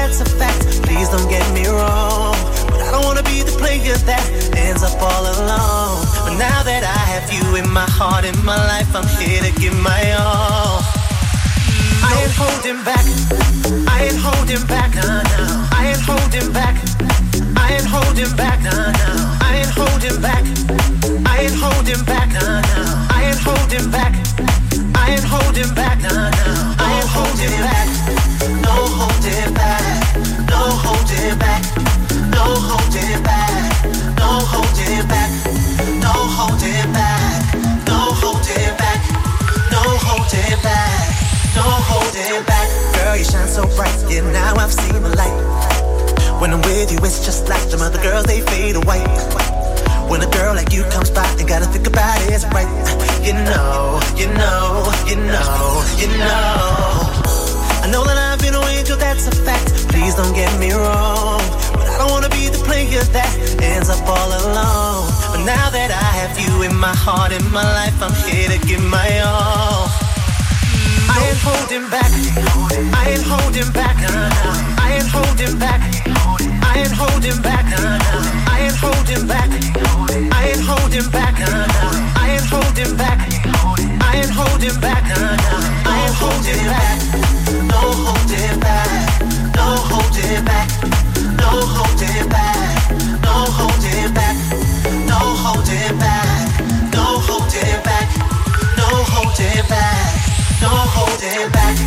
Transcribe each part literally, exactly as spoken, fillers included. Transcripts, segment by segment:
that's a fact. Please don't get me wrong, but I don't wanna be the player that ends up all alone. But now that I have you in my heart, in my life, I'm here to give my all. I ain't holding back, I ain't holding back, nah, nah. I ain't holding back, I ain't holding back, nah, nah. I ain't holding back, I ain't holding back, nah, nah. I ain't holding back, I ain't holding back, nah, nah. I ain't holding back, no holding back, no holding back, no holding back, no holding back, no holding back, no holding back, no holding back. No holding back. Girl, you shine so bright, yeah, now I've seen the light. When I'm with you, it's just like them other girls, they fade away. When a girl like you comes by, you gotta think about it, it's right. You know, you know, you know, you know. I know that I've been an angel, that's a fact. Please don't get me wrong, but I don't wanna be the player that ends up all alone. But now that I have you in my heart, in my life, I'm here to give my all. I ain't holding back, I ain't holding back, nah, I ain't holding back, I ain't holding back, nah, I ain't holding back, I ain't holding back, nah, I ain't holding back, I ain't holding back, nah, I ain't holding back, no holding back, no holding back, no holding back, no holding back, no holding back, no holding back, no holding back. No holding back.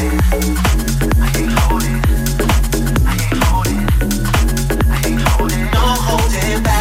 I ain't holding. I ain't holding. I ain't holding. No holding back.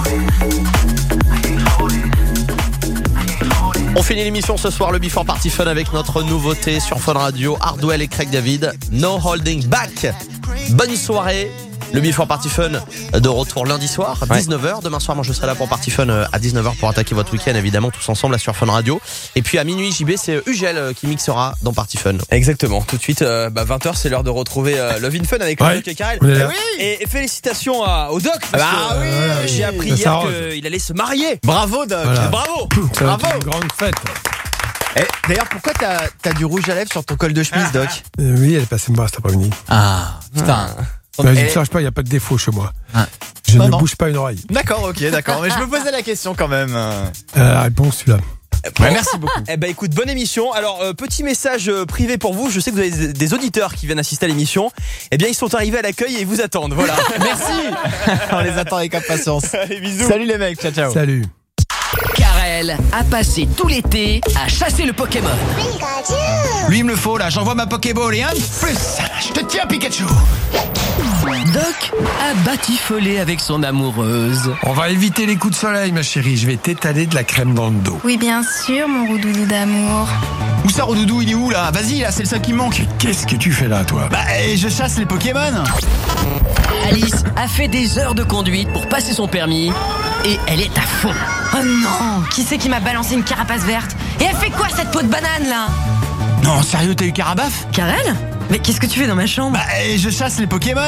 I ain't holding. I ain't holding. On finit l'émission ce soir, le Before Party Fun, avec notre nouveauté sur Fun Radio, Hardwell et Craig David, No Holding Back. Bonne soirée. Le Before Party Fun de retour lundi soir, dix-neuf heures. Demain soir, moi je serai là pour Party Fun à dix-neuf heures pour attaquer votre week-end, évidemment, tous ensemble là sur Fun Radio. Et puis à minuit, J B, c'est Ugel qui mixera dans Party Fun. Exactement. Tout de suite, euh, bah vingt heures, c'est l'heure de retrouver euh, Love in Fun avec ouais. le Doc et Karel. Et, oui et, et félicitations à, au Doc. Parce bah que, oui, euh, j'ai appris hier qu'il allait se marier. Bravo Doc. Voilà. Bravo. Ça va Bravo. être une grande fête. Eh, d'ailleurs, pourquoi t'as, t'as du rouge à lèvres sur ton col de chemise, Doc? Euh, oui, elle est passée me voir cet après-midi. Ah, putain. Bah, je Et- ne cherche pas, il n'y a pas de défaut chez moi. Ah. Je Non, ne non. bouge pas une oreille. D'accord, ok, d'accord. Mais je me posais la question quand même. Euh, la réponse, celui-là. Ouais, merci beaucoup. Eh ben écoute, bonne émission. Alors euh, petit message euh, privé pour vous. Je sais que vous avez des auditeurs qui viennent assister à l'émission. Eh bien ils sont arrivés à l'accueil et ils vous attendent. Voilà. Merci. On les attend avec impatience. Allez, bisous. Salut les mecs, ciao ciao. Salut. Karel a passé tout l'été à chasser le Pokémon. Lui, il me le faut, là. J'envoie ma Pokéball et un de plus. Je te tiens, Pikachu. Doc a batifolé avec son amoureuse. On va éviter les coups de soleil, ma chérie. Je vais t'étaler de la crème dans le dos. Oui, bien sûr, mon roudoudou d'amour. Où ça, Roudoudou, il est où, là? Vas-y, là, c'est le seul qui me manque. Qu'est-ce que tu fais là, toi? Bah, eh, je chasse les Pokémon. Alice a fait des heures de conduite pour passer son permis et elle est à fond. Oh non, qui c'est qui m'a balancé une carapace verte? Et elle fait quoi cette peau de banane là? Non, sérieux, t'as eu Carabaf? Karel? Mais qu'est-ce que tu fais dans ma chambre? Bah, eh, je chasse les Pokémon.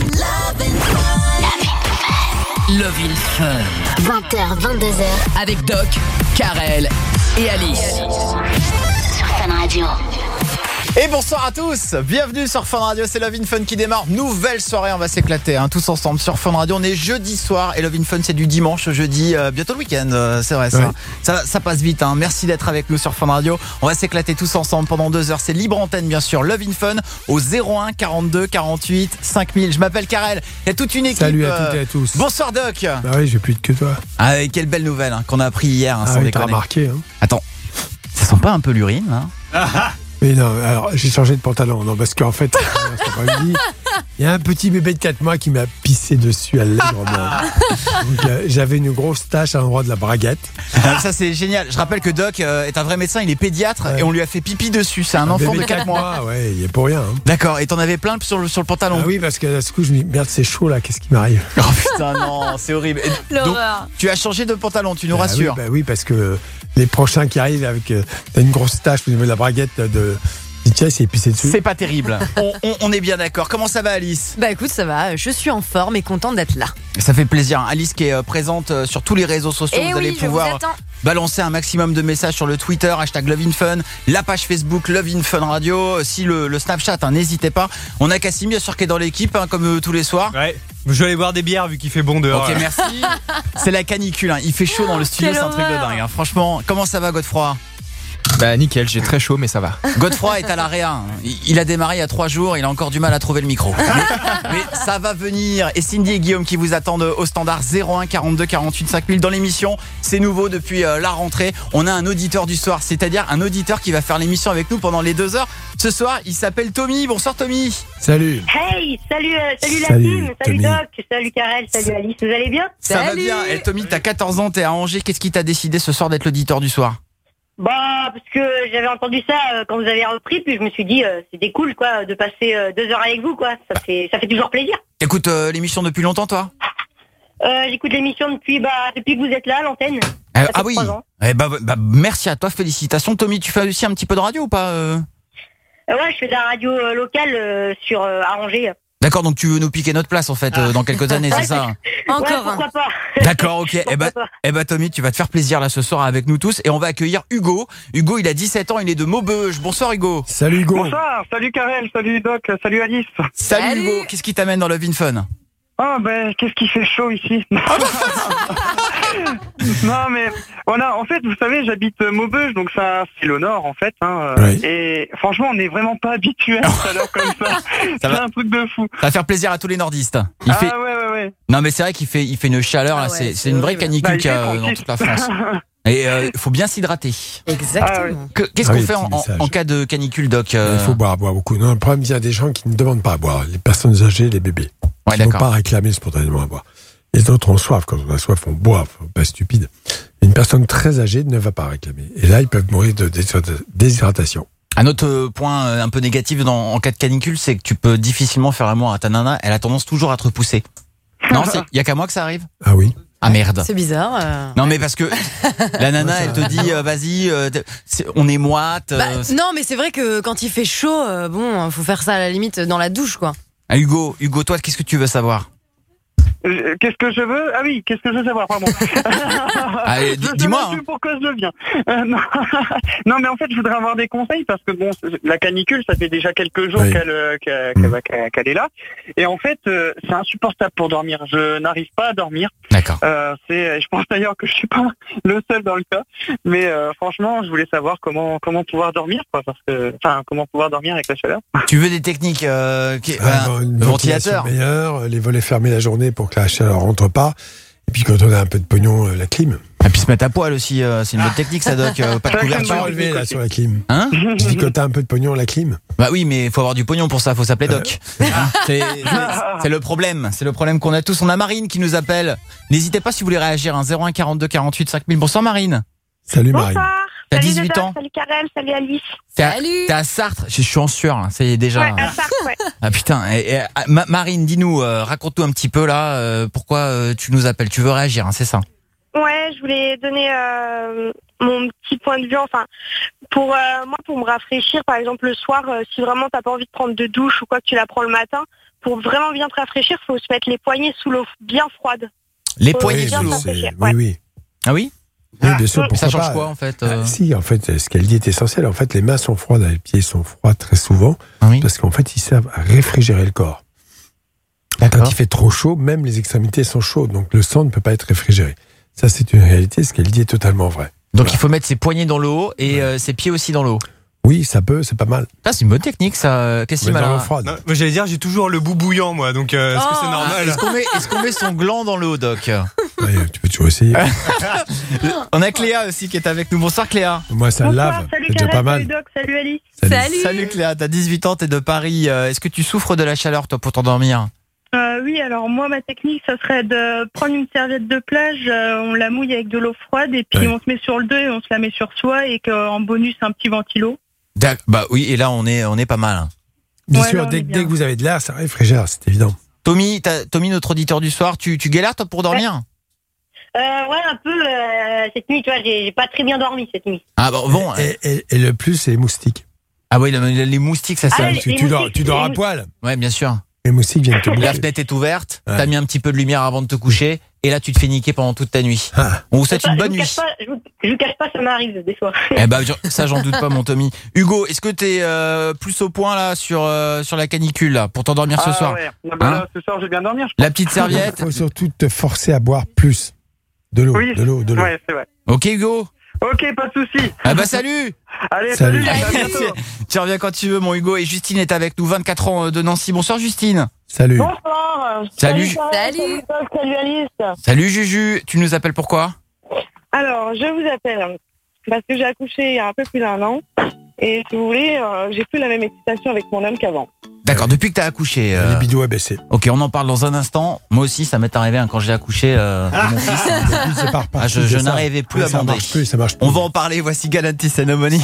Love in Fun vingt heures, vingt-deux heures. avec Doc, Karel et Alice. Sur Fun Radio. Et bonsoir à tous, bienvenue sur Fun Radio, c'est Love in Fun qui démarre, nouvelle soirée, on va s'éclater hein, tous ensemble sur Fun Radio. On est jeudi soir et Love in Fun c'est du dimanche au jeudi, euh, bientôt le week-end, euh, c'est vrai ça. Ouais. ça ça passe vite hein. Merci d'être avec nous sur Fun Radio, on va s'éclater tous ensemble pendant deux heures, c'est libre antenne bien sûr, Love in Fun au zéro un quarante-deux quarante-huit cinq mille. Je m'appelle Karel, il y a toute une équipe. Salut à euh, toutes et à tous. Bonsoir Doc. Bah oui, j'ai plus de que toi. Ah, quelle belle nouvelle hein, qu'on a appris hier hein, Ah sans oui, t'as déconner. remarqué, hein. Attends, ça sent pas un peu l'urine hein? Mais non, alors j'ai changé de pantalon. Non, parce qu'en fait, euh, cet après-midi, il y a un petit bébé de quatre mois qui m'a pissé dessus allègrement. Donc euh, j'avais une grosse tache à l'endroit de la braguette. Ça c'est génial. Je rappelle que Doc euh, est un vrai médecin, il est pédiatre Ouais. et on lui a fait pipi dessus. C'est un, enfant bébé de quatre mois. Ouais, il est pour rien. Hein. D'accord. Et t'en avais plein sur le, sur le pantalon. Ah oui, parce que à ce coup, je me dis, merde, c'est chaud là, qu'est-ce qui m'arrive? Oh putain, non, c'est horrible. Et donc, L'horreur. tu as changé de pantalon, tu nous Bah rassures. Oui, bah oui, parce que les prochains qui arrivent avec euh, t'as une grosse tache au niveau de la braguette de Tiens, c'est pissé dessus. C'est pas terrible. on, on, on est bien d'accord. Comment ça va, Alice? Bah écoute, ça va, je suis en forme et contente d'être là. Ça fait plaisir. Alice qui est euh, présente euh, sur tous les réseaux sociaux. Et vous oui, allez je pouvoir vous attends. balancez un maximum de messages sur le Twitter, hashtag LoveInFun, la page Facebook LoveInFun Radio, si le, le Snapchat, hein, n'hésitez pas. On a Cassim, bien sûr, qui est dans l'équipe, hein, comme euh, tous les soirs. Ouais. Je vais aller boire des bières vu qu'il fait bon dehors. Ok, là. merci. C'est la canicule, hein. Il fait chaud dans le studio, Quelle c'est un truc de horreur. dingue. Hein. Franchement, comment ça va, Godefroy? Bah nickel, j'ai très chaud mais ça va. Godefroy est à l'A R E A. Il a démarré il y a trois jours, il a encore du mal à trouver le micro. Mais, mais ça va venir. Et Cindy et Guillaume qui vous attendent au standard zéro un quarante-deux quarante-huit cinq mille dans l'émission. C'est nouveau depuis euh, la rentrée. On a un auditeur du soir, c'est-à-dire un auditeur qui va faire l'émission avec nous pendant les deux heures. Ce soir, il s'appelle Tommy. Bonsoir Tommy. Salut. Hey, salut, euh, salut, Salut, la team, salut Tommy. Doc, salut Karel, salut Alice, vous allez bien? Ça va Salut. bien. Et Tommy, t'as quatorze ans, t'es à Angers. Qu'est-ce qui t'a décidé ce soir d'être l'auditeur du soir? Bah, parce que j'avais entendu ça euh, quand vous avez repris, puis je me suis dit, euh, c'était cool, quoi, de passer euh, deux heures avec vous, quoi. Ça fait, ça fait toujours plaisir. T'écoutes euh, l'émission depuis longtemps, toi? Euh, j'écoute l'émission depuis, bah, depuis que vous êtes là, à l'antenne. Euh, Ça fait Ah oui. trois ans. Eh bah, bah, merci à toi, félicitations. Tommy, tu fais aussi un petit peu de radio ou pas euh Euh, ouais, je fais de la radio euh, locale euh, sur euh, à Angers. D'accord, donc tu veux nous piquer notre place en fait euh, dans quelques années, c'est ça? Encore Ouais, un. pourquoi pas. D'accord, ok. Eh Pourquoi ben, pas. eh ben, Tommy, tu vas te faire plaisir là ce soir avec nous tous et on va accueillir Hugo. Hugo, il a dix-sept ans, il est de Maubeuge. Bonsoir Hugo. Salut Hugo. Bonsoir, salut Karel, salut Doc, salut Alice. Salut, Salut. Hugo. Qu'est-ce qui t'amène dans Love in Fun? Ah ben, qu'est-ce qui fait chaud ici? Non mais, voilà, en fait, vous savez, j'habite Maubeuge, donc ça, c'est le nord en fait. Hein, Oui. Et franchement, on n'est vraiment pas habitué à une chaleur comme ça. C'est va. un truc de fou. Ça va faire plaisir à tous les nordistes. Il Ah fait... ouais, ouais, ouais. Non mais c'est vrai qu'il fait, il fait une chaleur Ah là, ouais, c'est, c'est c'est une vraie horrible. canicule Bah, il qu'il y a fait euh, dans trente-six. toute la France. Et il faut bien s'hydrater. Exactement. Que- qu'est-ce Ah qu'on oui, fait en, petit en- message. en cas de canicule, Doc euh, Il faut boire, boire beaucoup. Non, le problème, il y a des gens qui ne demandent pas à boire. Les personnes âgées, les bébés. Ouais, Qui ne vont d'accord. pas réclamer spontanément à boire. Les autres ont soif. Quand on a soif, on boit. Faut pas stupide. Une personne très âgée ne va pas réclamer. Et là, ils peuvent mourir de déshydrata- déshydratation. Un autre euh, point euh, un peu négatif dans, en cas de canicule, c'est que tu peux difficilement faire l'amour à ta nana. Elle a tendance toujours à te repousser. Non, c'est- il y a qu'à moi que ça arrive. Ah oui. Ah merde. C'est bizarre. euh. Non mais parce que la nana elle te dit euh, vas-y euh, t- c'est- on est moite. Bah, euh, c'est- non, mais c'est vrai que quand il fait chaud, euh, bon, faut faire ça à la limite dans la douche, quoi. Ah, Hugo, Hugo, toi qu'est-ce que tu veux savoir? Euh, Qu'est-ce que je veux? Ah oui, qu'est-ce que je veux savoir, pardon. Allez, Je dis- sais dis-moi, même plus hein. pourquoi je viens. Euh, non. non, mais en fait, je voudrais avoir des conseils parce que bon, la canicule, ça fait déjà quelques jours Oui. qu'elle euh, qu'elle qu'elle- qu'elle- qu'elle est là. Et en fait, euh, c'est insupportable pour dormir. Je n'arrive pas à dormir. D'accord. Euh, c'est, je pense d'ailleurs que je suis pas le seul dans le cas. Mais euh, franchement, je voulais savoir comment comment pouvoir dormir, quoi, parce que, enfin, comment pouvoir dormir avec la chaleur. Tu veux des techniques euh, qui, Ah, ben, bon, une le ventilation ventilateur. meilleure, les volets fermés la journée pour que la chaleur rentre pas. Et puis quand on a un peu de pognon, euh, la clim. Et puis se mettre à poil aussi, euh, c'est une bonne technique ça Doc. euh, pas de Ça, Tu j'aime couverture. bien. vas relever là sur la clim. Hein? Je dis quand t'as un peu de pognon, la clim. Bah oui, mais il faut avoir du pognon pour ça, faut s'appeler Doc. Hein, c'est, c'est- c'est le problème, c'est le problème qu'on a tous. On a Marine qui nous appelle. N'hésitez pas si vous voulez réagir, hein, zéro un quarante-deux quarante-huit cinq mille. Bonsoir Marine. Salut Marine. Bonsoir. T'as Salut dix-huit Dodo, ans. Salut Karel, salut Alice. T'es à, Salut. t'es à Sartre, je suis en sueur, là, ça y est déjà. Ouais, à Sarthe, ouais. Ah putain, et, et, ah, Ma- Marine, dis-nous, euh, raconte-nous un petit peu là, euh, pourquoi euh, tu nous appelles, tu veux réagir, hein, c'est ça? Ouais, je voulais donner euh, mon petit point de vue. Enfin, pour euh, moi, pour me rafraîchir, par exemple le soir, euh, si vraiment t'as pas envie de prendre de douche ou quoi, que tu la prends le matin, pour vraiment bien te rafraîchir, faut se mettre les poignets sous l'eau bien froide. Les Oui, poignées bien sous l'eau. sûr. c'est- Ouais. Oui, oui. Ah oui? Oui, bien sûr. Ça pourquoi change pas. quoi en fait euh Ah, si, en fait, ce qu'elle dit est essentiel. En fait, les mains sont froides, les pieds sont froids très souvent, Ah oui. parce qu'en fait, ils servent à réfrigérer le corps. Quand il fait trop chaud, même les extrémités sont chaudes, donc le sang ne peut pas être réfrigéré. Ça, c'est une réalité. Ce qu'elle dit est totalement vrai. Donc il faut mettre ses poignets dans l'eau et euh, ses pieds aussi dans l'eau. Oui, ça peut, c'est pas mal. Ah, c'est une bonne technique ça. Qu'est-ce Mais qu'il dans l'eau m'a froide. Non, moi j'allais dire j'ai toujours le bout bouillant moi donc euh, est-ce que c'est Oh. normal? Est-ce qu'on met, est-ce qu'on met son gland dans l'eau, Doc? Ouais, tu peux toujours essayer. On a Cléa aussi qui est avec nous. Bonsoir Cléa. Moi, ça Bonsoir, lave. salut C'est déjà Karel, pas salut mal. Doc, salut Alice. Salut. Salut Cléa, t'as dix-huit ans, t'es de Paris. Euh, Est-ce que tu souffres de la chaleur toi pour t'endormir? Euh, oui, alors moi, ma technique, ça serait de prendre une serviette de plage, euh, on la mouille avec de l'eau froide et puis Ouais. on se met sur le dos et on se la met sur soi et qu'en bonus, un petit ventilo. D'ac- Bah oui, et là on est, on est pas mal. hein. Bien Ouais, sûr, là, on dès, est dès bien. que vous avez de l'air, ça réfrigère, c'est évident. Tommy, t'as- Tommy, notre auditeur du soir, tu, tu galères toi pour dormir? Euh, ouais, un peu, euh, cette nuit, tu vois, j'ai j'ai pas très bien dormi cette nuit. Ah bon, bon. Et, et- et le plus, c'est les moustiques. Ah oui, le- les moustiques, ça Ah, c'est. les- Tu, tu dors, moustiques, tu dors les à moustiques. poil. Ouais, bien sûr. Les moustiques viennent te La bouffer. fenêtre est ouverte, Ouais. t'as mis un petit peu de lumière avant de te coucher, et là tu te fais niquer pendant toute ta nuit. Ah. On vous souhaite Ça, une je bonne vous nuit. cache pas, je, vous, je vous cache pas, ça m'arrive des fois. Eh ben, ça j'en doute pas mon Tommy. Hugo, est-ce que t'es euh, plus au point là sur, euh, sur la canicule là, pour t'endormir ce Ah soir? ouais. Ah bah Hein là, ce soir, je vais bien dormir. Je La petite serviette. Il faut surtout te forcer à boire plus. De l'eau, Oui. de l'eau, de l'eau. Ouais, c'est vrai. Ok Hugo. Ok, pas de souci. Ah bah salut. Allez, Salut. salut. À bientôt. Tu reviens quand tu veux mon Hugo. Et Justine est avec nous, vingt-quatre ans de Nancy. Bonsoir Justine. Salut. Bonsoir. Salut. Salut. Salut, Paul, salut Alice. Salut Juju, tu nous appelles pourquoi? Alors, je vous appelle parce que j'ai accouché il y a un peu plus d'un an. Et si vous voulez, euh, j'ai plus la même excitation avec mon homme qu'avant. D'accord, depuis que t'as accouché. euh, Les bidous a baissé. Ok, on en parle dans un instant. Moi aussi, ça m'est arrivé hein, quand j'ai accouché euh, de mon fils. C'est pas reparti, Ah, je je c'est ça. n'arrivais plus Ouais, à ça bander. marche plus, ça marche plus. On va en parler. Voici Galantis and Harmony.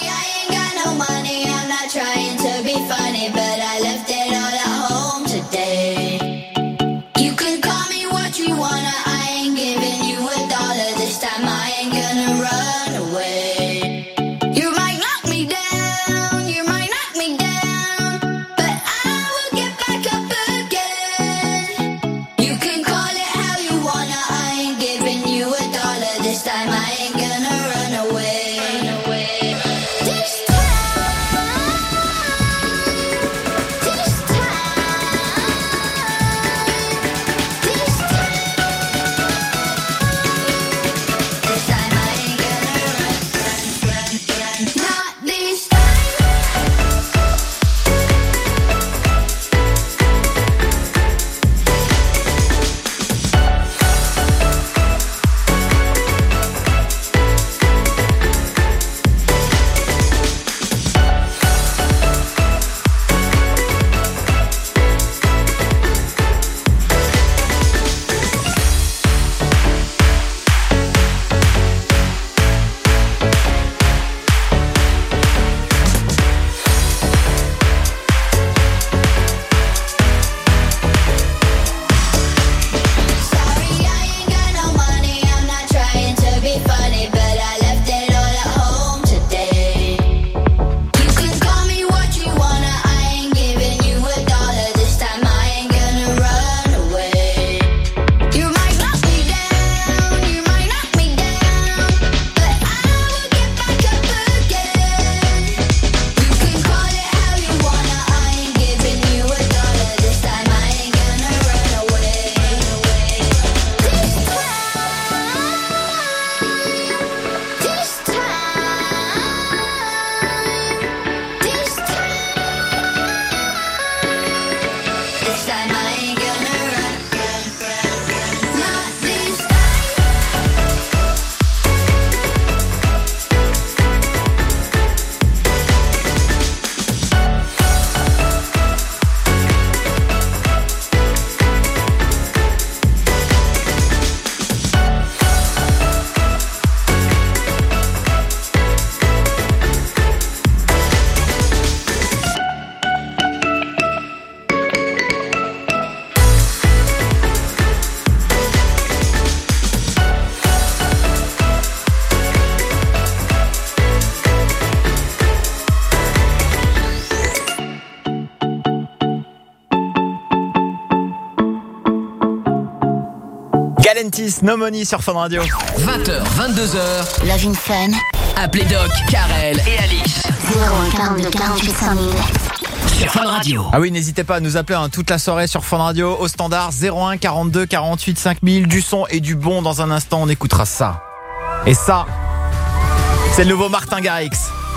Galantis, No Money sur Fun Radio. vingt heures, vingt-deux heures. Love in Fun. Appelez Doc, Karel et Alice. zéro un quarante-deux quarante-huit cinq mille. Sur Fun Radio. Ah oui, n'hésitez pas à nous appeler hein, toute la soirée sur Fun Radio au standard zéro un quarante-deux quarante-huit cinq mille. Du son et du bon dans un instant, on écoutera ça. Et ça, c'est le nouveau Martin Garrix.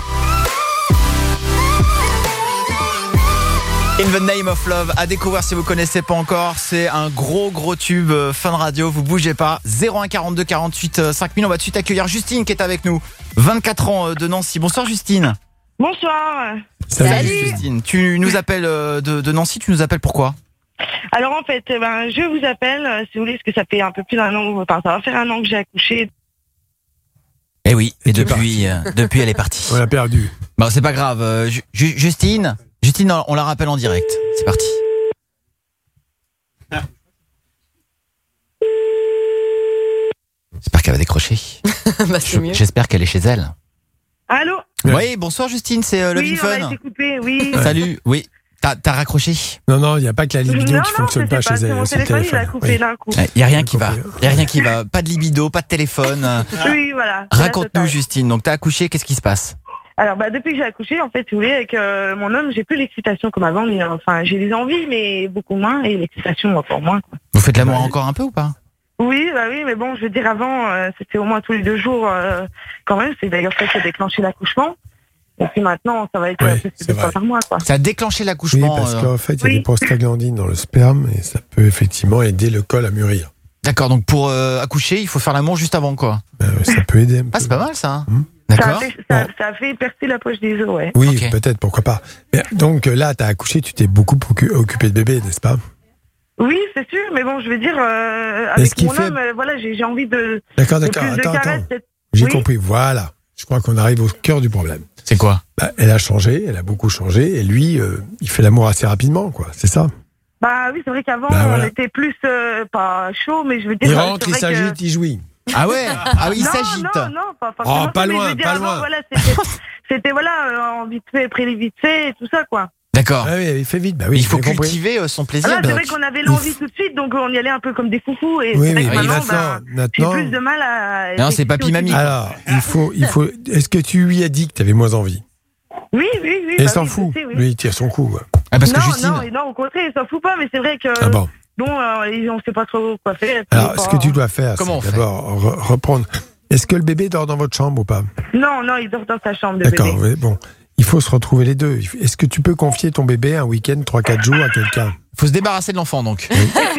In the Name of Love, à découvrir si vous connaissez pas encore. C'est un gros gros tube euh, Fun Radio, vous bougez pas. zéro un quarante-deux quarante-huit cinq mille. On va tout de suite accueillir Justine qui est avec nous, vingt-quatre ans euh, de Nancy. Bonsoir Justine. Bonsoir. Salut. Justine, tu nous appelles euh, de, de Nancy, tu nous appelles pourquoi? Alors en fait, eh ben, je vous appelle, euh, si vous voulez, parce que ça fait un peu plus d'un an, enfin ça va faire un an que j'ai accouché. Eh oui, et, Et tu es depuis, euh, depuis elle est partie. On l'a perdu. Bon, c'est pas grave. euh, Ju- Ju- Justine, Justine, on la rappelle en direct. C'est parti. J'espère qu'elle va décrocher. Bah, c'est mieux. J'espère qu'elle est chez elle. Allô? Ouais. Oui, bonsoir Justine, c'est euh, Love Oui, in on a Fun. été coupé, oui. Salut, oui. T'as, t'as raccroché? Non, non, il n'y a pas que la libido Non, qui non, fonctionne c'était pas chez pas, elle. mon c'est le téléphone, il a téléphone. coupé Oui. d'un coup. Il y a rien qui va. compris. Il y a rien qui va. Pas de libido, pas de téléphone. Oui, voilà. c'est la Raconte-nous, totale. Justine. Donc, t'as accouché, qu'est-ce qui se passe? Alors, bah, depuis que j'ai accouché, en fait, si vous voulez, avec euh, mon homme, j'ai plus l'excitation comme avant. Mais, euh, enfin, j'ai des envies, mais beaucoup moins, et l'excitation encore moins, quoi. Vous faites l'amour encore un peu ou pas? Oui, bah oui, mais bon, je veux dire, avant, euh, c'était au moins tous les deux jours, euh, quand même. C'est d'ailleurs ça qui a déclenché l'accouchement. Et puis maintenant, ça va être Ouais, euh, plus c'est deux fois vrai. par mois, quoi. Ça a déclenché Oui, l'accouchement. parce euh, qu'en fait, il y a oui. des prostaglandines dans le sperme et ça peut effectivement aider le col à mûrir. D'accord, donc pour euh, accoucher, il faut faire l'amour juste avant, quoi. Euh, ça peut aider un peu. Ah, c'est pas mal ça. Hum. Ça a, D'accord. fait, ça, Bon. ça a fait percer la poche des os, ouais. Oui, Ok. peut-être, pourquoi pas. Mais, donc euh, là, tu as accouché, tu t'es beaucoup occu- occupé de bébé, n'est-ce pas? Oui, c'est sûr, mais bon, je veux dire, euh, ce avec qui mon fait- homme, euh, voilà, j'ai j'ai envie de, D'accord, de d'accord. plus de Attends, caresses. attends. d'être- J'ai Oui. compris. Voilà. Je crois qu'on arrive au cœur du problème. C'est quoi? Bah, elle a changé, elle a beaucoup changé, et lui, euh, il fait l'amour assez rapidement, quoi. C'est ça? Bah oui, c'est vrai qu'avant, Bah, voilà. on était plus, euh, pas chaud, mais je veux dire... Il euh, rentre, c'est il vrai que- s'agite, il jouit. Ah ouais? Ah oui, il non, s'agite. Non, non, pas forcément. Oh, pas ça, mais loin, je veux dire, pas avant, loin. Voilà, c'était, c'était, voilà, euh, en vite fait, après vite fait, et tout ça, quoi. D'accord. Ah oui, il fait vite. Bah oui, il faut j'ai compris. cultiver euh, son plaisir. Là, c'est Doc. vrai qu'on avait l'envie tout de suite, donc on y allait un peu comme des foufous, et Oui, c'est vrai oui, que mais maintenant, maintenant, bah, j'ai maintenant. plus de mal à... Non, c'est papy, mamie. Alors, il faut, il faut. Est-ce que tu lui as dit que tu avais moins envie? Oui, oui, oui. Et il bah s'en oui, fout. je sais, oui. Lui, il tire son coup. quoi. Ah, parce que non, Justine. non, et non, au contraire, il s'en fout pas, mais c'est vrai que... Ah bon. Bon, euh, on sait pas trop quoi faire. Alors, pas- ce que tu dois faire, Comment on c'est fait d'abord re- reprendre. Est-ce que le bébé dort dans votre chambre ou pas? Non, non, il dort dans sa chambre de D'accord, bébé. oui, bon. Il faut se retrouver les deux. Est-ce que tu peux confier ton bébé un week-end, trois quatre jours à quelqu'un? Faut se débarrasser de l'enfant donc.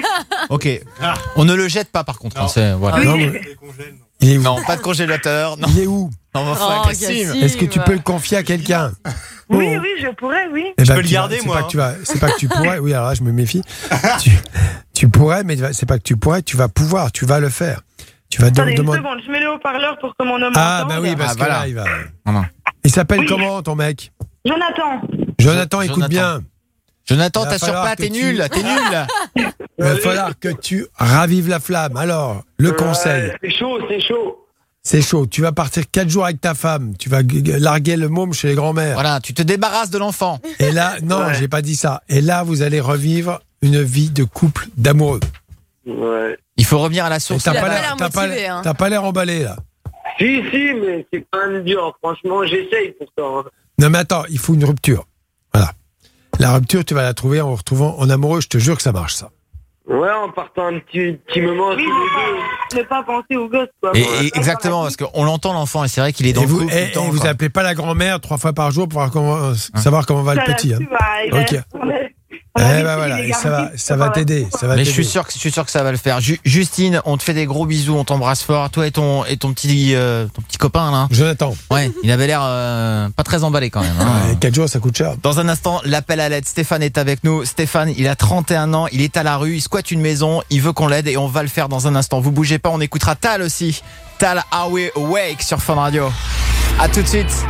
Ok. On ne le jette pas par contre. hein, c'est- voilà. Non, mais- Il est où? Non, pas de congélateur. Non, Il est où? non mais enfin, Oh, Cassim. Cassim. Est-ce que tu peux le confier à quelqu'un? Oui, oui, je pourrais, oui. Eh ben, peux le tu vas- garder, c'est moi, pas hein. que tu vas- C'est pas que tu pourrais. Oui, alors là, je me méfie. tu, tu pourrais, mais c'est pas que tu pourrais. Tu vas pouvoir. Tu vas le faire. Tu vas donc Attendez une demander. seconde, je mets le haut-parleur pour que mon homme Ah, entende. bah oui, parce Ah, que voilà. là, il va. Non, non. Il s'appelle Oui. comment, ton mec? Jonathan. Jonathan, écoute Jonathan. bien. Jonathan, Il va t'assures falloir pas, que t'es tu- nul, t'es nul. Il va falloir que tu ravives la flamme. Alors, le conseil, C'est chaud, c'est chaud. c'est chaud. Tu vas partir quatre jours avec ta femme. Tu vas g- g- larguer le môme chez les grands-mères. Voilà, tu te débarrasses de l'enfant. Et là, non, Ouais. j'ai pas dit ça. Et là, vous allez revivre une vie de couple d'amoureux. Ouais. Il faut revenir à la Et source. T'as Il a pas pas l'air, l'air t'as pas motivé, l'air- hein. t'as pas l'air emballé là. Si, si, mais c'est quand même dur. Franchement, j'essaye pourtant. hein. Non, mais attends, il faut une rupture. Voilà. La rupture, tu vas la trouver en retrouvant en amoureux. Je te jure que ça marche, ça. Ouais, en partant un petit, petit moment Oui, tous les deux. ne pas penser aux gosses, quoi. Et, Bon, et exactement, parce qu'on l'entend l'enfant et c'est vrai qu'il est dans Et le vous, couple et, tout le temps, et vous quoi. appelez pas la grand-mère trois fois par jour pour voir comment, savoir comment va le ça petit. Hein. là-dessus, bah, il va- Ok. on a- Eh on a ben vu voilà, qu'il est et ça va, garanti ça par va la t'aider. suite, Ça va Mais je suis t'aider. sûr que je suis sûr que ça va le faire. Ju- Justine, on te fait des gros bisous, on t'embrasse fort. Toi et ton et ton petit euh, ton petit copain là. Jonathan, Ouais, il avait l'air euh, pas très emballé quand même. hein. euh, quatre jours, ça coûte cher. Dans un instant, l'appel à l'aide. Stéphane est avec nous. Stéphane, il a trente et un ans, il est à la rue, il squatte une maison, il veut qu'on l'aide et on va le faire dans un instant. Vous bougez pas, on écoutera Tal aussi. Tal, Are We Awake sur Fun Radio. À tout de suite.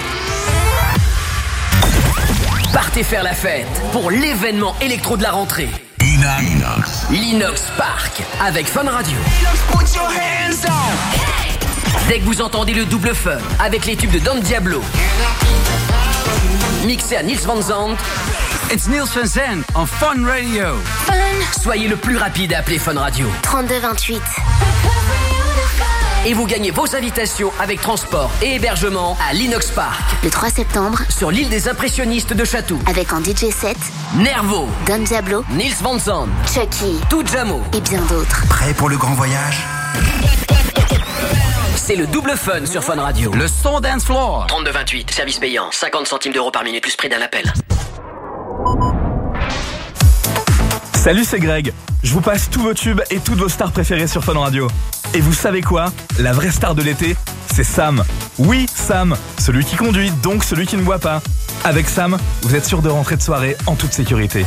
Partez faire la fête pour l'événement électro de la rentrée. L'Inox. L'Inox Park avec Fun Radio. Dès que vous entendez le double fun avec les tubes de Don Diablo, mixé à Niels Van Zandt, It's Niels Van Zandt on Fun Radio. soyez le plus rapide à appeler Fun Radio. trente-deux vingt-huit. Et vous gagnez vos invitations avec transport et hébergement à l'Inox Park, Le trois septembre, sur l'île des impressionnistes de Chatou. avec en D J set, Nervo, Don Diablo, Niels Van Zandt, Chucky Tujamo. et bien d'autres. Prêt pour le grand voyage? C'est le double fun sur Fun Radio. Le son dance floor. trente-deux vingt-huit, service payant, cinquante centimes d'euros par minute plus prix d'un appel. Salut, c'est Greg. Je vous passe tous vos tubes et toutes vos stars préférées sur Fun Radio. Et vous savez quoi? La vraie star de l'été, c'est Sam. Oui, Sam, celui qui conduit, donc celui qui ne boit pas. Avec Sam, vous êtes sûr de rentrer de soirée en toute sécurité.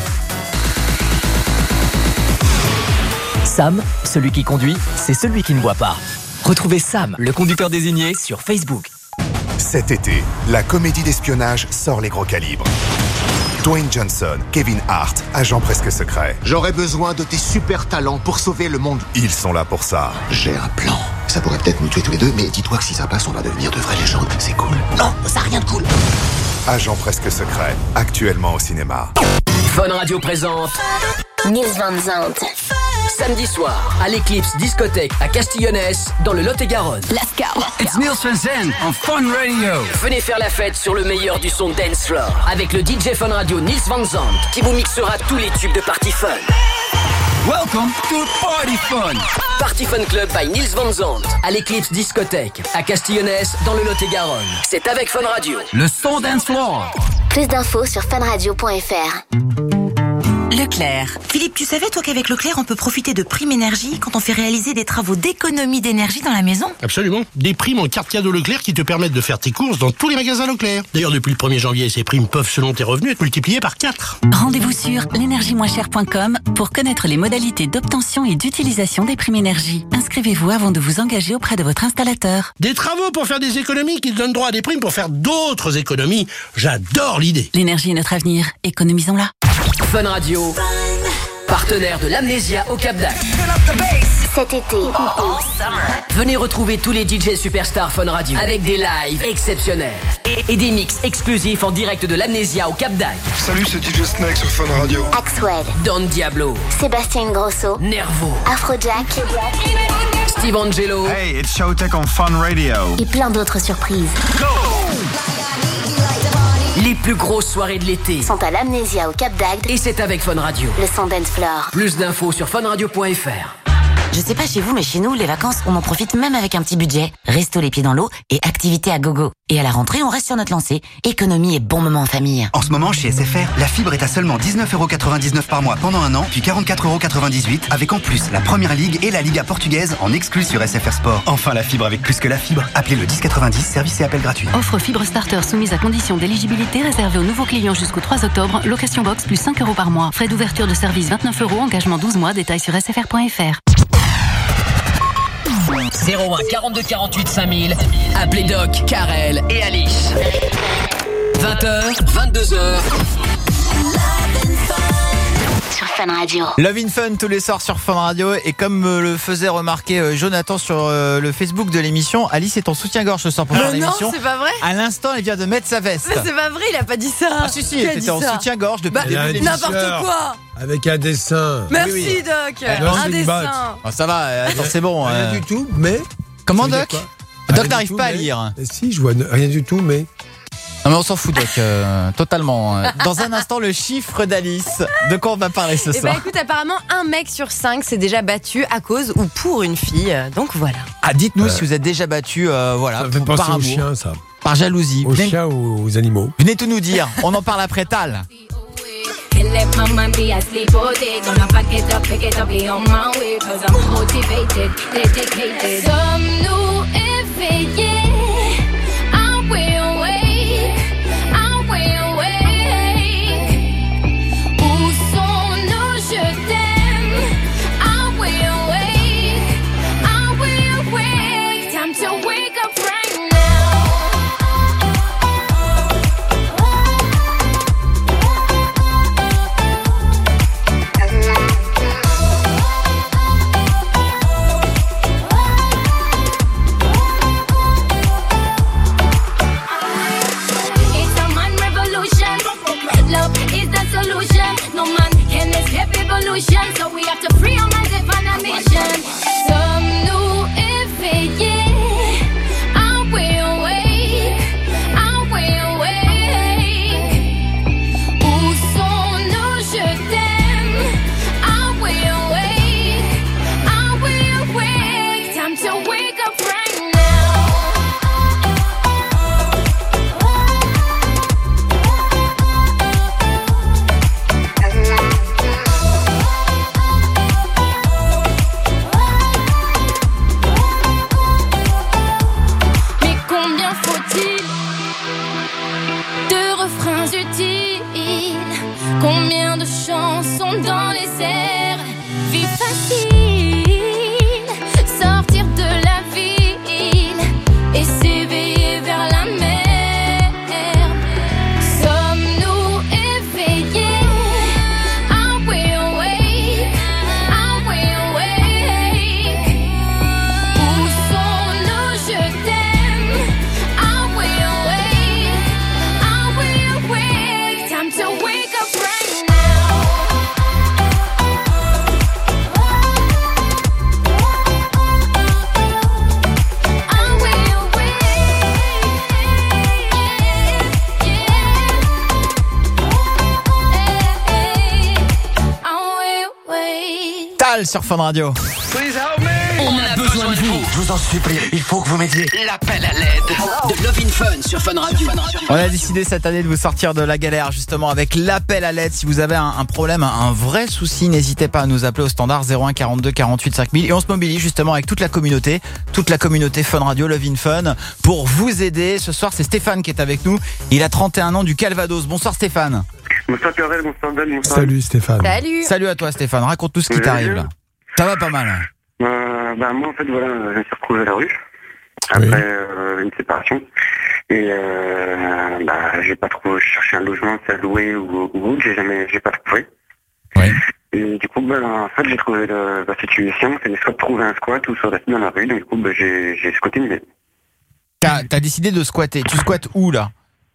Sam, celui qui conduit, c'est celui qui ne boit pas. Retrouvez Sam, le conducteur désigné, sur Facebook. Cet été, la comédie d'espionnage sort les gros calibres. Dwayne Johnson, Kevin Hart, agent presque secret. J'aurais besoin de tes super talents pour sauver le monde. Ils sont là pour ça. J'ai un plan. Ça pourrait peut-être nous tuer tous les deux, mais dis-toi que si ça passe, on va devenir de vraies légendes. C'est cool. Non, ça n'a rien de cool. Agent presque secret, actuellement au cinéma. Fun Radio présente Nils Van Zandt. samedi soir à l'Eclipse Discothèque à Castillonnès dans le Lot-et-Garonne. Let's go. It's Nils Van Zandt on Fun Radio. Venez faire la fête sur le meilleur du son dance floor avec le D J Fun Radio Nils Van Zandt qui vous mixera tous les tubes de Party Fun. Welcome to Party Fun. Party Fun Club by Nils Van Zandt à l'Eclipse Discothèque à Castillonnès dans le Lot-et-Garonne. C'est avec Fun Radio. Le son dance floor. Plus d'infos sur funradio point f r. Leclerc. Philippe, tu savais toi qu'avec Leclerc, on peut profiter de primes énergie quand on fait réaliser des travaux d'économie d'énergie dans la maison? Absolument. Des primes en carte cadeau Leclerc qui te permettent de faire tes courses dans tous les magasins Leclerc. D'ailleurs, depuis le premier janvier, ces primes peuvent, selon tes revenus, être multipliées par quatre. Rendez-vous sur l'énergie moins chère point com pour connaître les modalités d'obtention et d'utilisation des primes énergie. Inscrivez-vous avant de vous engager auprès de votre installateur. Des travaux pour faire des économies qui te donnent droit à des primes pour faire d'autres économies. J'adore l'idée. L'énergie est notre avenir. Économisons-la. Fun Radio, partenaire de l'Amnésia au Cap d'Agde. Cet été, Venez retrouver tous les D J superstars Fun Radio avec des lives exceptionnels et, et des mix exclusifs en direct de l'Amnésia au Cap d'Agde. Salut, c'est D J Snake sur Fun Radio. Axwell, Don Diablo, Sébastien Grosso, Nervo, Afrojack, Steve Angelo. Hey, it's Showtech on Fun Radio. Et plein d'autres surprises. Les plus grosses soirées de l'été sont à l'Amnésia au Cap d'Agde. Et c'est avec Fun Radio. Le son dance floor. Plus d'infos sur fun radio point f r. Je sais pas chez vous, mais chez nous, les vacances, on en profite même avec un petit budget. Resto les pieds dans l'eau et activités à gogo. Et à la rentrée, on reste sur notre lancée. Économie et bon moment en famille. En ce moment, chez S F R, la fibre est à seulement dix-neuf euros quatre-vingt-dix-neuf par mois pendant un an, puis quarante-quatre euros quatre-vingt-dix-huit, avec en plus la Première Ligue et la Liga portugaise en exclus sur S F R Sport. Enfin, la fibre avec plus que la fibre. Appelez le dix quatre-vingt-dix, service et appel gratuit. Offre fibre starter soumise à condition d'éligibilité réservée aux nouveaux clients jusqu'au trois octobre. Location box plus cinq euros par mois. Frais d'ouverture de service vingt-neuf euros. Engagement douze mois. Détails sur s f r point f r. zéro un quarante-deux quarante-huit cinq mille. Appelez Doc, Karel et Alice. vingt heures, vingt-deux heures. Sur Fun Radio. Love in Fun tous les soirs sur Fun Radio. Et comme euh, le faisait remarquer euh, Jonathan sur euh, le Facebook de l'émission, Alice est en soutien-gorge ce soir pour faire Mais non, l'émission. c'est pas vrai. À l'instant, elle vient de mettre sa veste. Mais c'est pas vrai, il a pas dit ça. Ah si si, Qui a elle dit était en ça soutien-gorge depuis Bah, le début de l'émission. n'importe quoi. Avec un dessin. Merci Oui, oui. Doc. Eh, un c'est une dessin. Oh, ça va, euh, attends, c'est bon. Rien euh. du tout, mais. Comment Ça veut Doc dire Doc Rien n'arrive du tout, pas à mais- lire. Eh si, je vois n- rien du tout, mais. Non mais on s'en fout Doc, euh, totalement. Dans un instant, le chiffre d'Alice. De quoi on va parler ce Eh ben soir? écoute, apparemment, un mec sur cinq s'est déjà battu à cause ou pour une fille. Donc voilà. Ah, dites-nous si vous êtes déjà battu, euh, voilà, Ça me fait penser par aux amour, chiens, ça. par jalousie. Aux Venez, chiens ou aux animaux. venez tout nous dire. On en parle après Tal. Can let my mind be asleep all day. Gonna pack it up, pick it up, be on my way. Cause I'm motivated, dedicated. Sommes-nous éveillés? Are we awake? Are we awake? Où sont nos je t'aime? Are we awake? Are we awake? Time to wake up right now. It's a man revolution. Love is the solution. No man can escape evolution. So we have to free our minds and find a mission. Sommes-nous éveillés? Are we awake? Are we awake? Où sont nos je t'aime? Are we awake? Are we awake? Time to wake up right now. Mais combien faut-il de refrains utiles? Combien de chansons dans les airs? Vie facile, sortir de la ville et s'éveiller vers la mer. Sommes-nous éveillés? Are we awake? Are we awake? Où sont nos je t'aime? Are we awake? Are we awake? Time to wake up right now. Cal sur Fun Radio. On a besoin de vous. Je vous en supplie, il faut que vous m'aidiez. L'appel à l'aide de Love in Fun sur Fun Radio. On a décidé cette année de vous sortir de la galère justement avec l'appel à l'aide. Si vous avez un, un problème, un, un vrai souci, n'hésitez pas à nous appeler au standard zéro un quarante-deux quarante-huit cinq mille et on se mobilise justement avec toute la communauté, toute la communauté Fun Radio, Love in Fun pour vous aider. Ce soir, c'est Stéphane qui est avec nous. Il a trente et un ans du Calvados. Bonsoir Stéphane. Bonsoir Karel, bonsoir Ben, bonsoir. Salut Stéphane. Salut. Salut à toi Stéphane. Raconte tout ce qui t'arrive là. Ça va pas mal. Euh, bah, moi, en fait, voilà, je me suis retrouvé à la rue après oui. euh, une séparation. Et euh, bah, j'ai pas trouvé, je cherchais un logement, c'est à louer ou autre, j'ai jamais, j'ai pas trouvé. Oui. Et du coup, bah, en fait, j'ai trouvé le, la situation, c'est soit de trouver un squat ou soit rester dans la rue. Donc, du coup, bah, j'ai, j'ai squatté une maison. T'as, t'as décidé de squatter. Tu squattes où là?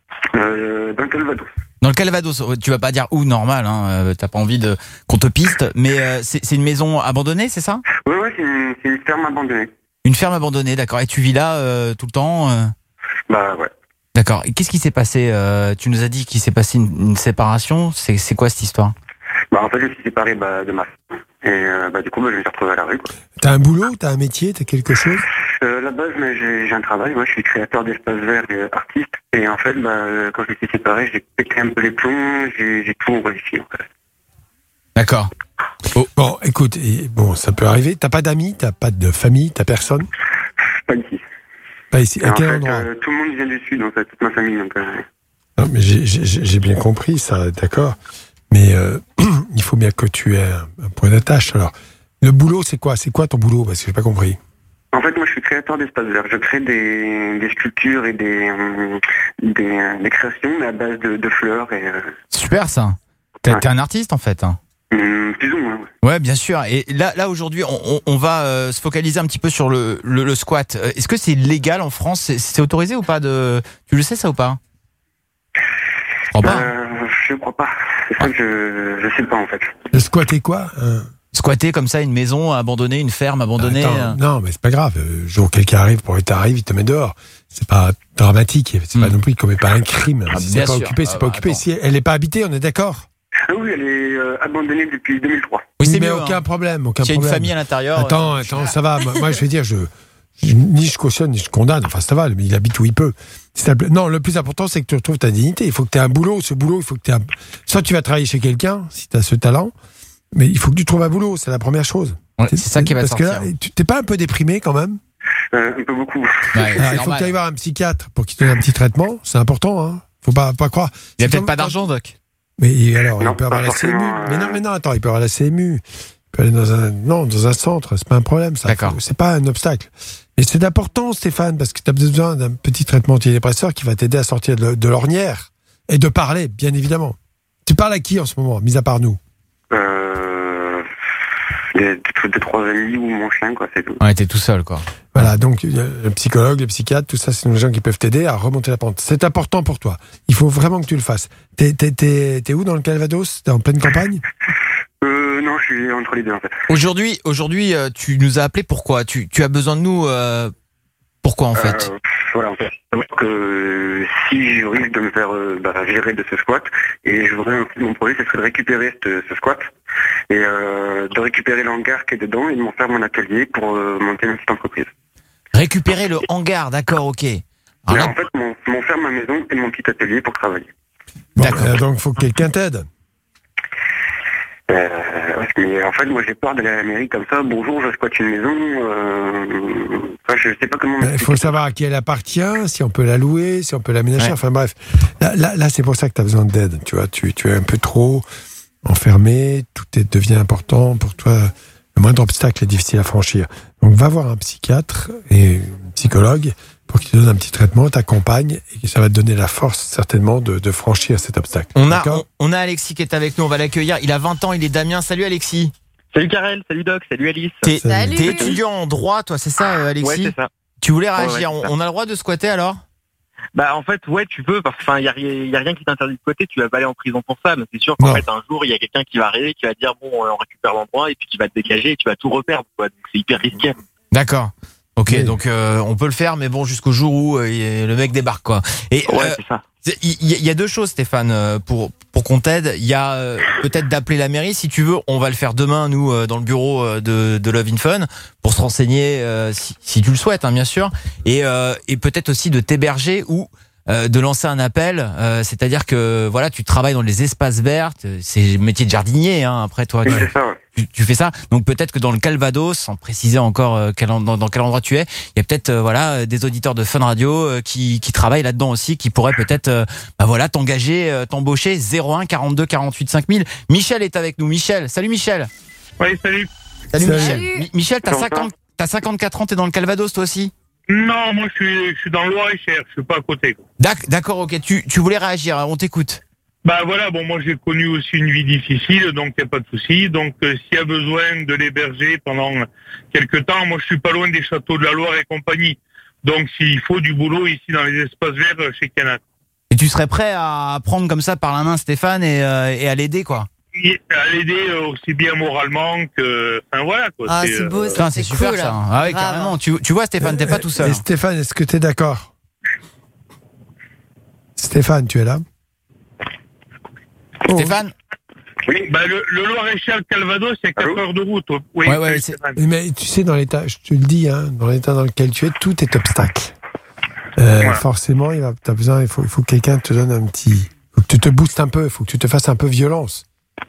euh, Dans le Calvados. Dans le Calvados, tu vas pas dire où, normal, hein, t'as pas envie de qu'on te piste, mais euh, c'est, c'est une maison abandonnée, c'est ça? Oui, oui, c'est une, c'est une ferme abandonnée. Une ferme abandonnée, d'accord. Et tu vis là euh, tout le temps euh... Bah ouais. D'accord. Et qu'est-ce qui s'est passé euh, Tu nous as dit qu'il s'est passé une, une séparation. C'est, c'est quoi cette histoire? Bah en fait, je me suis séparé bah, de ma femme. Et euh, bah, du coup, bah, je me suis retrouvé à la rue. Quoi. T'as un boulot? T'as un métier? T'as quelque chose? euh, La base, mais j'ai, j'ai un travail. Moi, je suis créateur d'espaces verts et artiste. Et en fait, bah, quand je me suis séparé, j'ai pété un peu les plombs. J'ai, j'ai tout modifié. En fait. D'accord. Oh. Bon, écoute, et, bon, ça peut arriver. T'as pas d'amis? T'as pas de famille? T'as personne? Pas ici. Pas ici. À en quel fait, endroit? euh, tout le monde vient du sud, en fait, toute ma famille. Donc, euh... Non, mais j'ai, j'ai, j'ai bien compris ça, d'accord. Mais euh, il faut bien que tu aies un, un point d'attache. Alors, le boulot, c'est quoi? C'est quoi ton boulot? Parce que j'ai pas compris. En fait, moi, je suis créateur d'espaces verts. Je crée des, des sculptures et des, euh, des, euh, des créations à base de, de fleurs. Et, euh... Super, ça. T'es, ouais. T'es un artiste, en fait. Hein. Mmh, plus ou moins, ouais. Ouais, bien sûr. Et là, là aujourd'hui, on, on, on va euh, se focaliser un petit peu sur le, le, le squat. Est-ce que c'est légal en France? C'est, c'est autorisé ou pas de... Tu le sais, ça, ou pas? Je crois pas. Euh, je crois pas. C'est ça que je, je sais pas, en fait. Le squatter quoi? euh... Squatter comme ça une maison abandonnée, une ferme abandonnée. Attends, euh... Non, mais c'est pas grave. Le jour où quelqu'un arrive, pour t'arrive, il te met dehors. C'est pas dramatique. C'est mmh. pas non plus comme pas un crime. Ah, si c'est pas sûr. occupé, c'est ah, pas bah, occupé. Attends. Si elle est pas habitée, on est d'accord? Ah oui, elle est euh, abandonnée depuis deux mille trois. Oui, c'est mais mieux, aucun hein. problème, aucun S'il y a problème. une famille à l'intérieur. Attends, euh... attends, ça va. Moi, je vais dire, je, je ni je cautionne, ni je condamne. Enfin, ça va. Mais il habite où il peut. Non, le plus important, c'est que tu retrouves ta dignité. Il faut que tu aies un boulot. Ce boulot, il faut que tu aies un... Soit tu vas travailler chez quelqu'un, si tu as ce talent, mais il faut que tu trouves un boulot. C'est la première chose. Ouais, c'est ça qui va Parce sortir. Parce que là, tu t'es pas un peu déprimé quand même? euh, Un peu beaucoup. Ouais, ah, il faut que tu ailles voir un psychiatre pour qu'il te donne un petit traitement. C'est important, hein. Faut pas, pas croire. Il n'y a peut-être pas d'argent, Doc. Mais alors, non, il peut avoir la C M U. Euh... Mais non, mais non, attends, il peut avoir la C M U. Il peut aller dans un, non, dans un centre. C'est pas un problème, ça. D'accord. C'est pas un obstacle. Et c'est important, Stéphane, parce que tu as besoin d'un petit traitement antidépresseur qui va t'aider à sortir de, de l'ornière et de parler, bien évidemment. Tu parles à qui en ce moment, mis à part nous? Euh, des, des trois amis ou mon chien, quoi, c'est tout. Ouais, t'es tout seul, quoi. Voilà, donc le psychologue, le psychiatre, tout ça, c'est des gens qui peuvent t'aider à remonter la pente. C'est important pour toi. Il faut vraiment que tu le fasses. T'es, t'es, t'es, t'es où dans le Calvados? T'es en pleine campagne? Euh, non, je suis entre les deux, en fait. Aujourd'hui, aujourd'hui, euh, tu nous as appelé pourquoi? Tu, tu as besoin de nous euh, pourquoi, en fait? euh, Voilà, en fait. Donc, euh, si je risque de me faire euh, bah, gérer de ce squat, et je voudrais, mon projet, ce serait de récupérer ce, ce squat, et euh, de récupérer le hangar qui est dedans, et de m'en faire mon atelier pour euh, monter une petite entreprise. Récupérer le hangar, d'accord, ok. Alors, là... En fait, m'en, m'en faire ma maison et mon petit atelier pour travailler. Bon, d'accord. Euh, donc, il faut que quelqu'un t'aide. Euh, mais en fait, moi, j'ai peur d'aller à la mairie comme ça. Bonjour, je squatte une maison. Euh... Enfin, je sais pas comment. Il faut savoir à qui elle appartient, si on peut la louer, si on peut l'aménager. Ouais. Enfin bref, là, là, là, c'est pour ça que tu as besoin d'aide. Tu vois, tu, tu es un peu trop enfermé. Tout est, devient important pour toi. Le moindre obstacle est difficile à franchir. Donc, va voir un psychiatre et un psychologue pour qu'il te donne un petit traitement, t'accompagne et ça va te donner la force certainement de, de franchir cet obstacle. On a, on, on a Alexis qui est avec nous, on va l'accueillir. Il a vingt ans, il est Damien. Salut Alexis. Salut Karel, salut Doc, salut Alice. T'es, salut. T'es étudiant en droit, toi, c'est ça Alexis? Ouais, c'est ça. Tu voulais réagir, ouais, ouais, on, on a le droit de squatter alors? Bah en fait, ouais, tu peux, parce qu'il n'y a, y a rien qui t'interdit de squatter, tu vas pas aller en prison pour ça, mais c'est sûr qu'en non. fait, un jour, il y a quelqu'un qui va arriver, qui va dire, bon, on récupère l'endroit, et puis qui va te dégager, et tu vas tout reperdre, quoi. Donc c'est hyper risqué. D'accord. Ok, oui. donc euh, on peut le faire, mais bon, jusqu'au jour où euh, le mec débarque, quoi. Et ouais, euh, c'est ça. Il y, y a deux choses, Stéphane, pour pour qu'on t'aide. Il y a euh, peut-être d'appeler la mairie si tu veux. On va le faire demain, nous, euh, dans le bureau euh, de, de Love in Fun, pour se renseigner euh, si, si tu le souhaites, hein, bien sûr, et euh, et peut-être aussi de t'héberger ou euh, de lancer un appel. Euh, c'est-à-dire que voilà, tu travailles dans les espaces verts, c'est le métier de jardinier. Hein, après toi, tu, c'est ça, ouais. tu, tu fais ça. Donc peut-être que dans le Calvados, sans préciser encore euh, quel, dans, dans quel endroit tu es, il y a peut-être euh, voilà des auditeurs de Fun Radio euh, qui, qui travaillent là-dedans aussi, qui pourraient peut-être euh, bah voilà t'engager, euh, t'embaucher. Zéro un quarante-deux quarante-huit cinq mille. Michel est avec nous. Michel, salut Michel. Oui, salut. Salut, Salut. Michel. Mi- Michel, t'as cinquante, t'as cinquante-quatre ans, t'es dans le Calvados toi aussi? Non, moi je suis, je suis dans le Loir-et-Cher, je suis pas à côté. Quoi. D'ac- D'accord, ok. Tu, tu voulais réagir, on t'écoute. Bah voilà, bon moi j'ai connu aussi une vie difficile, donc il n'y a pas de souci. Donc euh, s'il y a besoin de l'héberger pendant quelques temps, moi je suis pas loin des châteaux de la Loire et compagnie. Donc s'il faut du boulot ici dans les espaces verts chez Canac. Et tu serais prêt à prendre comme ça par la main Stéphane et, euh, et à l'aider quoi? Et à l'aider aussi bien moralement que... Enfin voilà quoi. Ah, c'est beau, ça, Putain, c'est c'est super cool. ça. Ah ouais, Grave. carrément. Tu, tu vois Stéphane, t'es pas tout seul. Et hein. Stéphane, est-ce que tu es d'accord? Stéphane, tu es là? Stéphane? Oui, bah le, le Loir-et-Cher, le Calvados, c'est quatre heures de route. Oui, Ouais, ouais, salut, c'est- Stéphane. Mais tu sais, dans l'état, je te le dis, hein, dans l'état dans lequel tu es, tout est obstacle. Euh, Voilà. Forcément, il va, t'as besoin, il faut, il faut que quelqu'un te donne un petit, il faut que tu te boostes un peu, il faut que tu te fasses un peu violence.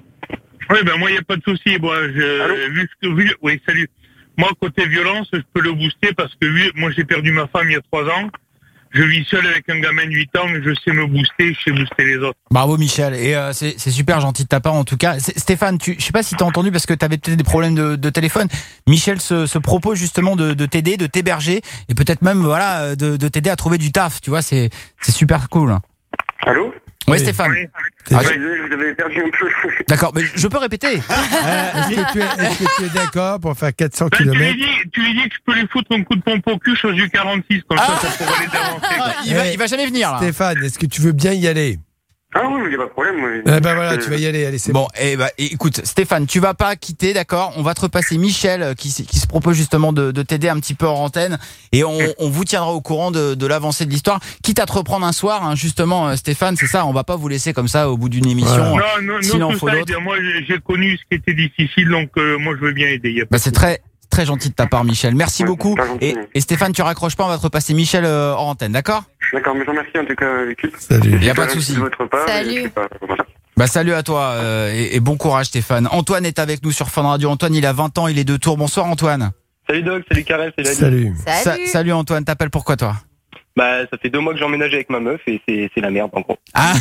Oui, ben moi, il n'y a pas de souci. Bon, je, vu ce que, vu, oui, salut. Moi, côté violence, je peux le booster parce que vu, moi, j'ai perdu ma femme il y a trois ans. Je vis seul avec un gamin de huit ans et je sais me booster, je sais booster les autres. Bravo Michel, et euh, c'est c'est super gentil de ta part en tout cas. C'est- Stéphane, tu, je sais pas si t'as entendu parce que t'avais peut-être des problèmes de, de téléphone. Michel se, se propose justement de, de t'aider, de t'héberger et peut-être même voilà de, de t'aider à trouver du taf. Tu vois, c'est c'est super cool. Allô? Ouais Stéphane. Oui. Ah, Ah, je- désolé, je vous avais perdu un peu. D'accord, mais je peux répéter. Euh, est-ce que tu es, est-ce que tu es d'accord pour faire quatre cents Ben, tu, lui kilomètres? dis, tu lui dis que je peux lui foutre un coup de pompe au cul sur du quarante-six, comme ça, ça pourrait les avancer. quoi. Il va, il va jamais venir là. Stéphane, est-ce que tu veux bien y aller? Ah oui, il n'y a pas de problème. Moi. Eh ben voilà, tu vas y aller, allez, c'est bon. Bon, eh ben, écoute, Stéphane, tu vas pas quitter, d'accord? On va te repasser Michel euh, qui, s- qui se propose justement de, de t'aider un petit peu en antenne et on, on vous tiendra au courant de, de l'avancée de l'histoire. Quitte à te reprendre un soir, hein, justement, euh, Stéphane, c'est ça, on va pas vous laisser comme ça au bout d'une émission. Non, euh, non, s'il non, en tout faut ça, d'autres. moi, j'ai j'ai connu ce qui était difficile, donc euh, moi, je veux bien aider. y a pas Bah, de c'est souci. très, très gentil de ta part, Michel. Merci beaucoup. Et, et Stéphane, tu raccroches pas, on va te repasser Michel euh, en antenne, d'accord? D'accord, mais je vous remercie en tout cas, l'équipe. Salut. Il y a pas de souci. De votre part, Salut. et je sais pas, voilà. Bah salut à toi euh, et, et bon courage Stéphane. Antoine est avec nous sur Fun Radio. Antoine, il a vingt ans, il est de Tours. Bonsoir Antoine. Salut Doc, salut Karel, c'est Lali. Salut. Sa- salut Antoine, t'appelles pourquoi toi? Bah ça fait deux mois que j'ai emménagé avec ma meuf et c'est c'est la merde en gros. Ah,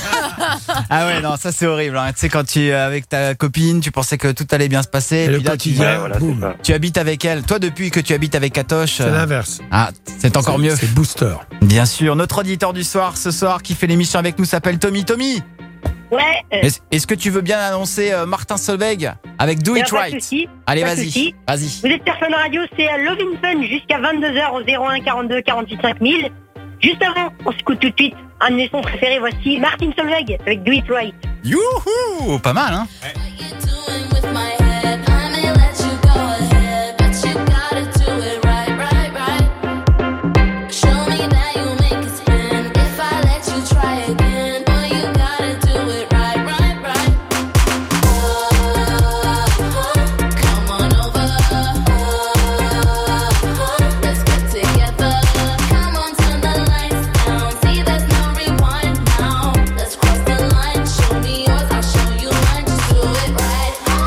ah ouais, non, ça c'est horrible. Hein. Tu sais, quand tu es avec ta copine, tu pensais que tout allait bien se passer. Et Et le puis là, tu, quotidien, Ouais, voilà, c'est boum. ça. tu habites avec elle. Toi, depuis que tu habites avec Katoche. C'est euh, l'inverse. Ah, c'est encore C'est- mieux. C'est booster. Bien sûr. Notre auditeur du soir, ce soir, qui fait l'émission avec nous, s'appelle Tommy. Tommy, Ouais. euh, est-ce est-ce que tu veux bien annoncer euh, Martin Solveig avec Do y a It pas de Right? souci, Allez, pas de vas-y. souci. Vas-y. Vous êtes sur Fun Radio, c'est à Love in Fun jusqu'à vingt-deux heures au zéro un quarante-deux quarante-huit cinq mille. Juste avant, on s'écoute tout de suite un de mes sons préférés. Voici Martin Solveig avec Do It Right. Youhou! Pas mal, hein? Let's cross the line, show me yours, I'll show you mine, just do it right.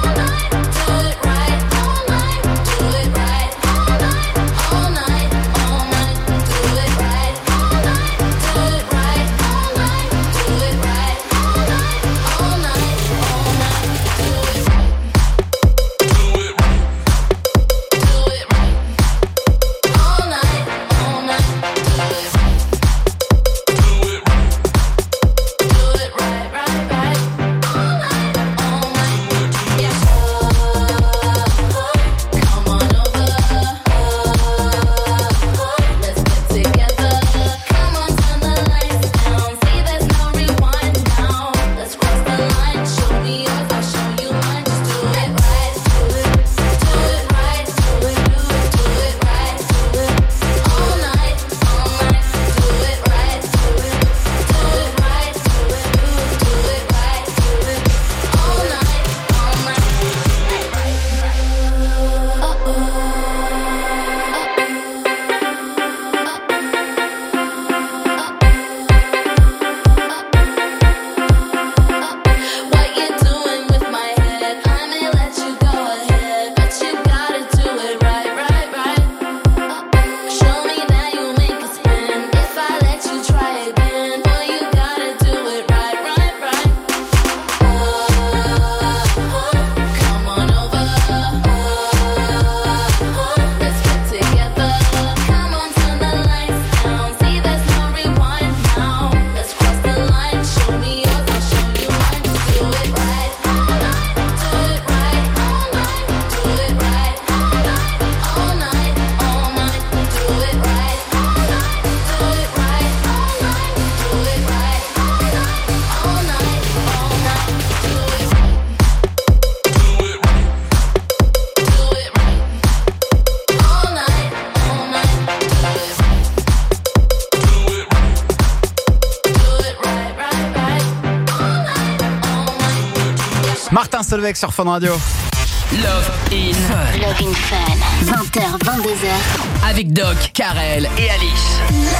Solveig sur Fun Radio. Love in Fun. Love in Fun. vingt heures, vingt-deux heures. Avec Doc, Karel et Alice.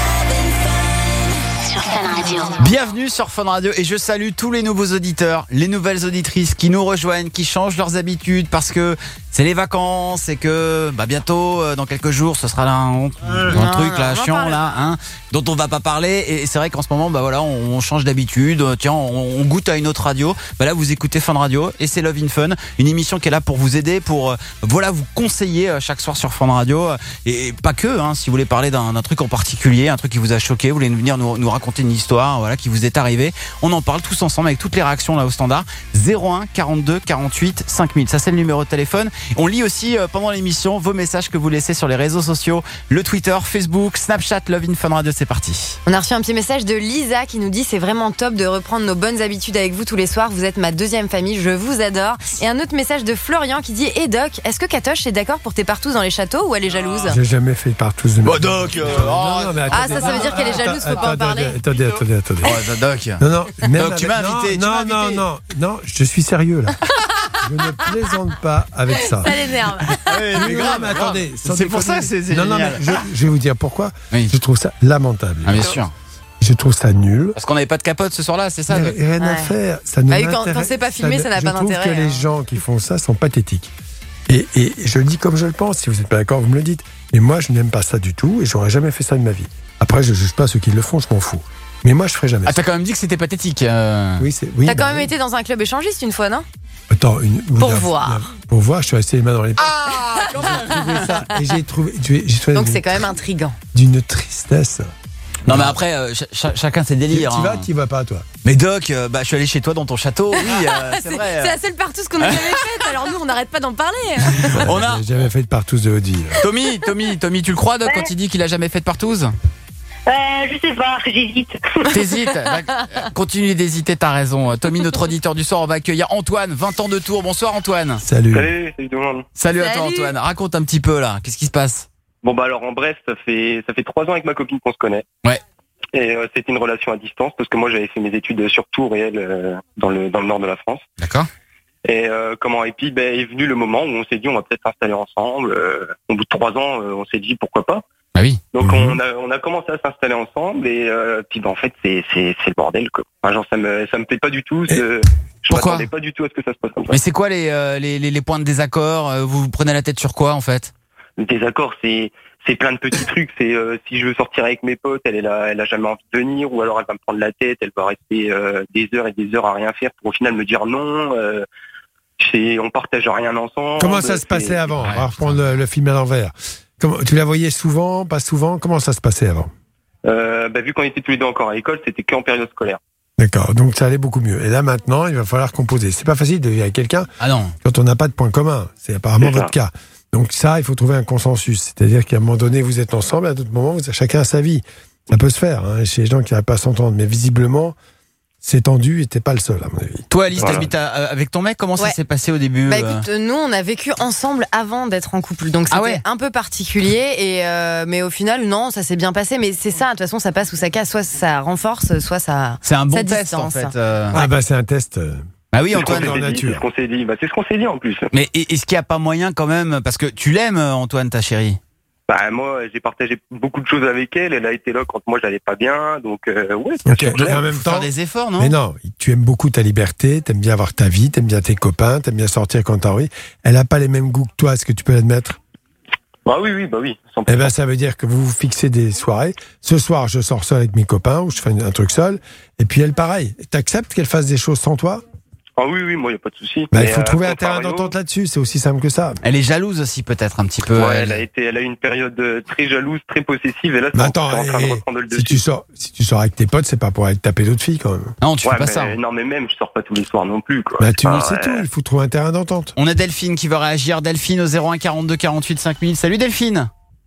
Sur Fun Radio. Bienvenue sur Fun Radio et je salue tous les nouveaux auditeurs, les nouvelles auditrices qui nous rejoignent, qui changent leurs habitudes parce que c'est les vacances et que bah bientôt, dans quelques jours, ce sera là un, un non, truc là, non, chiant là, hein, dont on va pas parler. Et c'est vrai qu'en ce moment, bah voilà, on, on change d'habitude. Tiens, on, on goûte à une autre radio. Bah là, vous écoutez Fun Radio et c'est Love in Fun, une émission qui est là pour vous aider, pour euh, voilà vous conseiller chaque soir sur Fun Radio et, et pas que. Hein, si vous voulez parler d'un, d'un truc en particulier, un truc qui vous a choqué, vous voulez venir nous, nous raconter une histoire, voilà, qui vous est arrivée, on en parle tous ensemble avec toutes les réactions là au standard. zéro un quarante-deux quarante-huit cinq mille. Ça c'est le numéro de téléphone. On lit aussi euh, pendant l'émission vos messages que vous laissez sur les réseaux sociaux, le Twitter, Facebook, Snapchat, Love in Fun Radio, c'est parti. On a reçu un petit message de Lisa qui nous dit c'est vraiment top de reprendre nos bonnes habitudes avec vous tous les soirs, vous êtes ma deuxième famille, je vous adore. Et un autre message de Florian qui dit hey Doc, est-ce que Katoche est d'accord pour tes partous dans les châteaux ou elle est jalouse? J'ai jamais fait de partous de Bon Doc euh, oh. non, non, mais Ah ça, ça veut dire qu'elle est jalouse, faut pas en parler. Attendez, attendez, attendez. Oh Doc. Non, non, même Doc, tu m'as invité. Non, tu m'as non, invité. non, non, non, je suis sérieux là. Je ne plaisante pas avec ça. Ça l'énerve. Ouais, mais grave, mais attendez, c'est pour ça que c'est, c'est non, non, mais je, je vais vous dire pourquoi. Oui. Je trouve ça lamentable. Ah, bien sûr. Je trouve ça nul. Parce qu'on n'avait pas de capote ce soir-là, c'est ça? Il n'y a rien ouais. à faire. Ça ne bah, quand, quand c'est pas filmé, ça, ça n'a pas d'intérêt. Je trouve que hein. les gens qui font ça sont pathétiques. Et, et je le dis comme je le pense. Si vous n'êtes pas d'accord, vous me le dites. Mais moi, je n'aime pas ça du tout et j'aurais jamais fait ça de ma vie. Après, je ne juge pas ceux qui le font, je m'en fous. Mais moi, je ferai jamais. Ah, t'as quand même dit que c'était pathétique. Euh... Oui, c'est. Oui, t'as bah, quand même oui. été dans un club échangiste une fois, non? Attends, une, pour une, voir. Une, pour voir, je suis resté les mains dans les poches. Ah, j'ai trouvé ça. Et j'ai trouvé. J'ai, j'ai trouvé Donc d'une, c'est quand même intriguant. D'une tristesse. Non, mais après, euh, ch- ch- chacun ses délires. Tu, tu hein. vas, tu vas pas, toi? Mais Doc, euh, bah, je suis allé chez toi dans ton château. Oui, euh, c'est, c'est vrai. C'est la seule partouze qu'on a jamais faite. Alors nous, on n'arrête pas d'en parler. On a. J'ai jamais fait de partouze de haute ville. Tommy, Tommy, Tommy, tu le crois, Doc, Ouais. quand il dit qu'il a jamais fait de partouze? Euh, je sais pas, j'hésite. T'hésites bah, continue d'hésiter, t'as raison. Tommy, notre auditeur du soir, on va accueillir Antoine, vingt ans de Tours. Bonsoir Antoine. Salut. Salut, salut tout le monde. Salut, Salut. à toi Antoine. Raconte un petit peu là, qu'est-ce qui se passe? Bon bah alors en bref, ça fait ça fait trois ans avec ma copine qu'on se connaît. Ouais. Et euh, c'était une relation à distance parce que moi j'avais fait mes études sur Tours et elle euh, dans le dans le nord de la France. D'accord. Et euh, comment et puis ben est venu le moment où on s'est dit on va peut-être s'installer ensemble. Euh, au bout de trois ans, euh, on s'est dit pourquoi pas. Ah oui. Donc Mhm. on a on a commencé à s'installer ensemble et euh, puis ben en fait c'est c'est c'est le bordel quoi. Enfin, genre ça me ça me plaît pas du tout. Et Je pourquoi m'attendais pas du tout à ce que ça se passe comme ça. Mais c'est quoi les, euh, les, les, les points de désaccord? Vous vous prenez la tête sur quoi en fait? Le désaccord, c'est c'est plein de petits trucs. C'est euh, si je veux sortir avec mes potes, elle, elle a elle a jamais envie de venir, ou alors elle va me prendre la tête, elle va rester euh, des heures et des heures à rien faire pour au final me dire non. Euh, c'est on partage rien ensemble. Comment ça se passait c'est, avant? Ouais, On va reprendre le, le film à l'envers. Comment, tu la voyais souvent, pas souvent? Comment ça se passait avant? euh, bah, vu qu'on était tous les deux encore à l'école, c'était qu'en période scolaire. D'accord, donc ça allait beaucoup mieux. Et là maintenant, il va falloir composer. C'est pas facile de vivre avec quelqu'un Ah non. quand on n'a pas de point commun. C'est apparemment C'est ça. votre cas. Donc ça, il faut trouver un consensus. C'est-à-dire qu'à un moment donné, vous êtes ensemble, à d'autres moments, vous, chacun a sa vie. Ça peut se faire, hein, chez les gens qui n'arrivent pas à s'entendre. Mais visiblement, c'est tendu et t'es pas le seul, à mon avis. Toi Alice, Voilà. t'habites à- avec ton mec, comment Ouais. ça s'est passé au début? Bah euh écoute, nous on a vécu ensemble avant d'être en couple, donc c'était Ah ouais. un peu particulier. Et euh, mais au final, non, ça s'est bien passé. Mais c'est ça, de toute façon, ça passe ou ça casse. Soit ça renforce, soit ça. C'est un bon ça test en distance. fait. euh. Ah bah c'est un test. euh, Bah oui C'est ce qu'on Antoine. s'est en dit, nature. C'est ce qu'on s'est dit. Bah, c'est ce qu'on s'est dit en plus. Mais est- est-ce qu'il n'y a pas moyen quand même, parce que tu l'aimes Antoine, ta chérie? Bah, moi, j'ai partagé beaucoup de choses avec elle. Elle a été là quand moi j'allais pas bien. Donc euh, ouais. bien Ok, sûr, je et l'aime. en même Faut faire temps, des efforts, non? mais non, tu aimes beaucoup ta liberté, t'aimes bien avoir ta vie, t'aimes bien tes copains, t'aimes bien sortir quand t'as envie. Elle a pas les mêmes goûts que toi, est-ce que tu peux l'admettre? Bah oui, oui, bah oui. cent pour Eh cent. ben, ça veut dire que vous vous fixez des soirées. Ce soir, je sors seul avec mes copains ou je fais un truc seul. Et puis elle, pareil. T'acceptes qu'elle fasse des choses sans toi? Ah oui, oui, moi, il n'y a pas de souci. Bah, il Mais, faut euh, trouver un terrain contrario, d'entente là-dessus. C'est aussi simple que ça. Elle est jalouse aussi peut-être un petit peu. Ouais, elle. elle a été, elle a eu une période euh, très jalouse, très possessive, et là, c'est Mais en- attends, c'est en train de eh, reprendre le si dessus. tu sors, si tu sors avec tes potes, c'est pas pour aller te taper d'autres filles quand même. Non, tu Ouais, fais pas mais- ça. Non, mais même, je sors pas tous les soirs non plus, quoi. Bah, tu Enfin, c'est ouais. tout. Il faut trouver un terrain d'entente. On a Delphine qui va réagir. Delphine au zéro un quarante-deux quarante-huit cinq mille. Salut Delphine.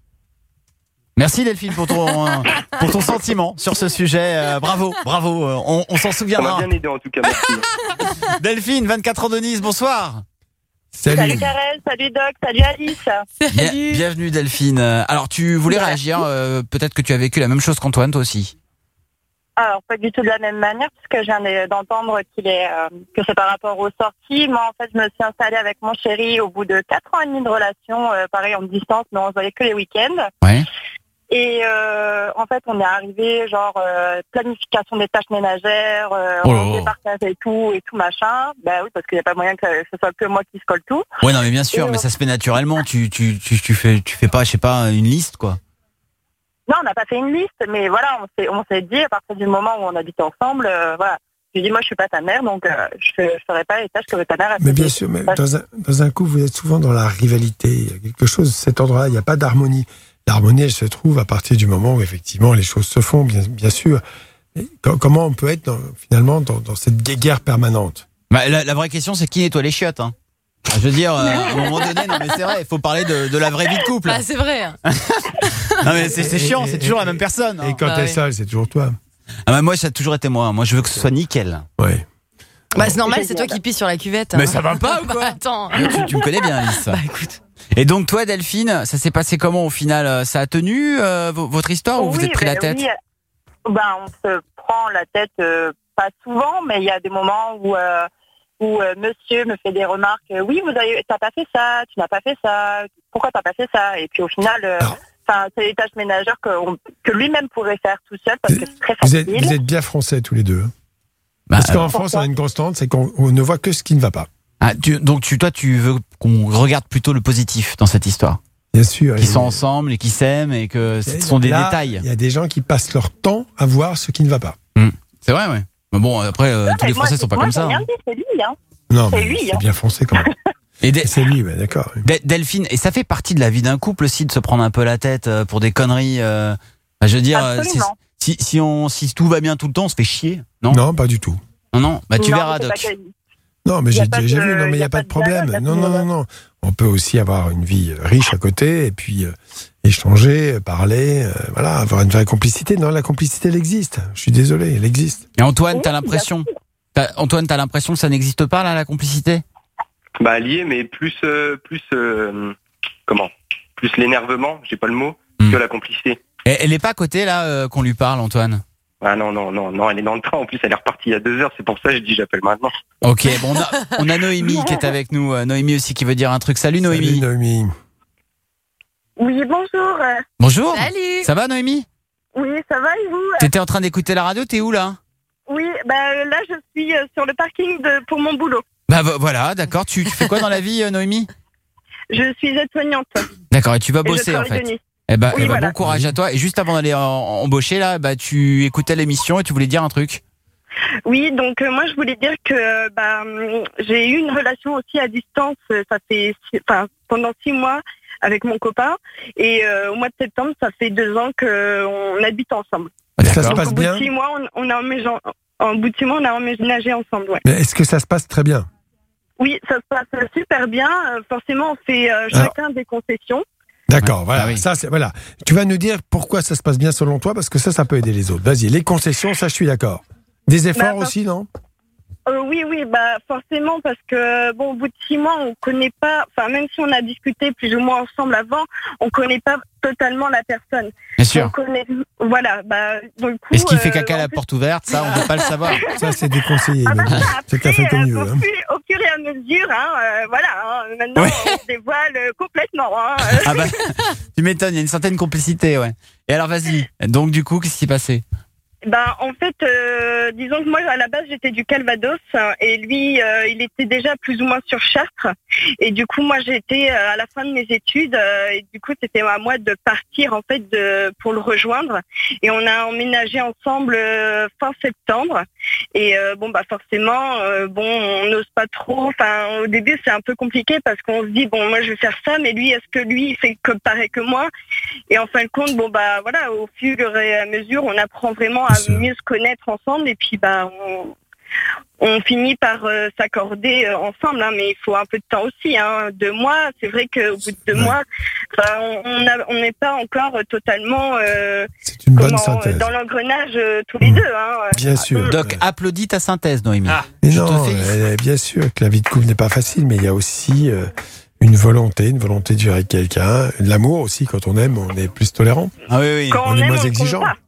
Merci Delphine pour ton, euh, pour ton sentiment sur ce sujet. Euh, bravo, bravo. euh, On, on s'en Ça m'a souviendra. bien aidé, en tout cas, merci. Delphine, vingt-quatre ans de Nice, bonsoir. Salut. Salut Karel, salut Doc, salut Alice. Bien- bienvenue Delphine. Euh, Alors tu voulais Voilà. réagir, euh, peut-être que tu as vécu la même chose qu'Antoine toi aussi. Alors, pas du tout de la même manière, puisque je viens d'entendre qu'il est, euh, que c'est par rapport aux sorties. Moi, en fait, je me suis installée avec mon chéri au bout de quatre ans et demi de relation, euh, pareil, en distance, mais on se voyait que les week-ends. Ouais. Et euh, en fait, on est arrivé, genre, euh, planification des tâches ménagères, euh, Oh là on là. départage et tout, et tout machin. Ben oui, parce qu'il n'y a pas moyen que ce soit que moi qui se colle tout. Ouais, non, mais bien sûr, Et, mais euh, ça se fait naturellement. Tu, tu, tu, tu fais, tu fais pas, je sais pas, une liste, quoi. Non, on n'a pas fait une liste, mais voilà, on s'est, on s'est dit, à partir du moment où on habite ensemble, euh, voilà. Je dis, moi, je suis pas ta mère, donc euh, je ne ferai pas les tâches que ta mère a Mais fait. bien sûr, mais dans un, dans un couple, vous êtes souvent dans la rivalité. Il y a quelque chose, cet endroit-là, il n'y a pas d'harmonie. L'harmonie, elle se trouve à partir du moment où, effectivement, les choses se font, bien, bien sûr. Et co- comment on peut être, dans, finalement, dans, dans cette guéguerre permanente? Bah, la, la vraie question, c'est qui nettoie les chiottes, hein. Je veux dire, euh, à un moment donné, non mais c'est vrai, il faut parler de, de la vraie vie de couple. Ah, c'est vrai. Non mais c'est, c'est chiant, c'est toujours la même personne. Et quand Bah t'es oui. seul, c'est toujours toi. Ah bah moi, ça a toujours été moi. Moi, je veux que ce soit nickel. Ouais. Bah, c'est normal, c'est toi qui pisses sur la cuvette. Mais hein. ça va pas ou quoi? Bah, attends. Tu, tu me connais bien, Alice. Bah, écoute. Et donc toi, Delphine, ça s'est passé comment au final? Ça a tenu euh, v- votre histoire ou vous Oui, êtes pris la ben tête? oui, euh, ben, on se prend la tête euh, pas souvent, mais il y a des moments où, euh, où euh, monsieur me fait des remarques. euh, oui, vous avez, t'as pas fait ça, tu n'as pas fait ça, pourquoi t'as pas fait ça? Et puis au final, euh, enfin, c'est des tâches ménagères que, on- que lui-même pourrait faire tout seul parce que c'est très Vous facile. êtes, vous êtes bien français tous les deux. hein. Bah, Parce qu'en euh, France, on a une constante, c'est qu'on on ne voit que ce qui ne va pas. Ah, tu, donc tu, toi, tu veux qu'on regarde plutôt le positif dans cette histoire. Bien sûr. Qu'ils Et- sont ensemble et qu'ils s'aiment et que ce sont des Là, détails. Il y a des gens qui passent leur temps à voir ce qui ne va pas. Hum. C'est vrai, ouais. Mais bon, après, euh, Non, tous mais les moi, Français sont pas moi, comme j'ai ça. rien hein. dit, c'est lui, hein. Non, C'est mais lui, c'est hein. bien français quand même. Et Del- C'est lui, ouais, d'accord. Del- Delphine, et ça fait partie de la vie d'un couple aussi de se prendre un peu la tête euh, pour des conneries. euh, enfin, je veux dire, euh, si, Absolument. si, si, on, si tout va bien tout le temps, on se fait chier, non? Non, pas du tout. Non, non. Bah tu Non, verras, c'est Doc. pas que- Non, mais Il y a j'ai pas déjà de- vu, non, mais il n'y a, pas de problème. dialogue à ce Non, non, non, niveau-là. non. On peut aussi avoir une vie euh, riche à côté et puis euh, échanger, euh, parler, euh, voilà, avoir une vraie complicité. Non, la complicité, elle existe. Je suis désolé, elle existe. Et Antoine, t'as Oui, l'impression t'as- Antoine, t'as l'impression que ça n'existe pas, là, la complicité? Bah lié, mais plus euh, plus euh, comment plus l'énervement, j'ai pas le mot, Hmm. que la complicité. Et elle est pas à côté, là, euh, qu'on lui parle, Antoine? Ah non non non non, elle est dans le train. En plus, elle est repartie il y a deux heures. C'est pour ça que je dis j'appelle maintenant. Ok, bon, on a, on a Noémie qui est avec nous. Euh, Noémie aussi qui veut dire un truc. Salut Noémie. Salut, Noémie. Oui, bonjour. euh, Bonjour. Salut. Ça va Noémie? Oui, ça va et vous? T'étais en train d'écouter la radio, t'es où là? Oui, bah, là, je suis euh, sur le parking de, pour mon boulot. Bah vo- voilà, d'accord. Tu, tu fais quoi dans la vie, euh, Noémie? Je suis aide-soignante. D'accord, et tu vas Et je bosser en travaille de fait. nuit. Eh bah, Oui, eh bah, voilà. bon courage à toi. Et juste avant d'aller en- embaucher là, bah tu écoutais l'émission et tu voulais dire un truc. Oui, donc euh, moi je voulais dire que euh, bah, hum, j'ai eu une relation aussi à distance, euh, ça fait six- enfin pendant six mois avec mon copain et euh, au mois de septembre ça fait deux ans qu'on habite ensemble. Ça se D'accord. passe Au bout de bien six mois on, on a emménagé, en bout de six mois on a emménagé ensemble. Ouais. Mais est-ce que ça se passe très bien? Oui, ça se passe super bien. Euh, forcément on fait euh, Alors- chacun des concessions. D'accord, Ouais. voilà. Ah oui. Ça, c'est, voilà. Tu vas nous dire pourquoi ça se passe bien selon toi, parce que ça, ça peut aider les autres. Vas-y, les concessions, ça, je suis d'accord. Des efforts Bah, aussi, non? Euh, oui, oui, bah forcément parce que bon, au bout de six mois, on connaît pas. Enfin, même si on a discuté plus ou moins ensemble avant, on connaît pas totalement la personne. Bien sûr. On connaît, voilà. Bah, du coup, Est-ce qu'il fait euh, caca à la en plus- porte ouverte? Ça, on peut pas le savoir. Ça, c'est déconseillé. Ah bah, Noémie. ça, C'est tout à après, fait comme euh, il veut. au, hein. fur, au fur et à mesure, hein, euh, voilà. Hein, maintenant, Ouais. on se dévoile euh, complètement. Hein, Ah bah, tu m'étonnes, il y a une certaine complicité, ouais. Et alors, vas-y. Donc, du coup, qu'est-ce qui s'est passé? Ben, en fait, euh, disons que moi, à la base, j'étais du Calvados hein, et lui, euh, il était déjà plus ou moins sur Chartres. Et du coup, moi, j'étais euh, à la fin de mes études euh, et du coup, c'était à moi de partir en fait de, pour le rejoindre. Et on a emménagé ensemble euh, fin septembre. Et euh, bon, bah forcément, euh, bon, on n'ose pas trop. Enfin, au début, c'est un peu compliqué parce qu'on se dit bon, moi, je vais faire ça, mais lui, est-ce que lui, il fait comme pareil que moi? Et en fin de compte, bon bah voilà, au fur et à mesure, on apprend vraiment à mieux se connaître ensemble et puis bah on, on finit par euh, s'accorder euh, ensemble, hein, mais il faut un peu de temps aussi. Hein. Deux mois, c'est vrai qu'au bout de deux Ouais. mois, on on a- on n'est pas encore totalement euh, C'est une bonne comment, synthèse. dans l'engrenage euh, tous les deux. Hein. Bien sûr. Doc, applaudis ta synthèse, Noémie. Mais Je non, te félicite. euh, bien sûr que la vie de couple n'est pas facile, mais il y a aussi euh, une volonté, une volonté de vivre avec quelqu'un. L'amour aussi, quand on aime, on est plus tolérant. Ah oui, oui. Quand on on, est aime, moins on exigeant. compte pas.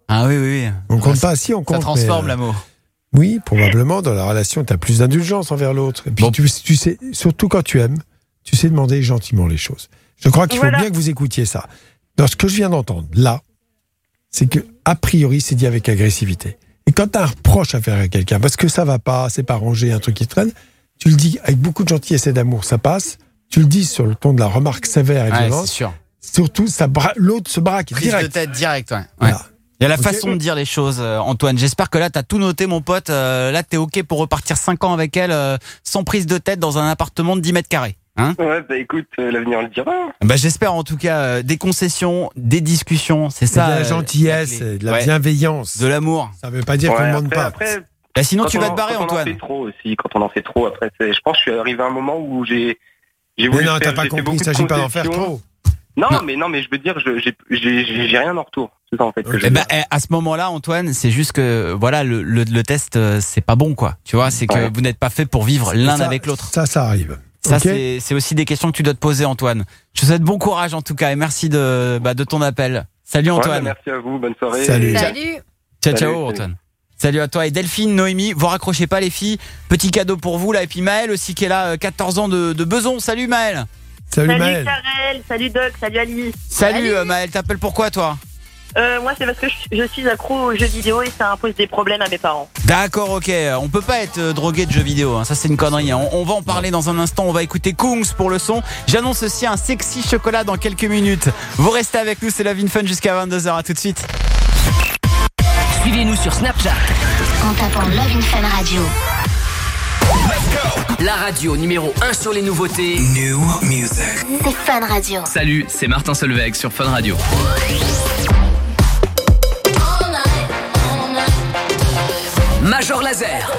Ah oui, oui, oui. On compte pas, si on compte. Ça transforme mais, euh, l'amour. Oui, probablement, dans la relation, tu as plus d'indulgence envers l'autre. Et puis bon. tu, tu sais, surtout quand tu aimes, tu sais demander gentiment les choses. Je crois qu'il voilà. faut bien que vous écoutiez ça. Dans ce que je viens d'entendre, là, c'est que, a priori, c'est dit avec agressivité. Et quand tu as un reproche à faire à quelqu'un, parce que ça va pas, c'est pas rangé, un truc qui traîne, tu le dis avec beaucoup de gentillesse et d'amour, ça passe. Tu le dis sur le ton de la remarque sévère et ouais, violente. C'est sûr. Surtout, ça bra- l'autre se braque Prise direct. de tête direct, ouais. Voilà. ouais. Il y a la okay. façon de dire les choses, euh, Antoine. J'espère que là, t'as tout noté, mon pote. Euh, là, t'es OK pour repartir cinq ans avec elle, euh, sans prise de tête, dans un appartement de dix mètres carrés. Hein ouais, bah écoute, euh, l'avenir le dira. Bah, j'espère en tout cas euh, des concessions, des discussions, c'est ça. De la euh, gentillesse, de la ouais. bienveillance. De l'amour. Ça veut pas dire ouais, qu'on ne demande pas. Après, bah, sinon, tu vas en, te barrer, quand Antoine. Quand on en fait trop aussi, quand on en fait trop, après, c'est, je pense que je suis arrivé à un moment où j'ai... j'ai mais non, faire, t'as pas compris, il ne s'agit pas d'en faire trop. Non, non, mais non, mais je veux dire, je, j'ai, j'ai, j'ai rien en retour. C'est ça en fait. Que okay. je bah, à ce moment-là, Antoine, c'est juste que voilà, le, le, le test, c'est pas bon, quoi. Tu vois, c'est que ouais. vous n'êtes pas fait pour vivre l'un ça, avec l'autre. Ça, ça arrive. Ça, okay. c'est, c'est aussi des questions que tu dois te poser, Antoine. Je te souhaite bon courage en tout cas et merci de, bah, de ton appel. Salut Antoine. Ouais, merci à vous, bonne soirée. Salut. Salut. Ciao, ciao salut, Antoine. salut. Salut à toi et Delphine, Noémie, vous raccrochez pas les filles. Petit cadeau pour vous là et puis Maëlle aussi qui est là, quatorze ans de, de Beson. Salut Maëlle. Salut, salut Maëlle. Karel, salut Doc, salut Ali. Salut, salut. Maëlle, t'appelles pourquoi toi? Euh, moi, c'est parce que je, je suis accro aux jeux vidéo et ça impose des problèmes à mes parents. D'accord, ok. On peut pas être drogué de jeux vidéo, hein. Ça c'est une connerie. On, on va en parler dans un instant. On va écouter Kungs pour le son. J'annonce aussi un sexy chocolat dans quelques minutes. Vous restez avec nous, c'est Love in Fun jusqu'à vingt-deux heures. À tout de suite. Suivez-nous sur Snapchat en tapant Love in Fun Radio. La radio numéro un sur les nouveautés. New music. C'est Fun Radio. Salut, c'est Martin Solveig sur Fun Radio. Major Laser.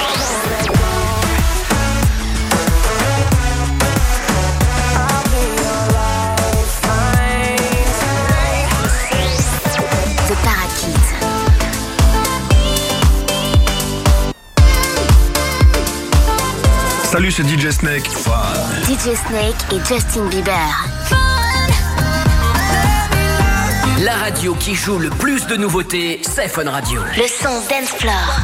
The Parakeet. Salut, c'est D J Snake. Fun. D J Snake et Justin Bieber. La radio qui joue le plus de nouveautés, c'est Fun Radio. Le son Dance Floor.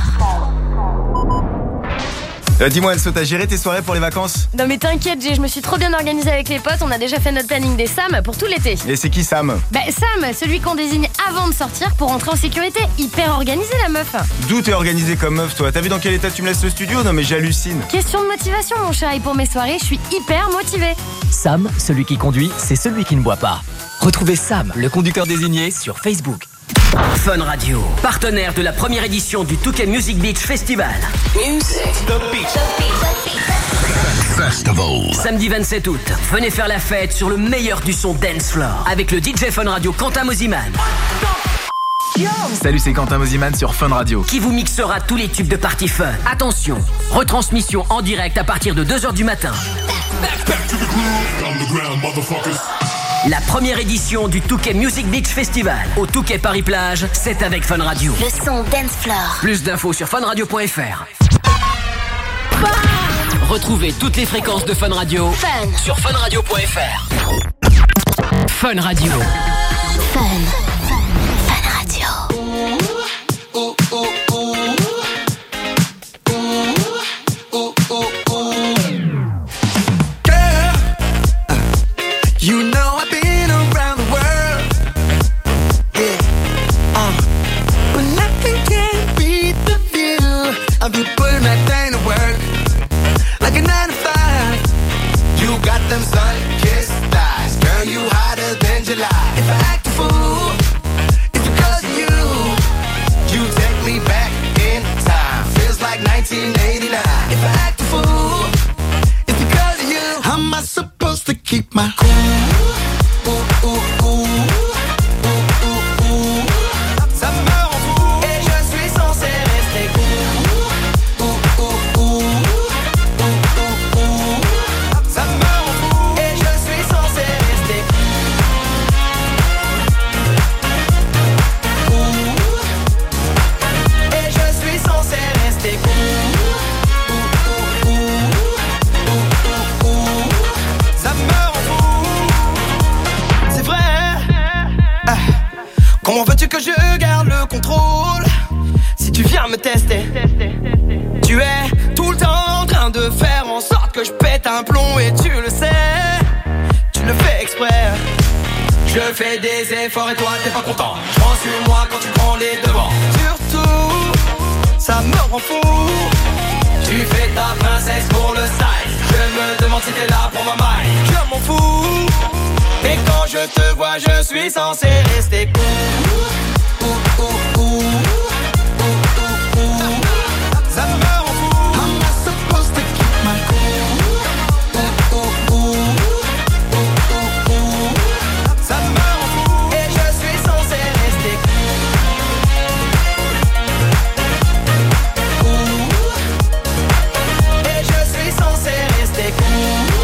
Euh, dis-moi, Elso, t'as géré tes soirées pour les vacances? Non mais t'inquiète, Jay, je me suis trop bien organisée avec les potes. On a déjà fait notre planning des Sam pour tout l'été. Et c'est qui Sam? Bah Sam, celui qu'on désigne avant de sortir pour rentrer en sécurité. Hyper organisé la meuf. D'où t'es organisé comme meuf, toi? T'as vu dans quel état tu me laisses le studio? Non mais j'hallucine. Question de motivation, mon chéri. Pour mes soirées, je suis hyper motivée. Sam, celui qui conduit, c'est celui qui ne boit pas. Retrouvez Sam, le conducteur désigné, sur Facebook. Fun Radio, partenaire de la première édition du Touquet Music Beach Festival. Music. The Beach. Festival. Samedi vingt-sept août, venez faire la fête sur le meilleur du son dance floor avec le D J Fun Radio Quentin Mosiman. Salut, c'est Quentin Mosiman sur Fun Radio. Qui vous mixera tous les tubes de party fun. Attention, retransmission en direct à partir de deux heures du matin. La première édition du Touquet Music Beach Festival au Touquet Paris-Plage, c'est avec Fun Radio. Le son Dance Floor. Plus d'infos sur fun radio point f r. Retrouvez toutes les fréquences de Fun Radio Fun. sur fun radio point f r. Fun Radio. Fun. Fun Radio. You know I've been around the world, yeah, uh, but nothing can beat the feel of you putting that thing to work, like a nine to five. You got them sun-kissed thighs, girl, you hotter than July. If I act a fool, it's because of you. You take me back in time, feels like nineteen eighty-nine. If I act a fool, it's because of you. How am I supposed to keep my cool? Ça me rend fou. viens me tester. Tu es tout le temps en train de faire en sorte que je pète un plomb et tu le sais. Tu le fais exprès. Je fais des efforts et toi t'es pas content. Je prends sur moi quand tu prends les devants. Surtout, ça me rend fou. Tu fais ta princesse pour le style. Je me demande si t'es là pour ma maille. Je m'en fous. Et quand je te vois je suis censé rester cool. Ouh, ouh, ouh. Ça me rend fou. I'm not supposed to keep my cool. Ouh, ouh, ouh. Ouh, ouh, ouh. Ça me rend fou. Et je suis censé rester cool. Et je suis censé rester cool.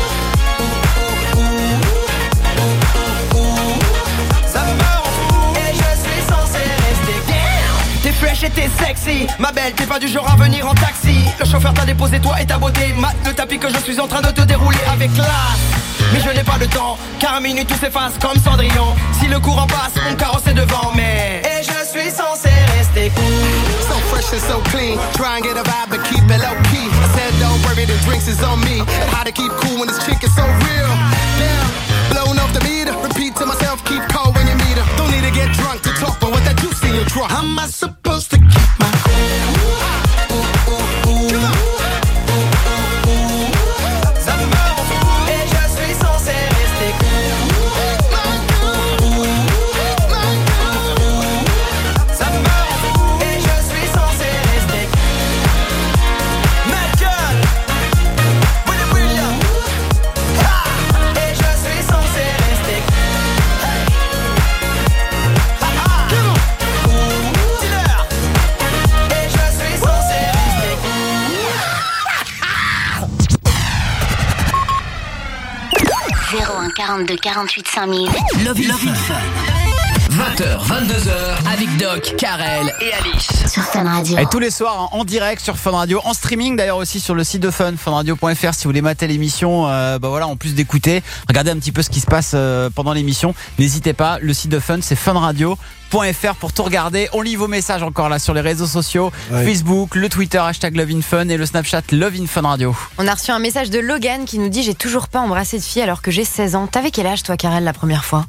Ça me rend fou. Et je suis censé rester cool. T'es fresh et t'es sexy. Ma belle, t'es pas du genre à venir en taxi. Le chauffeur t'a déposé toi et ta beauté. Mat le tapis que je suis en train de te dérouler avec classe. Mais je n'ai pas le temps, car à minute tout s'efface comme Cendrillon. Si le courant passe, mon carrosse est devant. Mais et je suis censé rester cool. So fresh and so clean, try and get a vibe but keep it low key. I said don't worry, the drinks is on me. And how to keep cool when this chick is so real. Damn, blowing off the meter. Repeat to myself, keep cold when you meet her. Don't need to get drunk to talk, but with that juice in your trunk. How am I supposed to keep my cool? quarante-deux quarante-huit cinq mille. Love in Fun. vingt heures, vingt-deux heures avec Doc, Karel et Alice. Sur Fun Radio. Et tous les soirs en direct sur Fun Radio, en streaming d'ailleurs aussi sur le site de Fun, funradio point f r si vous voulez mater l'émission. Euh, bah voilà, en plus d'écouter, regardez un petit peu ce qui se passe euh, pendant l'émission. N'hésitez pas, le site de Fun c'est funradio point f r pour tout regarder. On lit vos messages encore là sur les réseaux sociaux, ouais. Facebook, le Twitter hashtag Love in Fun et le Snapchat Love in Fun Radio. On a reçu un message de Logan qui nous dit j'ai toujours pas embrassé de fille alors que j'ai seize ans. T'avais quel âge toi Karel la première fois?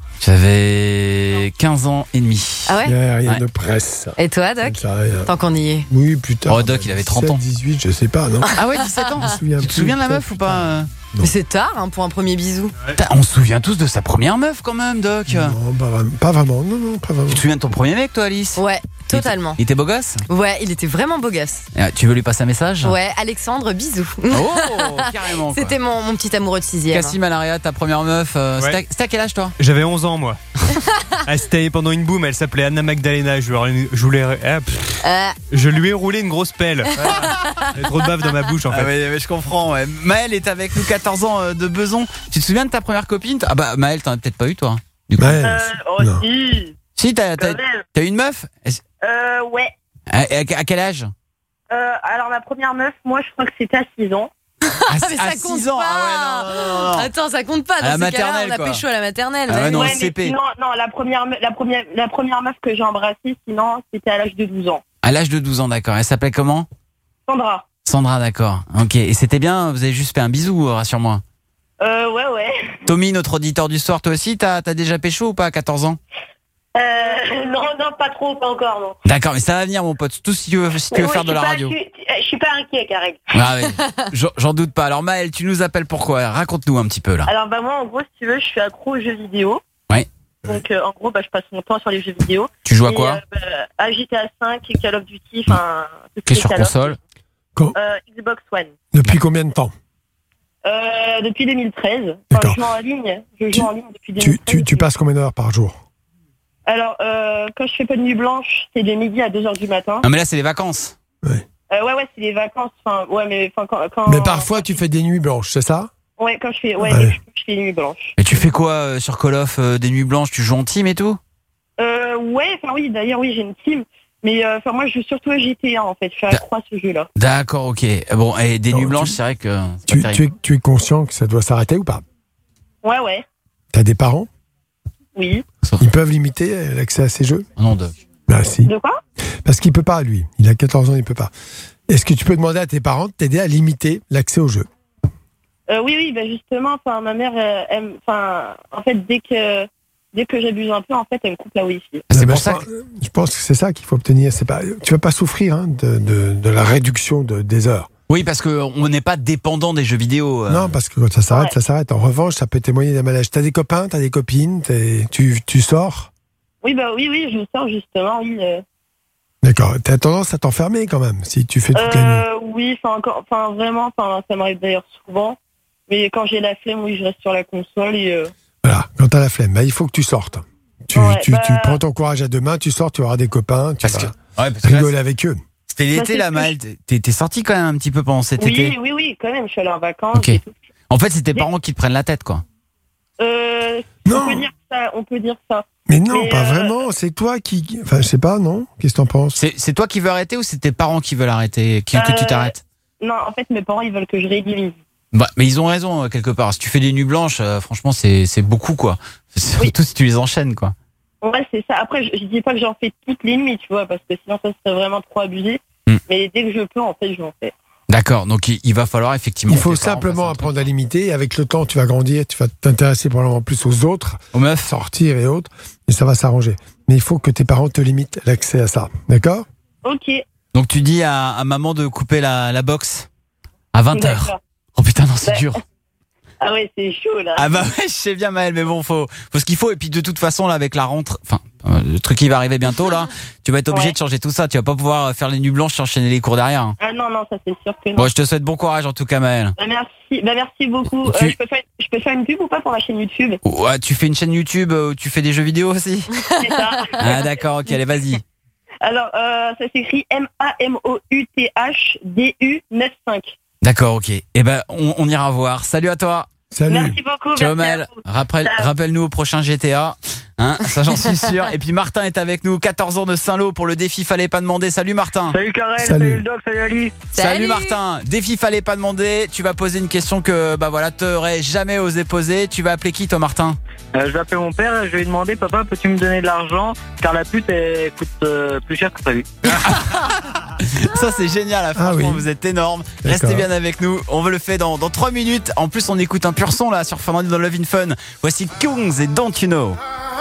J'avais quinze ans et demi. Ah ouais? Il n'y a rien ouais. de presse. Et toi Doc? Tant qu'on y est. Oui, plus tard. Oh Doc il avait trente ans. dix-huit, je sais pas, non? Ah ouais, dix-sept ans. Je tu te souviens de la meuf ou pas? Mais c'est tard hein, pour un premier bisou. Ouais. On se souvient tous de sa première meuf quand même, Doc. Non, pas vraiment. Pas vraiment. Non, non, pas vraiment. Tu te souviens de ton premier mec, toi, Alice? Ouais, totalement. Il était, il était beau gosse? Ouais, il était vraiment beau gosse. Tu veux lui passer un message? Ouais, Alexandre, bisous. Oh, carrément. C'était mon, mon petit amoureux de sixième. Cassim Alaria, ta première meuf. Euh, ouais. C'était à quel âge, toi? J'avais onze ans, moi. Elle s'était pendant une boum, elle s'appelait Anna Magdalena. Je, je, voulais, ah, euh. je lui ai roulé une grosse pelle. J'avais trop de bave dans ma bouche, en fait. Ah, mais, mais je comprends. Ouais. Maëlle est avec nous, quatorze ans de beson. Tu te souviens de ta première copine? Ah bah Maëlle, t'en as peut-être pas eu, toi. Du coup. Euh, oh non. si. Si, t'as, t'as, t'as eu une meuf? Euh, ouais. À, à, à quel âge? euh, Alors ma première meuf, moi je crois que c'était à six ans. Ah, mais ça compte six ans. pas. Ah ouais, non, non, non, non. Attends, ça compte pas. Dans à la ces cas-là, on a quoi. pécho à la maternelle. Ah ouais, non, ouais, le C P. Sinon, non, la première, la première, la première meuf que j'ai embrassée, sinon, c'était à l'âge de douze ans. À l'âge de douze ans, d'accord. Elle s'appelait comment? Sandra. Sandra, d'accord. Ok. Et c'était bien. Vous avez juste fait un bisou, rassure-moi. Euh, ouais, ouais. Tommy, notre auditeur du soir, toi aussi, t'as, t'as déjà pécho ou pas à quatorze ans? Euh, non, non, pas trop, pas encore, non. D'accord, mais ça va venir, mon pote. Tout si tu veux, si tu veux ouais, faire de la pas, radio. Je suis, je suis pas inquiet, Karel. Ah oui, j'en, j'en doute pas. Alors Maëlle, tu nous appelles pourquoi? Raconte-nous un petit peu là. Alors bah moi, en gros, si tu veux, je suis accro aux jeux vidéo. Ouais. Donc euh, en gros, bah je passe mon temps sur les jeux vidéo. Tu joues à et, quoi? euh, bah, à G T A cinq, Call of Duty, enfin. Qu'est-ce sur console? euh, Xbox One. Depuis combien de temps? Euh, depuis deux mille treize. Enfin, je joue en ligne. Je joue tu, en ligne depuis deux mille treize. Tu, tu, tu passes combien d'heures par jour? Alors, euh, quand je fais pas de nuit blanche, c'est de midi à deux heures du matin. Non, mais là, c'est les vacances. Ouais, euh, ouais, ouais, c'est les vacances. Enfin, ouais, mais enfin, quand, quand. Mais parfois, tu fais des nuits blanches, c'est ça? Ouais, quand je fais, ouais, ouais. Je, je fais des nuits blanches. Et tu fais quoi euh, sur Call of euh, des nuits blanches? Tu joues en team et tout? Euh, ouais, enfin oui. D'ailleurs, oui, j'ai une team. Mais enfin, euh, moi, je joue surtout à G T A en fait. Je suis accro à ce jeu-là. D'accord, ok. Bon, et des non, nuits blanches, tu, c'est vrai que. C'est tu, tu, es, tu es conscient que ça doit s'arrêter ou pas? Ouais, ouais. T'as des parents? Oui. Ils peuvent limiter l'accès à ces jeux? Non, de. Bah si. De quoi? Parce qu'il peut pas, lui. Il a quatorze ans, il peut pas. Est-ce que tu peux demander à tes parents de t'aider à limiter l'accès au jeu? Euh, oui, oui, bah justement, enfin, ma mère, euh, elle, enfin, en fait, dès que, dès que j'abuse un peu, en fait, elle me coupe la Wi-Fi. C'est pour ça. Que... Je pense que c'est ça qu'il faut obtenir. C'est pas, tu vas pas souffrir hein, de, de, de la réduction de, des heures. Oui, parce qu'on n'est pas dépendant des jeux vidéo. Euh... Non, parce que quand ça s'arrête, Ouais. ça s'arrête. En revanche, ça peut témoigner d'un malaise. T'as des copains, t'as des copines, t'es- tu, tu sors. Oui, bah oui, oui, je sors justement, oui. Euh, D'accord. T'as tendance à t'enfermer quand même si tu fais toute la nuit. euh, oui, enfin, encore, enfin, vraiment, enfin, ça m'arrive d'ailleurs souvent. Mais quand j'ai la flemme, oui, je reste sur la console et. Euh... Voilà. Quand t'as la flemme, bah, il faut que tu sortes. Tu, Ouais, tu, bah- tu prends ton courage à deux mains, tu sors, tu auras des copains, tu Parce vas que- ouais, parce que là, rigoler c'est- avec eux. C'était Bah, l'été c'est là, ce que Maël. T'es, t'es sorti quand même un petit peu pendant cet Oui, été. oui, oui, quand même, je suis allée en vacances. Ok. et tout. En fait, c'est tes parents qui te prennent la tête, quoi. Euh, Non. on peut dire ça, on peut dire ça. Mais non, Mais, pas euh, vraiment. C'est toi qui. Enfin, je sais pas, non? Qu'est-ce que t'en penses? C'est, c'est toi qui veux arrêter ou c'est tes parents qui veulent arrêter, qui, que tu Euh, t'arrêtes? Non, en fait, mes parents, ils veulent que je rédimise. Bah, mais ils ont raison, euh, quelque part. Si tu fais des nuits blanches, euh, franchement, c'est, c'est beaucoup, quoi. Surtout si tu les enchaînes, quoi. Ouais, c'est ça. Après, je, je dis pas que j'en fais toutes les nuits, tu vois, parce que sinon, ça serait vraiment trop abusé. Hmm. Mais dès que je peux, en fait, je m'en fais. D'accord, donc il, il va falloir effectivement. Il faut que tes parents simplement fassent un apprendre à limiter. Et avec le temps, tu vas grandir, tu vas t'intéresser probablement plus aux autres, truc. Aux meufs. sortir et autres, et ça va s'arranger. Mais il faut que tes parents te limitent l'accès à ça. D'accord? Ok. Donc tu dis à, à maman de couper la, la box à vingt heures. D'accord. Oh putain, non, c'est Bah, dur. Ah ouais, c'est chaud, là. Ah bah ouais, je sais bien Maël, mais bon, faut, faut ce qu'il faut. Et puis de toute façon, là, avec la rentrée, enfin, euh, le truc qui va arriver bientôt, là, tu vas être obligé Ouais. de changer tout ça. Tu vas pas pouvoir faire les nuits blanches et enchaîner les cours derrière. hein. Ah non, non, ça, c'est sûr que non. Bon, je te souhaite bon courage en tout cas, Maël. Bah, merci. Bah, merci beaucoup. Tu- Euh, je, peux faire, je peux faire une pub ou pas pour la chaîne YouTube? Ouais, tu fais une chaîne YouTube où tu fais des jeux vidéo aussi? C'est ça. Ah d'accord, ok, allez, vas-y. Alors, euh, ça s'écrit M A M O U T H D U neuf cinq. D'accord, ok. Eh ben, on, on ira voir. Salut à toi. Salut. Merci beaucoup. Ciao merci à Mel, vous. rappelle, Ciao. rappelle-nous au prochain G T A, hein, ça j'en suis sûr. Et puis Martin est avec nous, quatorze ans de Saint-Lô pour le défi Fallait pas demander. Salut Martin. Salut Karel, Salut. salut, le doc, salut Ali. Salut. Salut. Martin, défi Fallait pas demander. Tu vas poser une question que bah voilà t'aurais jamais osé poser. Tu vas appeler qui toi Martin? Euh, je vais appeler mon père et je vais lui demander, papa, peux-tu me donner de l'argent car la pute elle coûte euh, plus cher que prévu. Ça c'est génial, hein, Ah franchement oui. vous êtes énorme. D'accord. Restez bien avec nous, on le fait dans, dans trois minutes. En plus on écoute un pur son là sur Fun Radio dans Love in Fun. Voici Kungs et Don't You Know.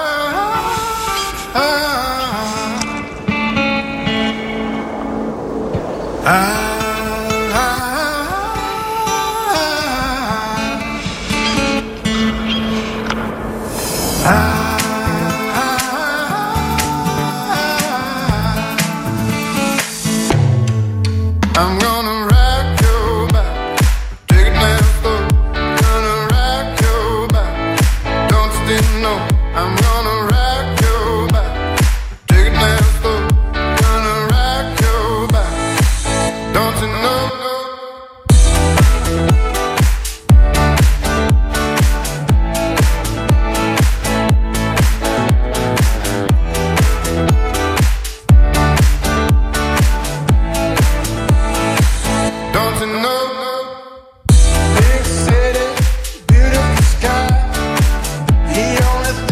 I'm gonna rock your back, take it down slow. Gonna rock your back, don't you didn't know. I'm gonna rock your back, take it down slow. Gonna rock your back, don't you know? Don't you know? Big city, beautiful sky. The only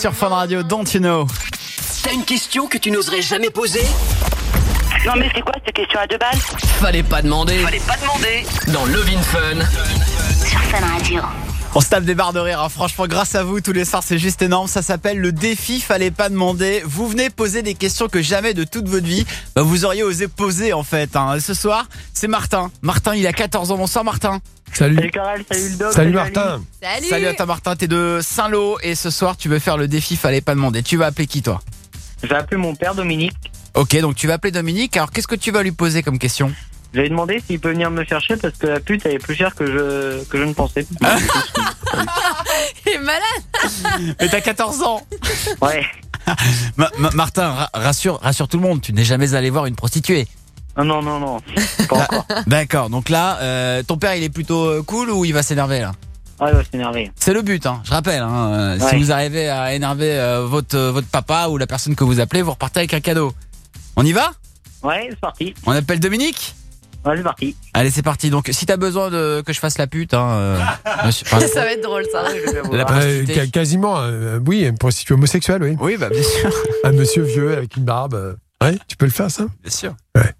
sur Fun Radio, Don't You Know. T'as une question que tu n'oserais jamais poser? Non mais c'est quoi cette question à deux balles? Fallait pas demander. Fallait pas demander. Dans Love in Fun. Sur Fun Radio. On se tape des barres de rire, hein. Franchement, grâce à vous, tous les soirs, c'est juste énorme. Ça s'appelle le défi Fallait pas demander. Vous venez poser des questions que jamais de toute votre vie, bah, vous auriez osé poser, en fait. Hein. Ce soir, c'est Martin. Martin, il a quatorze ans. Bonsoir, Martin. Salut. Salut Karel, salut le doc. Salut Martin. Salut. Salut à toi, Martin. T'es de Saint-Lô et ce soir, tu veux faire le défi Fallait pas demander. Tu vas appeler qui, toi? Je vais appeler mon père Dominique. Ok, donc tu vas appeler Dominique. Alors, qu'est-ce que tu vas lui poser comme question? Je vais lui demander s'il peut venir me chercher parce que la pute elle est plus chère que je, que je ne pensais. Il est malade. Mais t'as quatorze ans. Ouais. Ma- Ma- Martin, ra- rassure, rassure tout le monde, tu n'es jamais allé voir une prostituée. Non, non, non, non. Pas encore. D'accord, donc là, euh, ton père il est plutôt euh, cool ou il va s'énerver là? Ah, il va s'énerver. C'est le but, hein, je rappelle. Hein, euh, Ouais. Si vous arrivez à énerver euh, votre, euh, votre papa ou la personne que vous appelez, vous repartez avec un cadeau. On y va? Ouais, c'est parti. On appelle Dominique? Ouais, c'est parti. Allez, c'est parti. Donc, si t'as besoin de que je fasse la pute, hein, euh, monsieur- enfin, Ça va être drôle ça. la Euh, prostituée. ca- quasiment, euh, oui, une prostituée homosexuelle, oui. Oui, bah bien sûr. Un monsieur vieux avec une barbe. euh, Ouais, tu peux le faire, ça? Bien sûr. Ouais.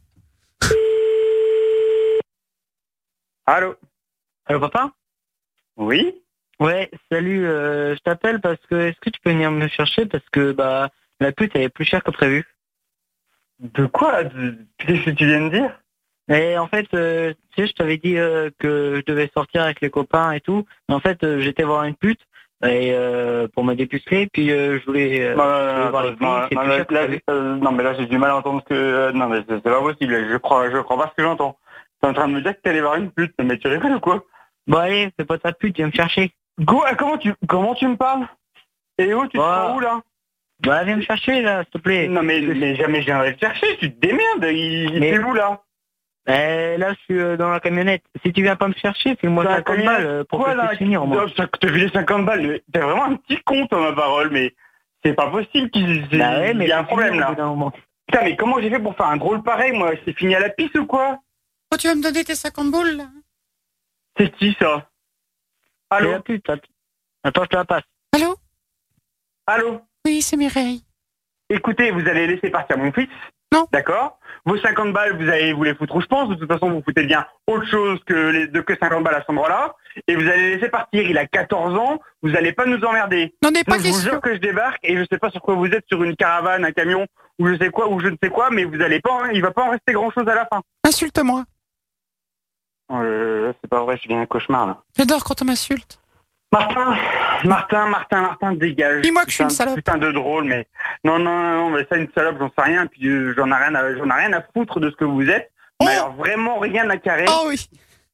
Allô? Allô, papa? Oui? Ouais, salut, euh, je t'appelle parce que est-ce que tu peux venir me chercher parce que bah la pute elle est plus chère que prévu. De quoi? Qu'est-ce que tu viens de dire? Et en fait, euh, tu sais, je t'avais dit euh, que je devais sortir avec les copains et tout. Mais en fait, euh, j'étais voir une pute et euh, pour me dépuceler, puis euh, je voulais, euh, Non, je voulais voir les filles, non, c'est non, plus mais cher que là, prévu. euh, non, mais là, j'ai du mal à entendre ce que... euh, non, mais c'est c'est pas possible. Je crois, je crois pas ce que j'entends. T'es en train de me dire que t'es allé voir une pute. Mais tu rigoles ou quoi? Bon allez, c'est pas ta pute, viens me chercher. Quoi? Comment tu, comment tu me parles? Et où? Tu te Bah. prends où, là? Bah viens me chercher là, s'il te plaît. Non, mais, mais jamais je viendrai te chercher. Tu te démerdes. Il, il Mais- est où, là? Eh, là, je suis euh, dans la camionnette. Si tu viens pas me chercher, file-moi Dans la cinquante camionnette? balles euh, pour Quoi, que je là? puisse finir, moi. Non, ça te filé cinquante balles. Mais t'es vraiment un petit con, toi, ma parole. Mais c'est pas possible qu'il Bah ouais, mais il y a un faut problème, finir au là. bout d'un moment. Putain, mais comment j'ai fait pour faire un drôle pareil, moi? C'est fini à la pisse ou quoi? Oh, tu vas me donner tes cinquante boules là? C'est qui, ça? C'est Allô? la pute, att- attends, je te la passe. Allô? Allô? Oui, c'est Mireille. Écoutez, vous allez laisser partir mon fils. Non. D'accord. Vos cinquante balles, vous allez vous les foutre où je pense. De toute façon, vous foutez bien autre chose que les de que cinquante balles à cet endroit-là. Et vous allez laisser partir. Il a quatorze ans. Vous allez pas nous emmerder. N'en est pas Donc, je vous question. jure que je débarque et je sais pas sur quoi vous êtes, sur une caravane, un camion, ou je sais quoi, ou je ne sais quoi, mais vous allez pas, il va pas en rester grand chose à la fin. Insulte-moi. Euh, c'est pas vrai, je viens un cauchemar, là. J'adore quand on m'insulte. Martin, Martin, Martin, Martin, dégage. Dis-moi que je suis une Putain- salope. Putain de drôle, mais non, non, non, non, mais ça, une salope, j'en sais rien, puis euh, j'en ai rien, à, j'en ai rien à foutre de ce que vous êtes. Oh. Mais alors vraiment rien à carrer. Oh oui.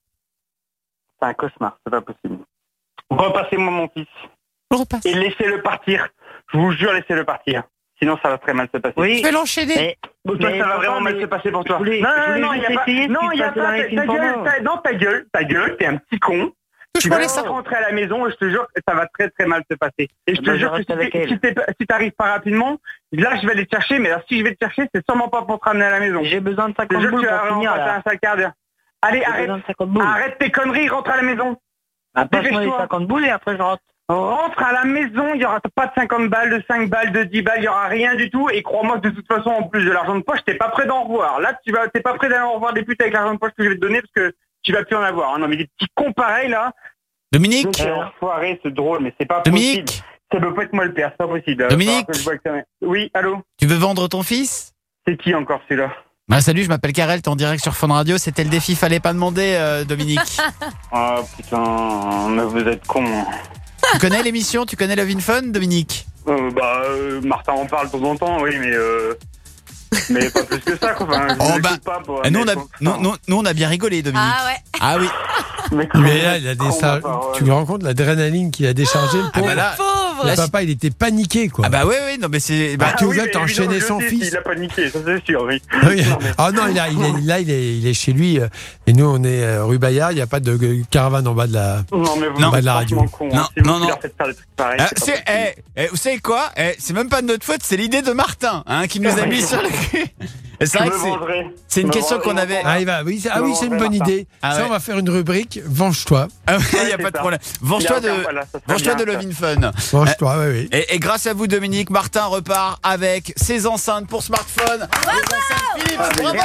C'est un cauchemar, c'est pas possible. Repassez-moi mon fils Je repasse. et laissez-le partir. Je vous jure, laissez-le partir. Sinon, ça va très mal se passer. Oui. Je vais l'enchaîner. Mais, Bon, toi, mais ça va papa, vraiment mal mais se passer pour toi. je voulais- non, je voulais non, non, juste il y a pas, essayer de non, il y a passer dans pas, les ta films gueule, porno. ta, non, ta gueule, ta gueule, t'es un petit con. Tu Touche-moi vas les seins. rentrer à la maison et je te jure que ça va très très mal se passer. Et je te Bah, je jure que reste si avec t'es- elle. si t'es pas- si t'arrives pas rapidement, là je vais aller te chercher, mais alors si je vais te chercher, c'est sûrement pas pour te ramener à la maison. J'ai besoin de Je te cinquante jure que boules tu vas pour vraiment finir passer là. un sale quart d'heure. Allez, J'ai arrête, besoin de cinquante boules. arrête tes conneries, rentre à la maison. Ah, passe-moi les Dépêche-toi. cinquante boules et après je rentre. Rentre à la maison, il y aura pas de cinquante balles, de cinq balles, de dix balles, il y aura rien du tout. Et crois-moi que de toute façon, en plus de l'argent de poche, t'es pas prêt d'en revoir. Là, tu vas, t'es pas prêt d'aller en revoir des putes avec l'argent de poche que je vais te donner parce que tu vas plus en avoir. hein. Non, mais des petits cons pareils là. Dominique. C'est enfoiré, c'est drôle, mais c'est pas possible. Dominique. Ça peut pas être moi le père, c'est pas possible. Il va Dominique. falloir que je vois que ça- Oui, allô. Tu veux vendre ton fils? C'est qui encore celui-là? Bah salut, je m'appelle Karel, t'es en direct sur Fun Radio. C'était le défi, fallait pas demander, euh, Dominique. Oh putain, mais vous êtes con. Tu connais l'émission? Tu connais Love in Fun, Dominique? Euh, bah, euh, Martin en parle de temps en temps, oui, mais euh, mais pas plus que ça, quoi. Enfin, je Oh, l'écoute bah, pas pour- Ah, nous, on a, mais- nous, nous- nous, on a bien rigolé, Dominique. Ah ouais. Ah oui. Mais, Mais là, il a des ça- tu me rends compte l'adrénaline qu'il a déchargé, le Ah pauvre. bah là, Pauvre. Le là, papa, il était paniqué, quoi. ah bah ouais, ouais, non mais c'est. Bah, Ah, tu oui, vois, mais t'as enchaîné évidemment, son je sais, fils. Il a paniqué, ça c'est sûr, oui. Ah oui. Ah non, il a- il est, là, il est, il est chez lui. euh, Et nous, on est euh, rue Bayard. Il n'y a pas de euh, caravane en bas de la. Non, mais vous Non. êtes Pas de la radio. franchement con, hein. Non, C'est vous non, qui non. leur faites faire des trucs pareils. Ah, c'est pas c'est, possible. eh, eh, vous savez quoi? Eh, c'est même pas de notre faute, c'est l'idée de Martin, hein, qui nous a mis sur le cul. C'est vrai que c'est, c'est une question qu'on avait. Ah, il va, oui, c'est, ah oui, c'est une bonne idée. Ah ça, ouais. on va faire une rubrique. Venge-toi. Ah oui, il n'y a pas de problème. Venge-toi de, venge-toi de Love in Fun. Venge-toi, oui, oui. Et, et grâce à vous, Dominique, Martin repart avec ses enceintes pour smartphone. Bravo, Bravo,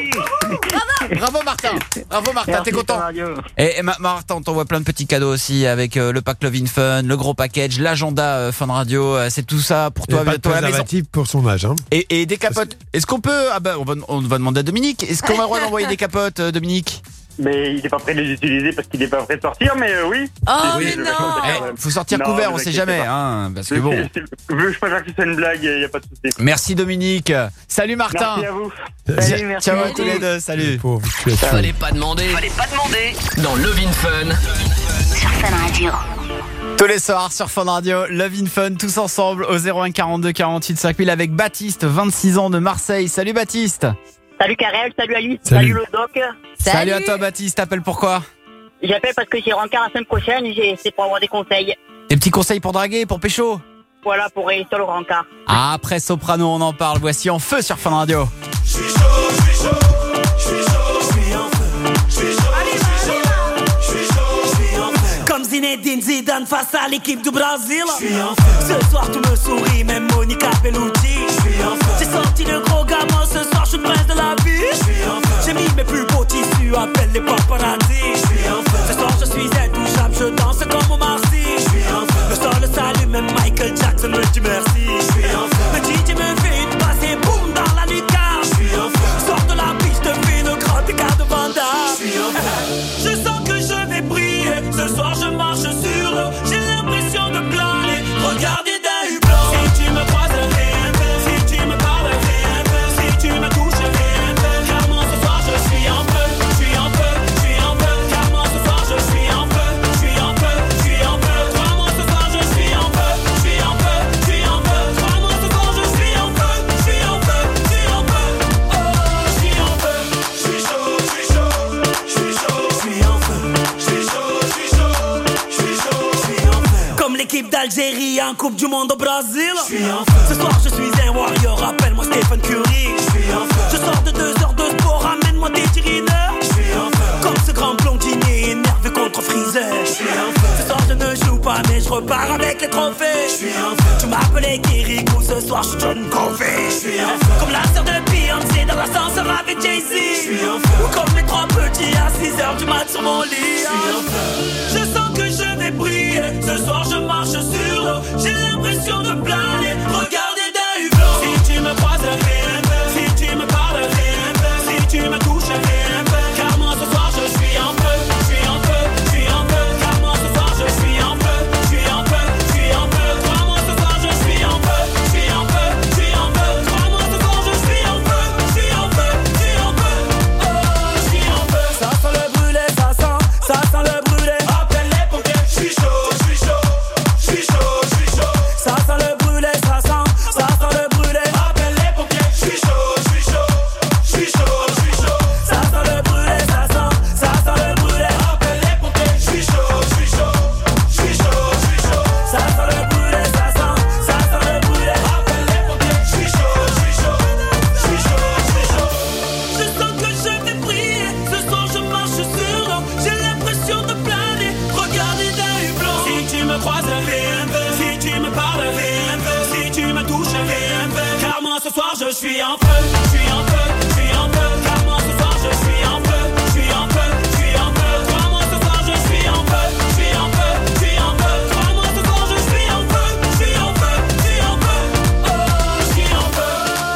bravo Martin. Bravo Martin, Merci, t'es content? Fun Radio. Et, et Ma- Martin, on t'envoie plein de petits cadeaux aussi avec euh, le pack Love in Fun, le gros package, l'agenda euh, Fun Radio. Euh, c'est tout ça pour Il y toi, a pas de toi à la maison. préservatif pour son âge. Hein. Et, et des capotes. Est-ce qu'on peut ah ben on va, on va demander à Dominique. Est-ce qu'on a le droit d'envoyer des capotes, euh, Dominique? Mais il n'est pas prêt de les utiliser parce qu'il n'est pas prêt de sortir, mais euh, oui. Oh, Oui, mais je vais non. sortir, Eh, quand même. faut sortir Non, couvert, vous on sait inquiétez jamais, pas. hein, parce que Je- bon. je- je- Je préfère que ce soit une blague, il n'y a pas de souci. Merci Dominique. Salut Martin. Merci à vous. Salut, merci. Ciao à tous les deux. Salut. Pauvre, tu es fou. Fallait pas demander. Fallait pas demander. Dans Love in Fun. Sur Fun Radio. Tous les soirs sur Fun Radio, Love in Fun, tous ensemble au zéro un quarante-deux quarante-huit cinq mille avec Baptiste, vingt-six ans de Marseille. Salut Baptiste. Salut Karel, salut Alice, Salut. salut, le doc. Salut, Salut. à toi Baptiste, t'appelles pourquoi? J'appelle parce que j'ai rencard la semaine prochaine, j'ai- c'est pour avoir des conseils. Des petits conseils pour draguer, pour pécho? Voilà, pour réussir le rencard. Ah, après Soprano, on en parle. Voici En Feu sur Fun Radio. Je suis chaud, je suis chaud, je suis chaud, je suis en feu. Je suis chaud, je suis chaud, je suis chaud, je suis en feu. Comme Zinedine Zidane face à l'équipe du Brésil. Je suis en feu. Ce soir tout me sourit, même Monica Bellucci. Je suis en feu. J'ai sorti le gros gamin, ce soir je suis le prince de la vie. Je suis en feu. J'ai mis mes plus beaux tissus, appelle les paparazzi. Je suis en feu. Ce soir je suis intouchable, je danse comme au Marcy. Je suis en feu. Le sol le salue, même Michael Jackson me dit merci. Je suis en feu. Le D J me fait une passe et boum dans la lucarne. Je suis en feu. Sors de la piste, fais une grande écart de Vanda. Je suis en feu. Je sens que je vais briller. Ce soir je marche sur l'eau. J'ai l'impression de planer. Regardez d'un hublot. Si tu me croises, rien peu. Si tu me parles, rien peu. Si tu me touches, rien peu. Car moi ce soir je suis en feu. Je suis en feu, je suis en feu. Car moi ce soir je suis en feu. Je suis en feu, je suis en feu. Car moi ce soir je suis en feu. Je suis en feu, je suis en feu. Car moi ce soir je suis en feu. Je suis en feu, je suis en feu. Oh, je suis en feu. Je suis chaud, je suis chaud. Je suis chaud, je suis en feu. Je suis chaud, je suis chaud. Je suis chaud, je suis en feu. Comme l'équipe d'Algérie en Coupe du Monde au Brésil. Je suis en feu. Ce soir je suis un warrior, appelle-moi Stephen Curry. Je suis en feu. Je sors de deux heures de sport, ramène-moi des tirineurs. Je suis en feu. Comme ce grand blondinier énervé contre Freezer. Je suis en feu. Ce soir je ne joue pas mais je repars avec les trophées. Je suis en feu. Tu m'appelais Kirikou, ce soir je suis John Covey. Je suis en feu. Comme la sœur de Beyoncé dans l'ascenseur avec Jay-Z. Je suis en feu. Ou comme les trois petits à six heures du mat sur mon lit. Je suis en feu. Je sens que je vais briller. Ce soir je marche sur l'eau. J'ai l'impression de planer. Regardez d'un hublot. Si tu me croises, rien peu. Si tu me parles, rien peu. Si tu me touches, rien peu. Car moi ce soir je suis en feu. Je suis en feu, je suis en feu. Car moi ce soir je suis en feu. Je suis en feu, je suis en feu. Car moi ce soir je suis en feu. Je suis en feu, je suis en feu. Car moi ce soir je suis en feu. Je suis en feu, je suis en feu. Oh, je suis en feu. Ça sent le brûlé, ça sent, ça sent le brûlé. Appelle les pompiers. Je suis chaud, je suis chaud. Je suis chaud, je suis chaud. Ça sent le brûlé, ça sent, ça sent le brûlé. Appelle les pompiers. Je suis chaud, je suis chaud. Je suis chaud, je suis chaud. Ça sent le brûlé, ça sent, ça sent le brûlé. Appelle les pompiers. Je suis chaud, je suis chaud. Je suis chaud, je suis chaud. Ça sent le brûlé, ça sent, ça sent le brûlé. Appelle les pompiers. Je suis chaud, je suis chaud. Je suis chaud, je suis chaud. Je sens que je vais briller. Ce soir je marche sur l'eau. J'ai l'impression de planer. Regardez d'un hublot. Si tu me croises, rien peu. Si tu me parles, rien peu. Si tu me touches, rien peu. Car moi ce soir je suis en feu. Je suis en feu, je suis en feu. Car moi ce soir je suis en feu. Je suis en feu, je suis en feu. Car moi ce soir je suis en feu. Je suis en feu, je suis en feu. Car moi ce soir je suis en feu. Je suis en feu, je suis en feu. Oh, je suis en feu.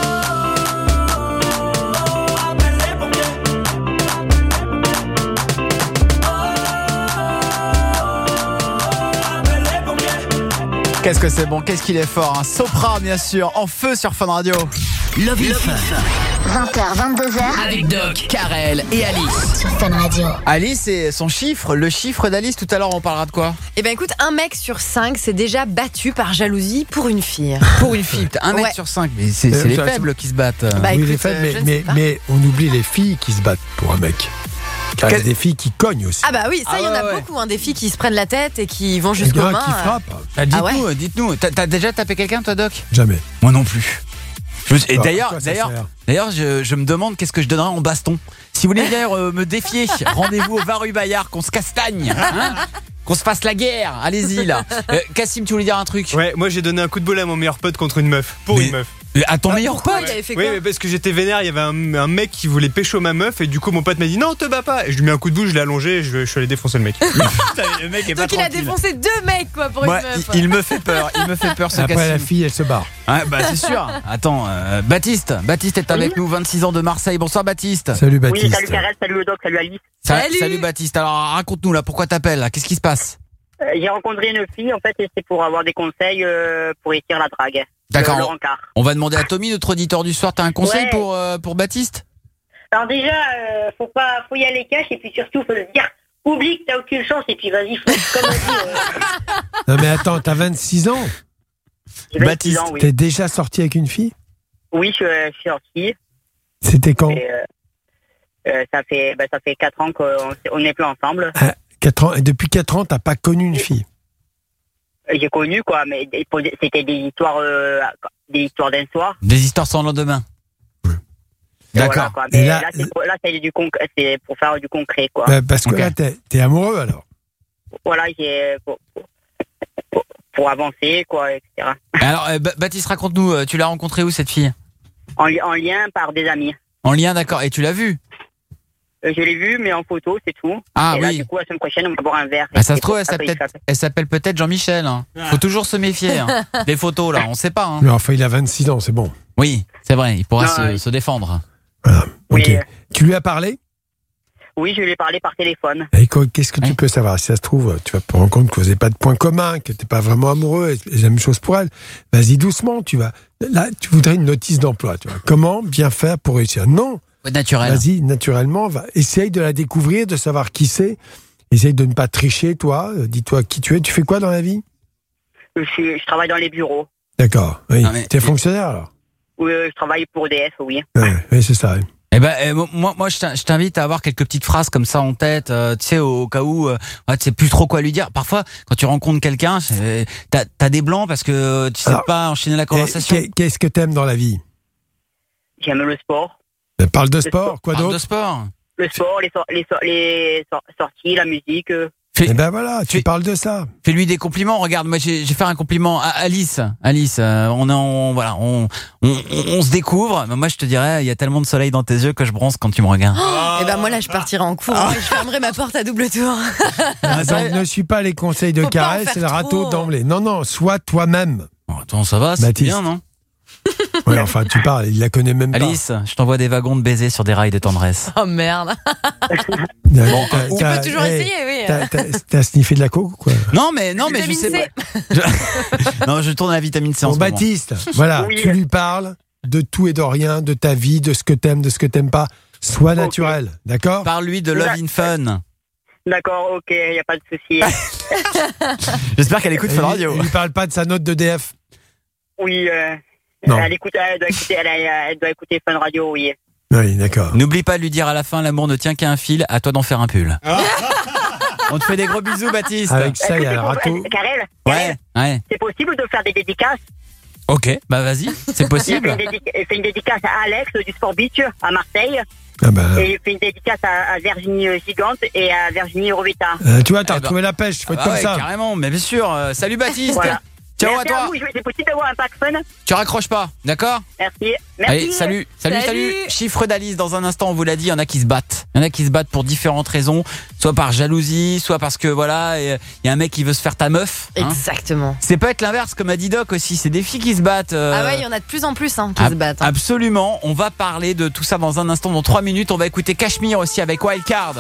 Oh, appelle les pompiers. Qu'est-ce que c'est bon, qu'est-ce qu'il est fort, hein. Sopra bien sûr, En Feu sur Fun Radio. Love in Fun. vingt heures, vingt-deux heures. Avec Doc, Karel et Alice. Sur Fun Radio. Alice et son chiffre, le chiffre d'Alice, tout à l'heure on parlera de quoi? Eh ben écoute, un mec sur cinq s'est déjà battu par jalousie pour une fille. Pour une fille, un mec Ouais. sur cinq, mais c'est c'est Euh, les ça, faibles qui se battent. Bah, oui, écoute, les faibles, euh, mais, je ne mais, sais pas. mais on oublie les filles qui se battent pour un mec. Car il y a Quel- des filles qui cognent aussi. Ah bah oui, ça Ah il y en ouais, a ouais. beaucoup, hein, des filles qui se prennent la tête et qui vont Il y jusqu'aux en a mains. qui euh. frappent. Ah, dites-nous, Ah ouais dites-nous, t'as t'as déjà tapé quelqu'un toi Doc? Jamais. Moi non plus. Je, et Alors, d'ailleurs, à quoi ça d'ailleurs, sert d'ailleurs, je, je me demande qu'est-ce que je donnerais en baston. Si vous voulez venir euh, me défier, rendez-vous au vingt rue Bayard, qu'on se castagne, hein, qu'on se fasse la guerre. Allez-y là. Euh, Cassim, tu voulais dire un truc? Ouais, moi j'ai donné un coup de bol à mon meilleur pote contre une meuf. Pour Mais- une meuf. À ton meilleur pote? Il avait fait Oui, quoi mais parce que j'étais vénère, il y avait un, un mec qui voulait pécho ma meuf et du coup mon pote m'a dit non, te bats pas. Et je lui ai mis un coup de boule, je l'ai allongé et je, je suis allé défoncer le mec. Putain, le mec est pas Donc il a tranquille. défoncé deux mecs quoi pour Moi, une meuf. il, il me fait peur, il me fait peur ce Après, la Cassim. fille, elle se barre. Ouais, bah c'est sûr. Attends, euh, Baptiste, Baptiste est avec nous, vingt-six ans de Marseille. Bonsoir Baptiste. Salut Oui, Baptiste. salut Karel, salut le doc, salut Alice. Sa- Salut. Salut Baptiste. Alors raconte-nous là, pourquoi t'appelles là? Qu'est-ce qui se passe? Euh, J'ai rencontré une fille, en fait, et c'est pour avoir des conseils euh, pour réussir la drague. D'accord. Le rencard. On va demander à Tommy, notre auditeur du soir. T'as un conseil Ouais. pour euh, pour Baptiste? Alors déjà, euh, faut pas, faut y aller cash, et puis surtout, faut se dire, oublie que t'as aucune chance, et puis vas-y, faut, comme on dit, euh, Non mais attends, t'as vingt-six ans. j'ai vingt-six Baptiste, ans, oui. T'es déjà sorti avec une fille? Oui, je, je suis sorti. C'était quand? Et, euh, euh, ça fait, bah, ça fait quatre ans qu'on s'est- on n'est plus ensemble. Ah, quatre ans. Et depuis quatre ans, t'as pas connu une fille? J'ai connu, quoi, mais des- pour des- c'était des histoires, euh, des histoires d'un soir. Des histoires sans lendemain. Et D'accord. voilà, quoi. Et Mais là- là, c'est pour, là, c'est du conc- c'est pour faire du concret, quoi. Ouais, parce que Ok. là, t'es, t'es amoureux alors. Voilà, j'ai pour, pour, pour avancer, quoi, et cetera. Alors euh, Ba- Baptiste, raconte-nous. euh, Tu l'as rencontrée où cette fille? En, li- en lien par des amis. En lien, d'accord. Et tu l'as vue? Euh, je l'ai vu, mais en photo, c'est tout. Ah et là, oui. du coup, la semaine prochaine, on va boire un verre. Bah, ça Et se trouve, pour- elle s'appelle après, il peut-être, elle s'appelle peut-être Jean-Michel. Hein. Faut toujours se méfier. Hein. Des photos là, on sait pas. Hein. Mais enfin, il a vingt-six ans, c'est bon. Oui, c'est vrai. Il pourra Non, se, oui. se défendre. Voilà. Oui, Ok. euh, Tu lui as parlé? Oui, je lui ai parlé par téléphone. Et quoi- qu'est-ce que tu Ouais. peux savoir? Si ça se trouve, tu vas te rendre compte que vous n'avez pas de points communs, que tu n'es pas vraiment amoureux, et c'est la même chose pour elle. Vas-y doucement, tu vas. Là, tu voudrais une notice d'emploi, tu vois. Comment bien faire pour réussir? Non. Naturel. Vas-y, naturellement, va. Essaye de la découvrir, de savoir qui c'est. Essaye de ne pas tricher, toi. Euh, Dis-toi qui tu es. Tu fais quoi dans la vie? Je, suis- je travaille dans les bureaux. D'accord. Oui. Non, mais- Tu es fonctionnaire alors? Oui, euh, je travaille pour E D F, oui. Ouais, oui, c'est ça. oui. Eh ben, eh, moi, moi, je t'in- je t'invite à avoir quelques petites phrases comme ça en tête, euh, tu sais, au cas où euh, ouais, tu sais plus trop quoi lui dire. Parfois, quand tu rencontres quelqu'un, c'est- t'as as des blancs parce que tu sais Alors, pas enchaîner la Et conversation. qu'est- Qu'est-ce que t'aimes dans la vie? J'aime le sport. Ben, Parle de Le sport, sport. quoi Parle de d'autre? sport. Le sport, les, sor- les, sor- les sor- sorties, la musique. euh. Fais, Eh ben voilà, tu Fais- parles de ça. Fais-lui des compliments. Regarde, moi, j'ai j'ai fait un compliment à Alice. Alice, euh, on, est en- voilà, on, on, on, on se découvre. Mais moi, je te dirais, il y a tellement de soleil dans tes yeux que je bronze quand tu me regardes. Et ben moi là je partirai en courant et je fermerai ma porte à double tour. Ah, donc, ne suis pas les conseils de Faut pas en Karel, faire c'est le râteau trop. d'emblée. Non, non, sois toi-même. Bon, attends, ça va, c'est Baptiste. bien, non? Ouais, enfin, tu parles, il la connaît même pas. Alice, je t'envoie des wagons de baisers sur des rails de tendresse. Oh merde. Bon, Tu peux toujours essayer, oui. T'as, t'as- t'as sniffé de la coke ou quoi? Non, mais non, mais je Vitamine sais C. pas. Je- non, je tourne à la vitamine C en Bon, ce moment. Baptiste, voilà, Oui. tu lui parles de tout et de rien, de ta vie, de ce que t'aimes, de ce que t'aimes pas. Sois Ok. naturel, d'accord? Parle-lui de Love in Fun. D'accord, ok, il n'y a pas de souci. J'espère qu'elle écoute Et Fun lui- Radio. Il lui parle pas de sa note de D F. Oui, euh, Non. elle, écoute, elle, doit écouter, elle, elle doit écouter Fun Radio, oui. Oui, d'accord. N'oublie pas de lui dire à la fin, l'amour ne tient qu'à un fil, à toi d'en faire un pull. On te fait des gros bisous, Baptiste. Avec ça, il y a le Est-ce que c'est râteau. pour- Karel, Ouais, ouais. c'est possible de faire des dédicaces? Ok, bah vas-y, c'est Il fait, possible. une dédica- il fait une dédicace à Alex du Sport Beach à Marseille. Ah ben, Et il fait une dédicace à, à Virginie euh, Gigante et à Virginie Rovetta. euh, tu vois, t'as Eh ben- retrouvé la pêche, faut être Ah comme ouais, ça. carrément, mais bien sûr. Euh, salut Baptiste. Voilà. Ciao Merci à toi. vous, je- c'est possible d'avoir un pack Fun? Tu raccroches pas, d'accord? Merci. Merci. Allez, salut, salut, salut, Salut. Chiffre d'Alice, dans un instant, on vous l'a dit, il y en a qui se battent. Il y en a qui se battent pour différentes raisons, soit par jalousie, soit parce que voilà, il y a un mec qui veut se faire ta meuf. hein. Exactement. C'est peut être l'inverse, comme a dit Doc aussi, c'est des filles qui se battent. euh, Ah ouais, il y en a de plus en plus hein, qui ab- se battent. hein. Absolument, on va parler de tout ça dans un instant, dans trois minutes. On va écouter Cachemire aussi avec Wildcard.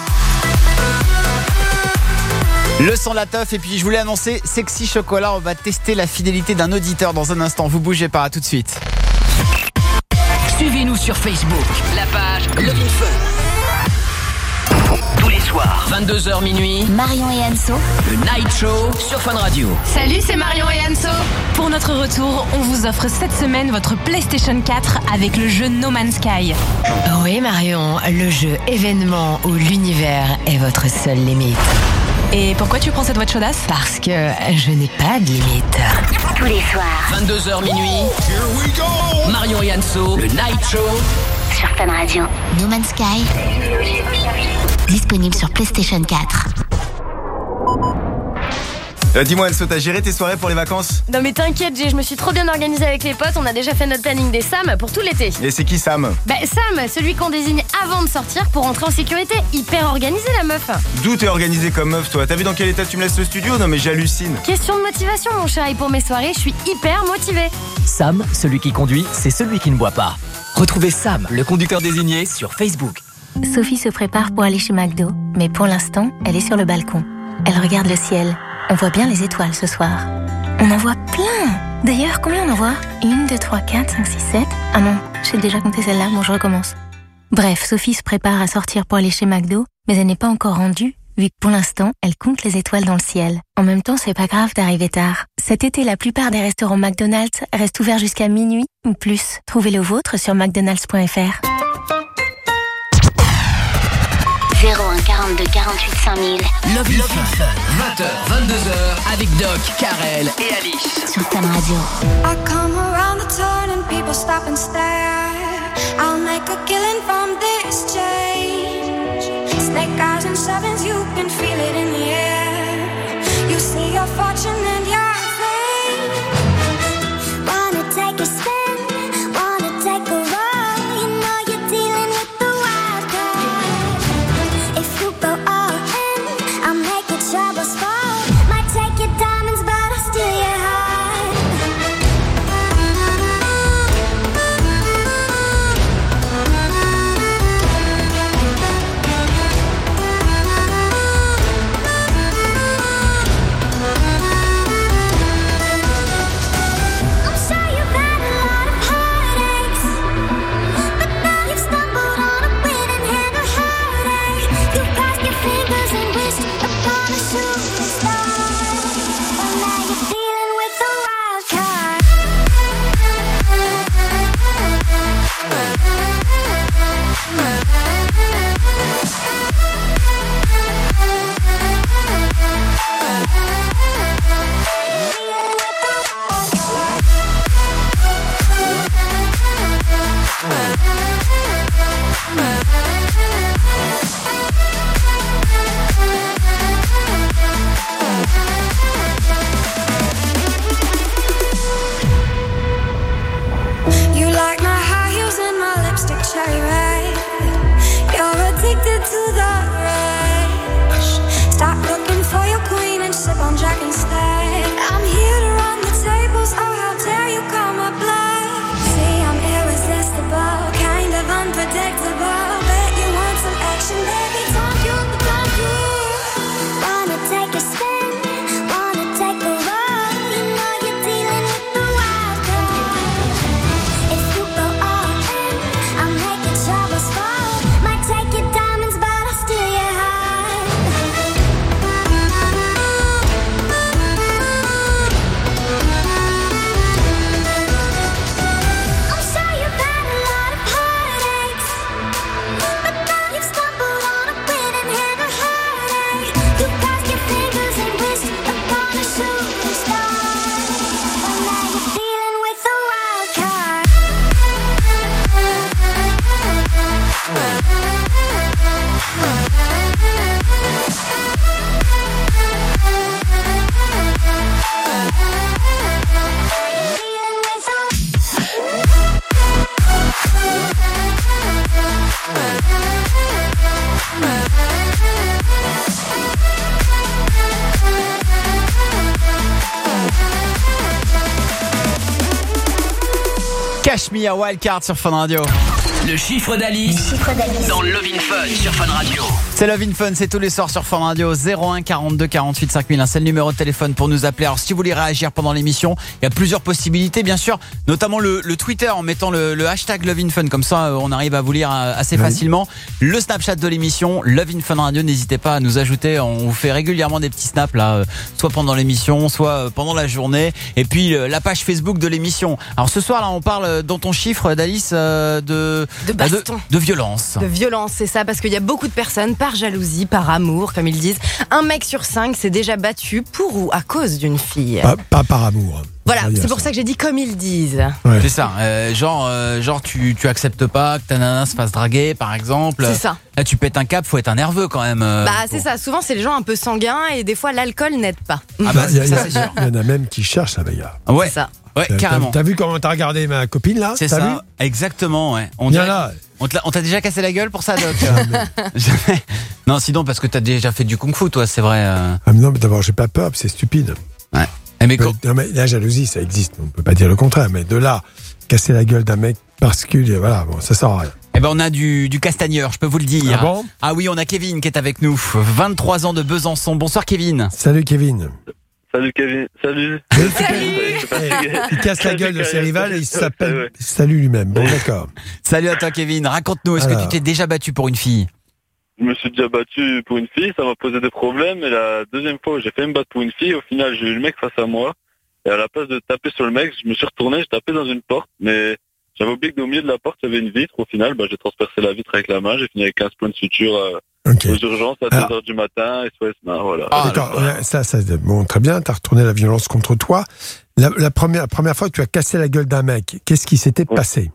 Le son de la teuf, et puis je voulais annoncer Sexy Chocolat, on va tester la fidélité d'un auditeur dans un instant. Vous bougez pas, à tout de suite. Suivez-nous sur Facebook, la page Love in Fun. Tous les soirs, vingt-deux heures minuit, Marion et Anso. le Night Show sur Fun Radio. Salut, c'est Marion et Anso. Pour notre retour, on vous offre cette semaine votre PlayStation quatre avec le jeu No Man's Sky. Oui Marion, le jeu événement où l'univers est votre seule limite. Et pourquoi tu prends cette voix de chaudasse? Parce que je n'ai pas de limite. Tous les soirs. vingt-deux heures minuit, Marion Marion et Anso, le Night Show. Sur Fun Radio. No Man's Sky. Disponible sur PlayStation quatre. Euh, dis-moi, Elso, t'as géré tes soirées pour les vacances? Non mais t'inquiète, Jay, je me suis trop bien organisée avec les potes. On a déjà fait notre planning des Sam pour tout l'été. Et c'est qui Sam? Bah Sam, celui qu'on désigne avant de sortir pour rentrer en sécurité. Hyper organisé la meuf. D'où t'es organisé comme meuf, toi? T'as vu dans quel état tu me laisses le studio? Non mais j'hallucine. Question de motivation, mon chéri. Pour mes soirées, je suis hyper motivée. Sam, celui qui conduit, c'est celui qui ne boit pas. Retrouvez Sam, le conducteur désigné, sur Facebook. Sophie se prépare pour aller chez McDo, mais pour l'instant, elle est sur le balcon. Elle regarde le ciel. On voit bien les étoiles ce soir. On en voit plein. D'ailleurs, combien on en voit? Une, deux, trois, quatre, cinq, six, sept. Ah non, j'ai déjà compté celle-là, bon je recommence. Bref, Sophie se prépare à sortir pour aller chez McDo, mais elle n'est pas encore rendue, vu que pour l'instant, elle compte les étoiles dans le ciel. En même temps, c'est pas grave d'arriver tard. Cet été, la plupart des restaurants McDonald's restent ouverts jusqu'à minuit ou plus. Trouvez le vôtre sur mcdonalds point f r. zéro un quarante-deux quarante-huit cinq mille. Love in Fun, vingt heures, vingt-deux heures, avec Doc, Karel et Alice. Sur Fun Radio. I come around the turn and people stop and stare. I'll make a killing from this change. Snake eyes and sevens, you can feel it in the air. You see your fortune and your fame. Wanna take a spin, wanna take a roll. You know you're dealing with the wild card. If you go all in, I'll make your troubles fall. Might take your diamonds, but I'll steal your heart. I'm sure you've had a lot of heartaches, but now you've stumbled on a winning hand of heartache. You've crossed your fingers and wished upon a shooting star, and now you're dealing with the wild card. You like my high heels and my lipstick cherry red. You're addicted to the rush. Stop looking for your queen and sip on Jack instead. I'm here to run the tables, oh how dare you call my bluff. See, I'm irresistible, kind of unpredictable. Bet you want some action, baby, don't you, don't you? Wanna take a spin, wanna take a roll. You know you're dealing with the wild card. If you go all in, I'll make your troubles fall. Might take your diamonds, but I'll steal your heart. I'm sure you've had a lot of heartaches, but now you've stumbled on a winning hand of heartache. You crossed your fingers and wished upon a shooting star, and now you're dealing with the wild card. Cash Me a Wildcard sur Fun Radio. Le chiffre d'Alice dans Love in Fun sur Fun Radio. C'est Love in Fun, c'est tous les soirs sur Fun Radio. Zéro un quarante-deux quarante-huit cinq mille, c'est le numéro de téléphone pour nous appeler. Alors si vous voulez réagir pendant l'émission, il y a plusieurs possibilités bien sûr, notamment le, le Twitter en mettant le, le hashtag Love in Fun, comme ça on arrive à vous lire assez facilement. Le Snapchat de l'émission, Love in Fun Radio, n'hésitez pas à nous ajouter, on vous fait régulièrement des petits snaps là, soit pendant l'émission, soit pendant la journée. Et puis la page Facebook de l'émission. Alors ce soir là on parle dans ton chiffre d'Alice de, de baston, de, de violence. De violence, c'est ça, parce qu'il y a beaucoup de personnes, par jalousie, par amour, comme ils disent, un mec sur cinq s'est déjà battu pour ou à cause d'une fille. Pas, pas par amour. Voilà, On va dire c'est pour ça que j'ai dit comme ils disent. Ouais. C'est ça. euh, genre, euh, genre tu, tu acceptes pas que ta nana se fasse draguer, par exemple. C'est ça. Là, tu pètes un cap, faut être un nerveux quand même. euh, Bah, pour- c'est ça. Souvent, c'est les gens un peu sanguins et des fois, l'alcool n'aide pas. Ah bah, Il y, a- il y a- ça, c'est sûr. il y en a même qui cherchent la bagarre. Ouais, C'est ça. ouais, T'as- carrément. T'as vu comment t'as regardé ma copine là? C'est T'as vu ça, exactement, ouais. On Viens dirait- là. On te l'a- on t'a déjà cassé la gueule pour ça, Doc? Jamais. Non, sinon, parce que t'as déjà fait du kung-fu, toi, c'est vrai. euh. Ah, mais non, mais d'abord, j'ai pas peur, c'est stupide. Ouais. Eh, mais quand- Non, mais la jalousie, ça existe. On peut pas dire le contraire. Mais de là, casser la gueule d'un mec parce que, voilà, bon, ça sert à rien. Eh ben, on a du, du castagneur, je peux vous le dire. Ah bon? Ah oui, on a Kevin qui est avec nous. vingt-trois ans de Besançon. Bonsoir, Kevin. Salut, Kevin. Salut Kevin, salut. Il casse la gueule de ses rivales et il s'appelle Salut lui-même. Bon, d'accord. Salut à toi, Kevin. Raconte-nous, est-ce que Alors. tu t'es déjà battu pour une fille? Je me suis déjà battu pour une fille, ça m'a posé des problèmes. Et la deuxième fois où j'ai fait me battre pour une fille, au final, j'ai eu le mec face à moi. Et à la place de taper sur le mec, je me suis retourné, j'ai tapé dans une porte. Mais j'avais oublié qu'au milieu de la porte, il y avait une vitre. Au final, bah, j'ai transpercé la vitre avec la main. J'ai fini avec quinze points de suture euh, Ok. aux urgences à Alors. deux heures du matin. Et S O S main, voilà. Ah, D'accord. Ouais, Ça, ça, bon, très bien. T'as retourné la violence contre toi. La, la première, la première fois que tu as cassé la gueule d'un mec, qu'est-ce qui s'était Ouais. passé?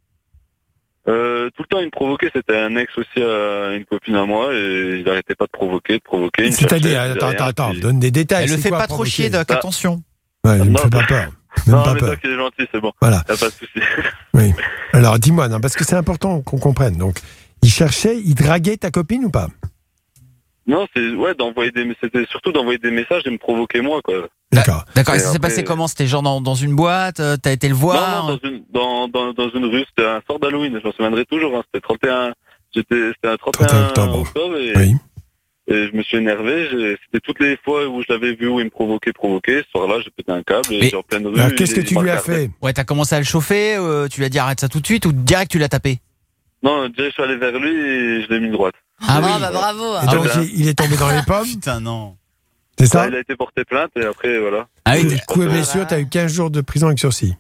Euh, tout le temps, il me provoquait. C'était un ex aussi à une copine à moi. Et il arrêtait pas de provoquer, de provoquer. Il me C'est-à-dire, cherchait, il attends, faisait attends, rien, attends, puis- donne des détails. Elle le C'est fait quoi, pas trop provoquer? chier, Doc, Ah. attention. Ouais, il me Non, fait pas peur. Même Non, pas mais peur. toi qui est gentil, c'est bon. Voilà. Y a pas de souci. Oui. Alors, dis-moi, non, parce que c'est important qu'on comprenne. Donc, il cherchait, il draguait ta copine ou pas? Non, c'est ouais d'envoyer des, c'était surtout d'envoyer des messages et me provoquer moi quoi. D'accord. D'accord, et Et ça s'est après- passé comment? C'était genre dans, dans une boîte? euh, T'as été le voir? Non, non, dans une dans, dans, dans une rue, c'était un soir d'Halloween, je m'en souviendrai toujours. Hein, c'était trente et un, j'étais c'était un trente et un trente et un octobre. octobre et, Oui. et je me suis énervé. j'ai- C'était toutes les fois où je l'avais vu où il me provoquait, provoquait. Ce soir-là, j'ai pété un câble et Mais- j'ai en pleine rue. Alors, qu'est-ce que il- tu il lui m'a as regardé. fait? Ouais, t'as commencé à le chauffer, euh, tu lui as dit arrête ça tout de suite ou direct tu l'as tapé? Non, déjà je suis allé vers lui et je l'ai mis une droite. Ah oui. Ah, bah bravo. Et donc, ben. il, il est tombé dans les pommes, Putain, non. c'est ça? Là, il a été porté plainte et après voilà. Ah oui, Et coup et blessure, t'as eu quinze jours de prison avec sursis.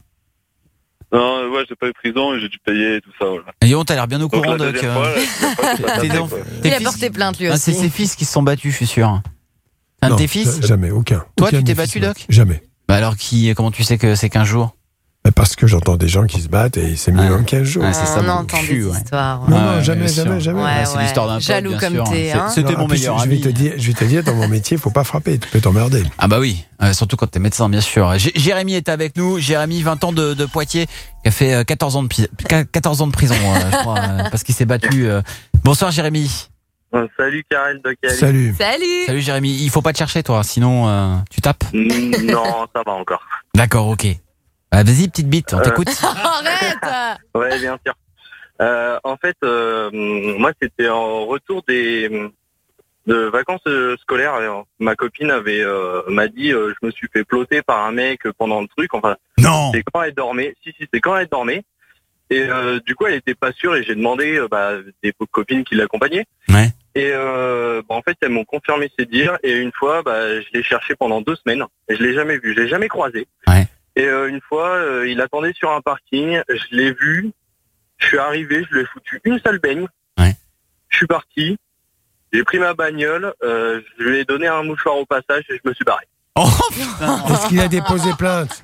Non, ouais, j'ai pas eu prison et j'ai dû payer et tout ça. Voilà. et on t'as l'air bien au Donc courant, la Doc. deuxième euh. fois, la deuxième fois, j'ai pas Tes tapé, enf- quoi. tes Il a fils- porté plainte lui Ah, c'est aussi. ses fils qui se sont battus, je suis sûr. C'est un de Non, tes fils? ja- Jamais, aucun. Toi, Aucun tu de t'es mes battu, fils, Doc? Jamais. Bah alors, qui, comment tu sais que c'est quinze jours? Mais parce que j'entends des gens qui se battent et c'est minimum quinze jours. Ah, c'est ça, On mon entend cul, des ouais. histoires. Non, Ouais, non, ouais, jamais, bien sûr. jamais, jamais. Ouais, c'est ouais. l'histoire d'un pote, Jaloux bien comme sûr. t'es, C'est- hein. C'était Non, mon en plus, meilleur je vais ami. te dire, je vais te dire, dans mon métier, faut pas frapper, tu peux t'emmerder. Ah bah oui, euh, surtout quand t'es médecin, bien sûr. J- Jérémy est avec nous. Jérémy, vingt ans de, de Poitiers, qui a fait euh, quatorze ans de, pi- quatorze ans de prison, euh, je crois, euh, parce qu'il s'est battu. euh. Bonsoir, Jérémy. Euh, salut Karel, Doc Ali. Salut. Salut. Salut, Jérémy. Il faut pas te chercher, toi, sinon euh, tu tapes. Mm, Non, ça va encore. D'accord, ok. Bah, vas-y, petite bite, on Euh. t'écoute. Arrête. Ouais, bien sûr. Euh, en fait, euh, moi, c'était en retour des de vacances euh, scolaires. Alors, ma copine avait euh, m'a dit, euh, je me suis fait ploter par un mec pendant le truc. Enfin, Non. c'est quand elle dormait. Si, si, c'est quand elle dormait. Et euh, du coup, elle était pas sûre et j'ai demandé euh, bah, des copines qui l'accompagnaient. Ouais. Et euh, bah, en fait, elles m'ont confirmé ces dires. Et une fois, bah, je l'ai cherché pendant deux semaines. Et je l'ai jamais vu. Je l'ai jamais croisé. Ouais. Et euh, une fois, euh, il attendait sur un parking. Je l'ai vu. Je suis arrivé. Je lui ai foutu une sale baigne. Ouais. Je suis parti. J'ai pris ma bagnole. Euh, je lui ai donné un mouchoir au passage et je me suis barré. Oh putain. Est-ce qu'il a déposé plainte?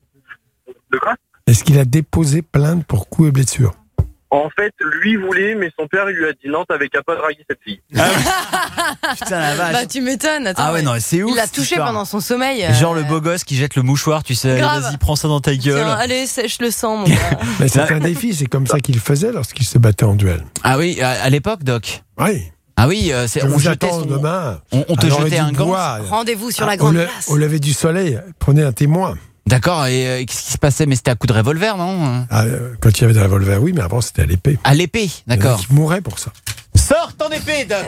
De quoi? Est-ce qu'il a déposé plainte pour coups et blessures? En fait, lui voulait, mais son père il lui a dit non, t'avais qu'à pas draguer cette fille. Putain, la vache. Bah tu m'étonnes. Attends, Ah ouais, non, c'est ouf. il l'a cette touché histoire. pendant son sommeil. Genre euh, le beau gosse qui jette le mouchoir, tu sais, allez, Grave. vas-y, prends ça dans ta gueule. Tiens, allez, sèche le sang, mon gars. Mais c'est un défi, c'est comme ça qu'il faisait lorsqu'il se battait en duel. Ah oui, à, à l'époque, Doc. Oui. Ah oui, euh, c'est, Je on vous jetait attends son- demain. On, on te à l'orée jetait du un gant. bois, Rendez-vous sur la au, grande le- place. au lever du soleil, prenez un témoin. D'accord, et euh, qu'est-ce qui se passait? Mais c'était à coup de revolver, non? Ah, euh, quand il y avait des revolvers, oui, mais avant c'était à l'épée. À l'épée, Il y en a d'accord. qui mouraient pour ça. Sors ton épée, Doc.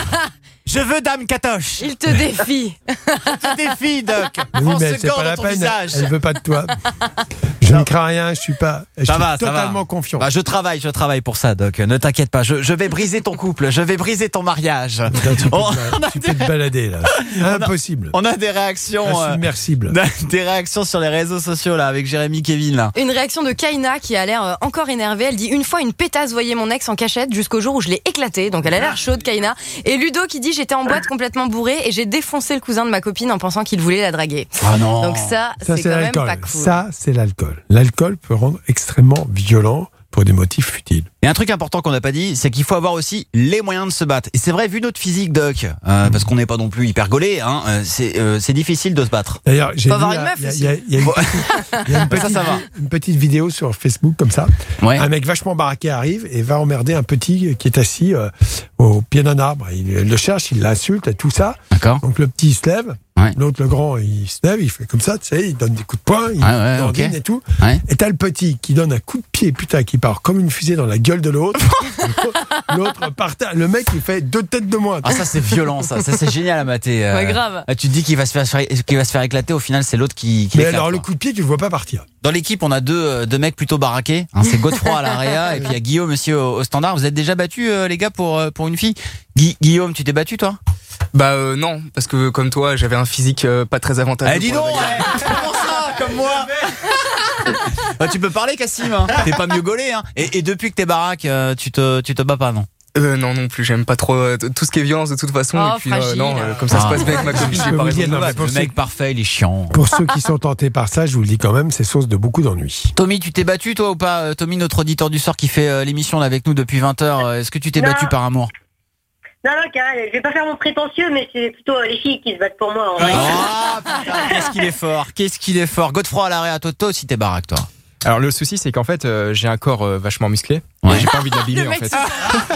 Je veux Dame Katoche. Il te défie. Je te défie, Doc. Oui, Prends mais ce c'est gant pas dans la ton peine. visage. Elle veut pas de toi. Je ne crains rien. Je suis pas. Je Ça suis va, ça totalement va. confiant. Bah, je travaille, je travaille pour ça, Doc. Ne t'inquiète pas. Je, je vais briser ton couple. Je vais briser ton mariage. Là, tu peux, On- te, on a tu peux te balader là. Impossible. On a des réactions, euh, Insubmersible. des réactions sur les réseaux sociaux là, avec Jérémy Kevin là. Une réaction de Kaina qui a l'air euh, encore énervée. Elle dit une fois une pétasse voyait mon ex en cachette jusqu'au jour où je l'ai éclaté. Donc elle a l'air chaude, Kaina. Et Ludo qui dit dit j'étais en boîte complètement bourrée et j'ai défoncé le cousin de ma copine en pensant qu'il voulait la draguer. Ah non. Donc ça, Ça, c'est quand même l'alcool. pas cool. Ça, c'est l'alcool. L'alcool peut rendre extrêmement violent pour des motifs futiles. Et un truc important qu'on n'a pas dit, c'est qu'il faut avoir aussi les moyens de se battre. Et c'est vrai, vu notre physique, Doc, euh, parce qu'on n'est pas non plus hyper gaulé, hein, euh, c'est euh, c'est difficile de se battre. D'ailleurs, j'ai Faut vu, avoir il y une a- meuf il y a- aussi. il y a- il y a une petite- il y a une Ça, petite ça va. vi- une petite vidéo sur Facebook comme ça. Ouais. Un mec vachement baraqué arrive et va emmerder un petit qui est assis euh, au pied d'un arbre. Il le cherche, il l'insulte et tout ça. D'accord. Donc le petit il se lève. Ouais. L'autre, le grand, il se lève, il fait comme ça, tu sais, il donne des coups de poing, il Ouais, ouais, ordine ok. et tout. Ouais. Et t'as le petit qui donne un coup de pied, putain, qui part comme une fusée dans la gueule de l'autre. L'autre par terre. Le mec, il fait deux têtes de moins. Ah, ça c'est violent, ça, ça c'est génial à mater. euh. Ouais, grave. Ah, tu te dis qu'il va se faire, qu'il va se faire éclater, au final c'est l'autre qui, qui Mais l'éclate, alors, le quoi. coup de pied, tu le vois pas partir. Dans l'équipe, on a deux, euh, deux mecs plutôt baraqués. Hein, c'est Godefroy à l'Area et puis il y a Guillaume aussi au, au standard. Vous êtes déjà battus, euh, les gars, pour, euh, pour une fille? Gui- Guillaume, tu t'es battu, toi? Bah euh, non, parce que comme toi, j'avais un physique euh, pas très avantageux. Eh, dis pour donc, la bagarre. ouais, comment ça, comme moi? Bah, tu peux parler, Cassim, hein. T'es pas mieux gaulé, hein. Et, et depuis que t'es baraque, euh, tu te, tu te bats pas, non? Euh, non, non plus, j'aime pas trop euh, t- tout ce qui est violence de toute façon. Oh, et puis, euh, fragile. non, euh, comme ça se Ah. passe bien avec ma copine, Je j'ai peux pas vous raison dire, de me non, mais battre. pour Le ceux- mec parfait, il est chiant. Pour ceux qui sont tentés par ça, je vous le dis quand même, c'est source de beaucoup d'ennuis. Tommy, tu t'es battu, toi, ou pas? Euh, Tommy, notre auditeur du sort qui fait euh, l'émission là, avec nous depuis vingt heures, euh, est-ce que tu t'es Non. battu par amour? Non, non, Karel, je vais pas faire mon prétentieux, mais c'est plutôt euh, les filles qui se battent pour moi. En vrai. Ah, putain, qu'est-ce qu'il est fort, qu'est-ce qu'il est fort. Godefroy à l'Area, toi, toi aussi t'es baraque, toi. Alors le souci, c'est qu'en fait, euh, j'ai un corps euh, vachement musclé. Ouais. Et j'ai pas envie de l'abîmer Le en mec, fait.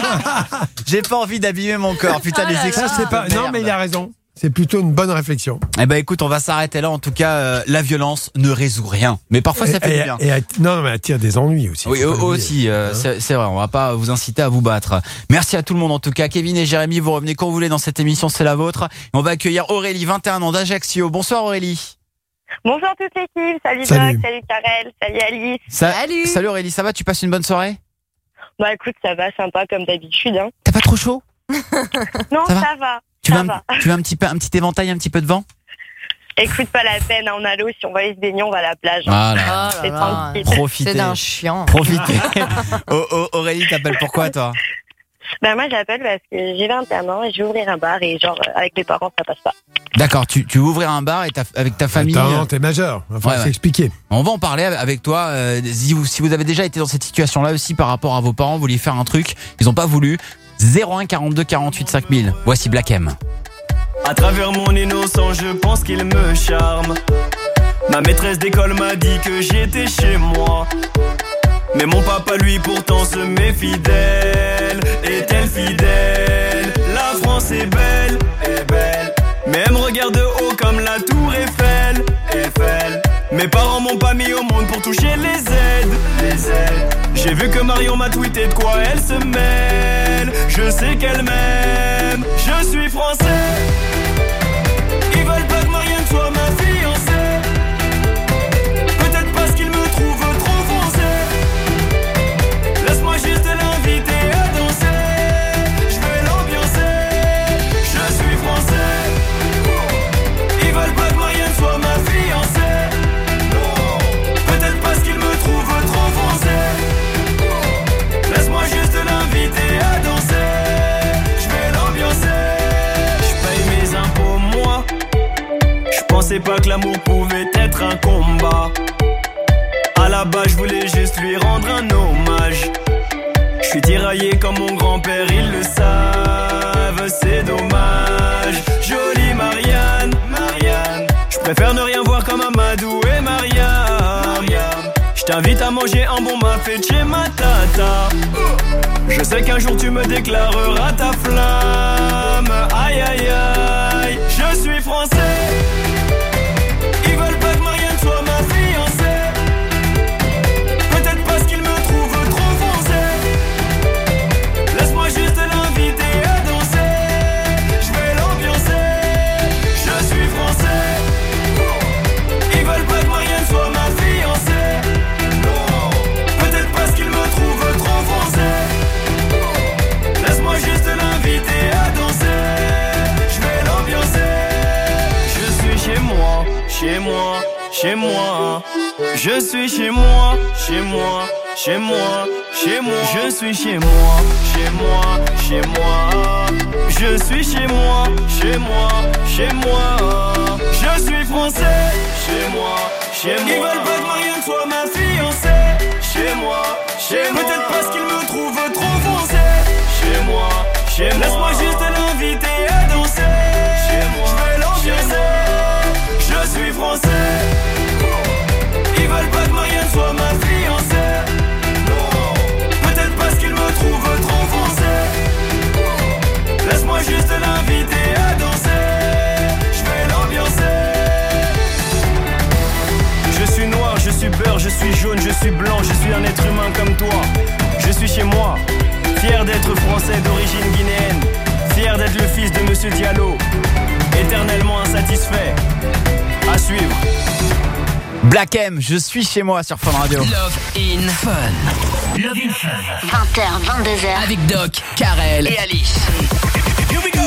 J'ai pas envie d'abîmer mon corps, putain, Oh les là excuses. là. Ça, c'est pas. de Non, merde. mais il a raison. C'est plutôt une bonne réflexion. Eh ben écoute, on va s'arrêter là. En tout cas, euh, la violence ne résout rien. Mais parfois, ça fait et, du bien. et- et- non, non, mais elle tire des ennuis aussi. Oui, faut pas l'oublier. aussi, euh, c'est c'est vrai, on va pas vous inciter à vous battre. Merci à tout le monde en tout cas. Kevin et Jérémy, vous revenez quand vous voulez dans cette émission, c'est la vôtre. Et on va accueillir Aurélie, vingt et un ans d'Ajaccio. Bonsoir Aurélie. Bonsoir toute l'équipe, salut, Salut. Doc, salut Karel, salut Alice. Ça- Salut Aurélie, ça va? Tu passes une bonne soirée? Bah écoute, ça va, sympa comme d'habitude. Hein. T'as pas trop chaud? Non, Ça ça va va. Tu ça veux, va. un, tu veux un petit peu, un petit éventail, un petit peu de vent? Écoute, pas la peine, hein, on a l'eau, si on va aller se baigner, on va à la plage. hein. Voilà. C'est tranquille. Profitez. C'est d'un chiant. Profitez. Oh, oh, Aurélie, t'appelles pourquoi toi? Bah moi j'appelle parce que j'ai vingt et un ans et je vais ouvrir un bar et genre euh, avec mes parents ça passe pas. D'accord, tu, tu veux ouvrir un bar et ta- avec ta famille. Attends, euh, t'es majeur. Il faut Ouais, ouais. s'expliquer. On va en parler avec toi. euh, si, vous, si vous avez déjà été dans cette situation-là aussi par rapport à vos parents, vous vouliez faire un truc, ils n'ont pas voulu. zéro un quarante-deux quarante-huit cinq mille. Voici Black M. À travers mon innocence, je pense qu'il me charme. Ma maîtresse d'école m'a dit que j'étais chez moi. Mais mon papa, lui, pourtant se méfie d'elle. Est-elle fidèle? La France est belle, est belle. Mais elle me regarde de haut comme la tour Eiffel, Eiffel. Mes parents m'ont pas mis au monde pour toucher les aides, les aides. J'ai vu que Marion m'a tweeté de quoi elle se mêle. Je sais qu'elle m'aime, je suis français. Ils veulent pas que Marianne soit ma fiancée. Peut-être parce qu'ils me trouvent trop foncé. Laisse-moi juste l'inviter à danser. Je vais l'ambiancer. Je suis français. Ils veulent pas que Marianne soit ma fiancée. Peut-être parce qu'ils me trouvent trop foncé. Laisse-moi juste l'inviter à danser. Je vais l'ambiancer. Je paye mes impôts moi. Je pensais pas que l'amour pouvait être un combat. À la base je voulais juste lui rendre un hommage. Je suis tiraillé comme mon grand-père, ils le savent, c'est dommage. Jolie Marianne, Marianne. Je préfère ne rien voir comme Amadou et Mariam. Je t'invite à manger un bon mafé chez ma tata. Je sais qu'un jour tu me déclareras ta flamme. Aïe aïe aïe, je suis français. Ils veulent pas que Marianne soit ma fiancée. Peut-être parce qu'ils me trouvent trop foncé. Laisse-moi juste l'inviter à danser. Je vais l'ambiancer. Je suis français. Ils veulent pas que Marianne soit ma fiancée. Peut-être parce qu'ils me trouvent trop foncé. Laisse-moi juste l'inviter à danser. Je vais l'ambiancer. Je suis chez moi, chez moi, chez moi. Je suis chez moi, chez moi, chez moi, chez moi. Je suis chez moi, chez moi, chez moi. Je suis chez moi, chez moi, chez moi. Je suis français, chez moi, chez moi. Ils veulent pas que Marianne soit ma fiancée. Chez moi, chez moi. Peut-être parce qu'ils me trouvent trop foncé. Chez moi, chez moi. Laisse-moi juste l'inviter à danser. Chez moi, je vais l'ambiancer. Je suis français. Ils veulent pas que Marianne soit ma fiancée. Non. Peut-être parce qu'ils me trouvent trop foncé. Laisse-moi juste l'inviter à danser. Je vais l'ambiancer. Je suis noir, je suis beurre, je suis jaune, je suis blanc, je suis un être humain comme toi. Je suis chez moi, fier d'être français d'origine guinéenne, fier d'être le fils de Monsieur Diallo, éternellement insatisfait. À suivre. Black M, je suis chez moi sur Fun Radio. Love in Fun. Love in Fun. vingt heures, vingt-deux heures. Avec Doc, Karel et Alice. Here we go.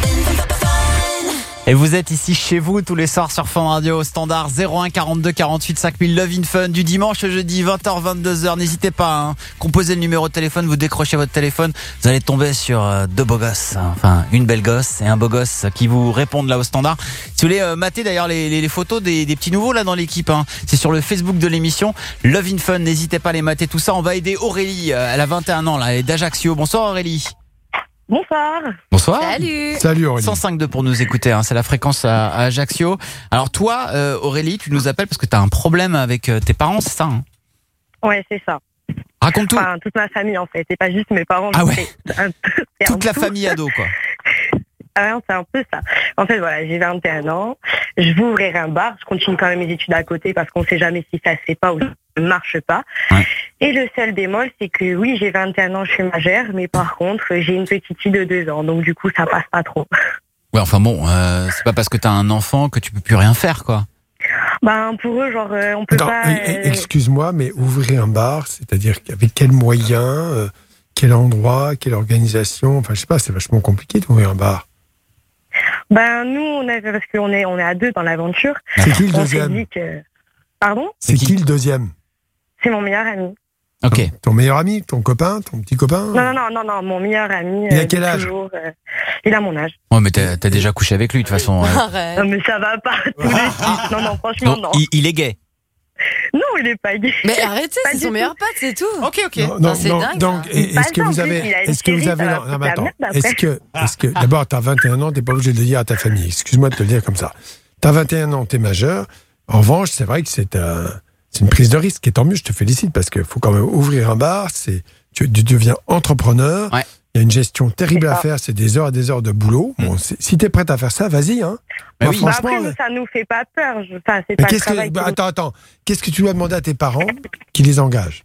Et vous êtes ici chez vous tous les soirs sur Fun Radio au standard zéro un quarante-deux quarante-huit cinq mille Love in Fun du dimanche au jeudi vingt heures vingt-deux heures. N'hésitez pas, hein, composez le numéro de téléphone, vous décrochez votre téléphone, vous allez tomber sur euh, deux beaux gosses, hein, enfin une belle gosse et un beau gosse qui vous répondent là au standard. Si vous voulez euh, mater d'ailleurs les, les, les photos des, des petits nouveaux là dans l'équipe, hein, c'est sur le Facebook de l'émission Love in Fun. N'hésitez pas à les mater tout ça. On va aider Aurélie, euh, elle a vingt et un ans là, elle est d'Ajaccio. Bonsoir Aurélie. Bonsoir. Bonsoir. Salut. Salut Aurélie. cent cinq deux pour nous écouter, hein, c'est la fréquence à, à Ajaccio. Alors toi, euh, Aurélie, tu nous appelles parce que tu as un problème avec euh, tes parents, c'est ça, hein? Ouais, c'est ça. Raconte tout. Enfin, toute ma famille en fait, c'est pas juste mes parents. Ah ouais. C'est un peu- c'est Toute un la tout. famille ado, quoi. Ah ouais, c'est un peu ça. En fait, voilà, j'ai vingt et un ans. Je veux ouvrir un bar. Je continue quand même mes études à côté parce qu'on sait jamais si ça se fait pas ou ça ne marche pas. Ouais. Et le seul bémol, c'est que oui, j'ai vingt et un ans, je suis majeure, mais par contre, j'ai une petite fille de deux ans. Donc du coup, ça passe pas trop. Ouais, enfin bon, euh, c'est pas parce que t'as un enfant que tu peux plus rien faire, quoi. Ben, pour eux, genre, euh, on peut Attends, pas... e- euh, e- excuse-moi, mais ouvrir un bar, c'est-à-dire avec quels moyens, euh, quel endroit, quelle organisation, enfin je sais pas, c'est vachement compliqué d'ouvrir un bar. Ben, nous, on a... parce qu'on est, on est à deux dans l'aventure. C'est qui le On s'est deuxième dit que... Pardon? C'est qui le deuxième C'est mon meilleur ami. Ok. Ton meilleur ami, ton copain, ton petit copain Non, non, non, non, non, mon meilleur ami. Il a euh, quel de âge toujours, euh, Il a mon âge. Ouais, mais t'as t'as déjà couché avec lui, de toute façon. euh. Arrête. Non, mais ça va pas tous les six. Non, non, franchement, Donc, non. il, il est gay. Non, il est pas gay. Mais arrêtez, Pas c'est du son tout. meilleur pote, c'est tout. Ok, ok. Non, non, c'est non, dingue, donc, ça. et- Pas est-ce que ça, en vous plus, avez, il a une est-ce que vous chérie, avez, ça va non, foutre mais la attends, merde après. est-ce que, est-ce que, d'abord, t'as vingt et un ans, t'es pas obligé de le dire à ta famille. Excuse-moi de te le dire comme ça. T'as vingt et un ans, t'es majeur. En revanche, c'est vrai que c'est un, c'est une prise de risque. Et tant mieux, je te félicite parce qu'il faut quand même ouvrir un bar. C'est, tu, tu deviens entrepreneur. Ouais. Il y a une gestion terrible C'est à ça. faire. C'est des heures et des heures de boulot. Bon, c'est- si t'es prête à faire ça, vas-y, hein. Bah Moi, oui. Bah franchement. après, nous, ça nous fait pas peur. Je- Enfin, c'est mais pas le qu'est-ce que, travail bah, qui nous- attends, attends. Qu'est-ce que tu dois demander à tes parents qui les engagent?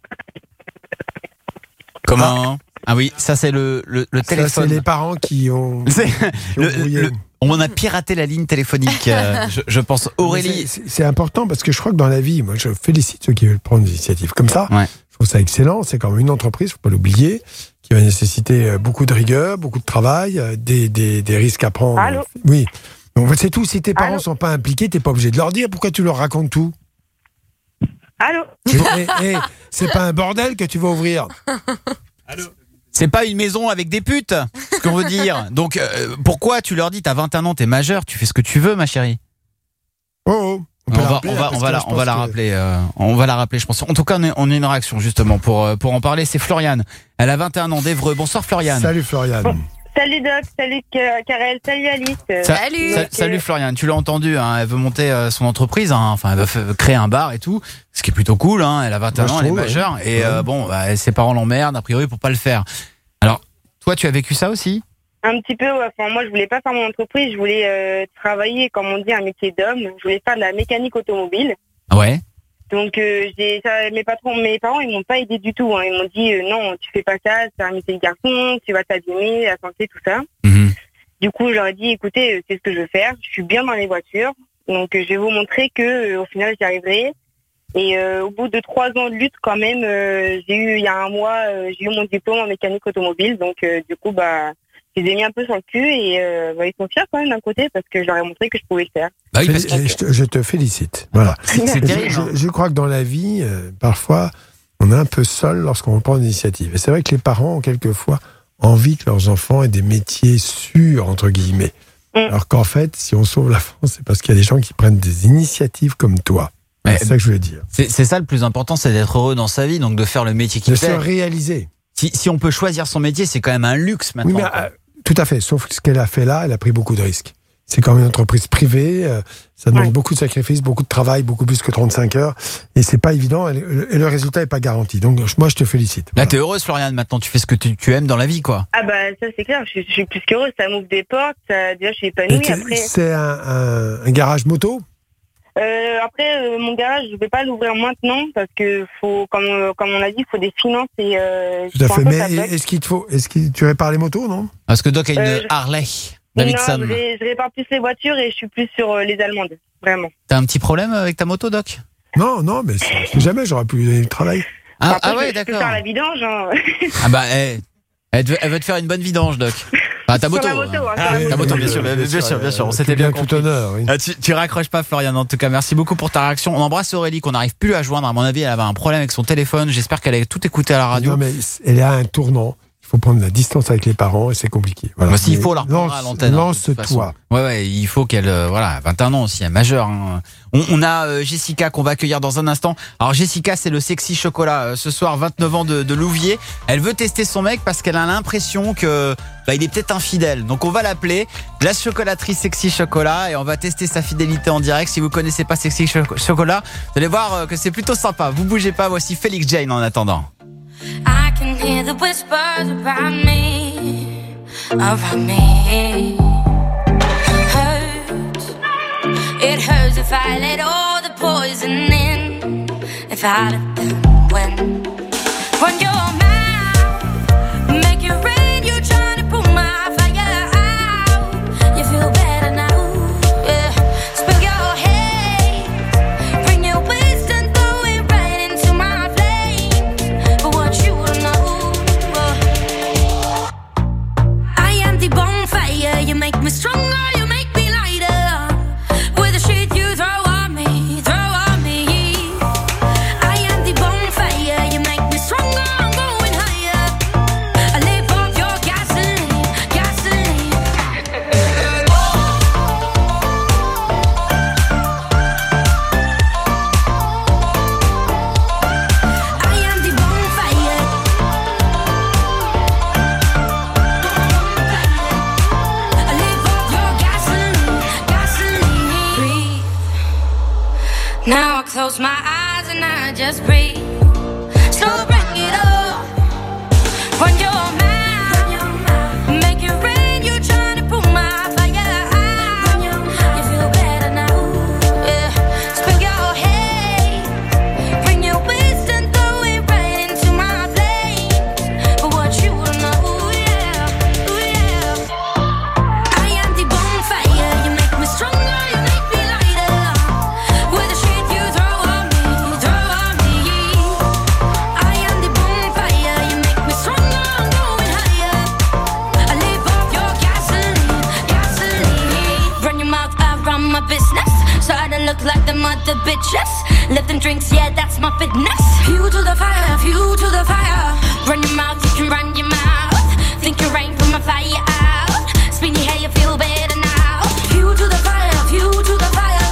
Comment Ah oui, ça c'est le, le, le Ça, c'est téléphone. les parents qui ont. C'est- qui ont le- brouillé. le- on a piraté la ligne téléphonique, euh, je, je pense. Aurélie. C'est- C'est c'est important parce que je crois que dans la vie, moi je félicite ceux qui veulent prendre des initiatives comme ça. Ouais. Je trouve ça excellent. C'est quand même une entreprise, faut pas l'oublier, qui va nécessiter euh, beaucoup de rigueur, beaucoup de travail, euh, des, des, des risques à prendre. Allô Oui. Donc c'est tout. Si tes parents Allô sont pas impliqués, t'es pas obligé de leur dire. Pourquoi tu leur racontes tout? Allô Et- et- et c'est pas un bordel que tu vas ouvrir. C'est pas une maison avec des putes, ce qu'on veut dire. Donc euh, pourquoi tu leur dis t'as vingt et un ans, t'es majeur, tu fais ce que tu veux, ma chérie. Oh, oh. On, peut la va, rappeler, on va, parce on va que la, je on va pense la que- rappeler. euh, on va la rappeler, je pense. En tout cas, on a, on a une réaction justement pour euh, pour en parler. C'est Floriane. Elle a vingt et un ans d'Evreux. Bonsoir Floriane. Salut Floriane. Salut Doc, salut Ka- Karel, salut Alice. Euh, Sa- Salut. sa- Donc, euh, Salut Floriane. Tu l'as entendu. Hein, elle veut monter euh, son entreprise. Hein, enfin, elle veut f- créer un bar et tout. Ce qui est plutôt cool. Hein, elle a vingt et un Moi, je ans, elle est trouve, majeure. ouais. Et euh, bon, bah, ses parents l'emmerdent a priori pour pas le faire. Alors, toi, tu as vécu ça aussi? Un petit peu, ouais. Enfin, moi, je voulais pas faire mon entreprise, je voulais euh, travailler, comme on dit, un métier d'homme. Je voulais faire de la mécanique automobile. Ouais. Donc, euh, j'ai, ça, mes patrons, mes parents, ils m'ont pas aidé du tout. Hein. Ils m'ont dit, euh, non, tu fais pas ça, c'est un métier de garçon, tu vas t'abîmer, la santé, tout ça. Mhm. Du coup, je leur ai dit, écoutez, euh, c'est ce que je veux faire. Je suis bien dans les voitures. Donc, euh, je vais vous montrer que, euh, au final, j'y arriverai. Et euh, au bout de trois ans de lutte, quand même, euh, j'ai eu, il y a un mois, euh, j'ai eu mon diplôme en mécanique automobile. Donc, euh, du coup, bah, je les ai mis un peu sur le cul et euh, bah, ils sont fiers quand même d'un côté parce que je leur ai montré que je pouvais le faire. Bah oui, parce Féli- que- je, te, je te félicite. Voilà. C'est- c'est Je- terrible, je, hein. je crois que dans la vie, euh, parfois, on est un peu seul lorsqu'on prend l'initiative. Et c'est vrai que les parents ont quelquefois envie que leurs enfants aient des métiers sûrs, entre guillemets. Mm. Alors qu'en fait, si on sauve la France, c'est parce qu'il y a des gens qui prennent des initiatives comme toi. Mais- C'est ça que je veux dire. C'est c'est ça le plus important, c'est d'être heureux dans sa vie, donc de faire le métier qu'il De se fait. réaliser. Si, si on peut choisir son métier, c'est quand même un luxe maintenant. Oui, mais quoi. euh, tout à fait. Sauf que ce qu'elle a fait là, elle a pris beaucoup de risques. C'est quand même une entreprise privée. euh, ça demande Ouais. beaucoup de sacrifices, beaucoup de travail, beaucoup plus que trente-cinq heures. Et c'est pas évident. Et le, et le résultat est pas garanti. Donc, moi, je te félicite. Là, t'es heureuse, Floriane, maintenant, tu fais ce que tu, tu aimes dans la vie, quoi. Ah bah ça c'est clair, je suis, je suis plus qu'heureuse, ça m'ouvre des portes, ça, déjà je suis Et épanouie. tu- Après, C'est un, un- un garage moto. euh, après euh, mon garage, je vais pas l'ouvrir maintenant parce que faut, comme, euh, comme on a dit, il faut des finances et euh, Tout à faut un fait. peu Mais ça bloque. est-ce qu'il te faut, est-ce que tu répares les motos, non? Parce que Doc a une Euh, je- Harley Non, Davidson. je, ré- je répare plus les voitures et je suis plus sur euh, les allemandes, vraiment. T'as un petit problème avec ta moto, Doc? Non, non, mais c'est- c'est jamais j'aurais pu lui donner du travail. Ah, Après, ah je- ouais, je peux d'accord. faire la vidange. Hein. Ah bah, eh, elle, te- elle veut te faire une bonne vidange, Doc. Enfin, ta Sur moto. la moto, hein, sur Ah, la oui, moto. ta moto, bien sûr, bien, bien sûr, bien sûr. On Euh, s'était tout bien bien tout compris. honneur. Oui. Ah, tu, tu raccroches pas, Florian. En tout cas, merci beaucoup pour ta réaction. On embrasse Aurélie qu'on n'arrive plus à joindre. À mon avis, elle avait un problème avec son téléphone. J'espère qu'elle a tout écouté à la radio. Non, mais elle a un tournant. Il faut prendre la distance avec les parents et c'est compliqué. Voilà. Bah, s'il Mais faut la reprendre lance- à l'antenne. hein, de toute façon. Lance-toi. Ouais, ouais, il faut qu'elle, euh, voilà, vingt et un ans aussi, elle est majeure. Hein. On, on a euh, Jessica qu'on va accueillir dans un instant. Alors Jessica, c'est le sexy chocolat euh, ce soir, vingt-neuf ans de, de Louviers. Elle veut tester son mec parce qu'elle a l'impression que bah, il est peut-être infidèle. Donc on va l'appeler la chocolaterie sexy chocolat et on va tester sa fidélité en direct. Si vous connaissez pas sexy Cho- chocolat, vous allez voir euh, que c'est plutôt sympa. Vous bougez pas. Voici Félix Jane en attendant. I can hear the whispers about me, about me. Hurts. It hurts if I let all the poison in. If I let them win. Run your mouth, make it rain. You're trying to put my fire out. You feel better now, yeah. Spill your hate, bring your wisdom, throw it right into my flames. But what you don't know, uh, I am the bonfire. You make me stronger, you make me lighter. With the shit you throw on me, throw on me. I am the bonfire. You make me stronger, I'm going higher. I live off your gasoline, gasoline. I am the bonfire. I live off your gasoline, gasoline. Breathe. Now I close my eyes and I just breathe. So bring it up. Run your mouth, make it rain. You're trying to put my fire out. You feel better now, yeah. Spill your hate, bring your wisdom, throw it right into my flames. But what you don't know, yeah, yeah. I am the bonfire. You make me stronger, you make me lighter. With the shit you throw on me, throw on me. I am the bonfire. You make me stronger, I'm going higher. I live off your gasoline, gasoline. Run your mouth, I run my business. So I don't look like the mother bitches. Live them drinks, yeah, that's my fitness. Fuel to the fire, fuel to the fire. Run your mouth, you can run your mouth. Think you rain from my fire out. Spinny hair, you feel better now. Fuel to the fire, fuel to the fire.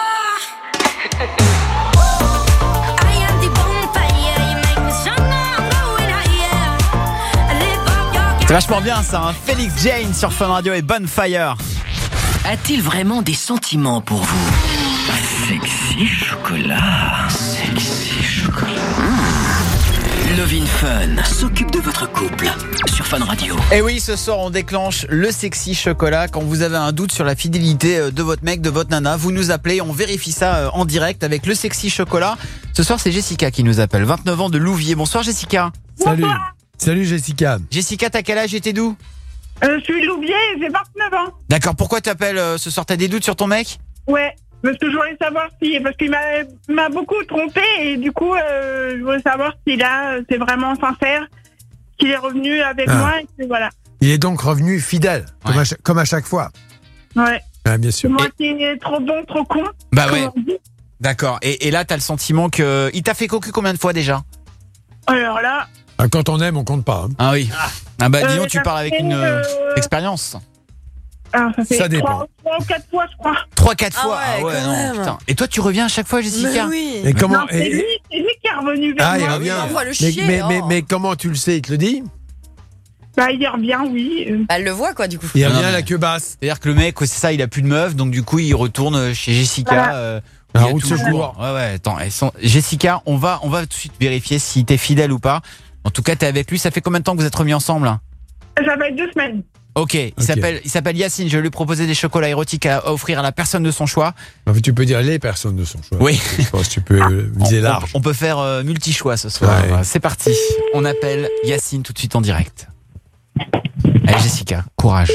Oh. I am the bonfire, you make me stronger, I'm going higher. I live off your C'est vachement bien ça, hein. Félix Jane sur Fun Radio et Bonfire. A-t-il vraiment des sentiments pour vous? Sexy chocolat. Sexy chocolat. Mmh. Love in Fun s'occupe de votre couple sur Fun Radio. Et oui, ce soir, on déclenche le sexy chocolat. Quand vous avez un doute sur la fidélité de votre mec, de votre nana, vous nous appelez, on vérifie ça en direct avec le sexy chocolat. Ce soir, c'est Jessica qui nous appelle, vingt-neuf ans de Louviers. Bonsoir Jessica. Salut. Salut Jessica. Jessica, t'as quel âge et t'es d'où? Euh, je suis Louvier et j'ai vingt-neuf ans. D'accord, pourquoi t'appelles euh, ce soir? T'as des doutes sur ton mec? Ouais, parce que je voulais savoir si... Parce qu'il m'a, m'a beaucoup trompé et du coup, euh, je voulais savoir si là, c'est vraiment sincère, qu'il est revenu avec Ah. moi et que voilà. Il est donc revenu fidèle, comme, Ouais. à, cha- comme à chaque fois. Ouais. Ah, bien sûr. Moi, c'est trop bon, trop con. Bah comme ouais. on dit. D'accord. Et, et là, t'as le sentiment que. Il t'a fait cocu combien de fois déjà? Alors là, Ah, quand on aime, on compte pas. hein. Ah oui. Ah bah Euh, dis donc, tu ça parles avec fait, une euh, euh, expérience. ah, ça fait Ça dépend. trois, trois ou quatre fois, je crois. trois quatre Ah fois. ouais, quand non, même. putain. Et toi, tu reviens à chaque fois, Jessica? Mais oui. Et comment Non, c'est et- lui, c'est lui qui est revenu vers Ah, il moi. revient. on voit le mais, chier, mais, oh. mais, mais comment tu le sais? Il te le dit? Bah, il revient, oui. Euh, Bah, elle le voit, quoi, du coup. Il Non, revient mais- la queue basse. C'est-à-dire que le mec, c'est ça, il a plus de meuf, donc du coup, il retourne chez Jessica. Voilà. euh, La il y a route toujours- secours. Ouais, ouais, attends. elles sont- Jessica, on va, on va tout de suite vérifier si t'es fidèle ou pas. En tout cas, t'es avec lui. Ça fait combien de temps que vous êtes remis ensemble? Ça fait deux semaines. Ok, il Ok. s'appelle, il s'appelle Yacine. Je vais lui proposer des chocolats érotiques à offrir à la personne de son choix. En fait, tu peux dire les personnes de son choix. Oui. Je pense que tu peux euh, viser On- large. On, on peut faire euh, multi-choix ce soir. Ouais. C'est parti. On appelle Yacine tout de suite en direct. Allez Jessica, courage.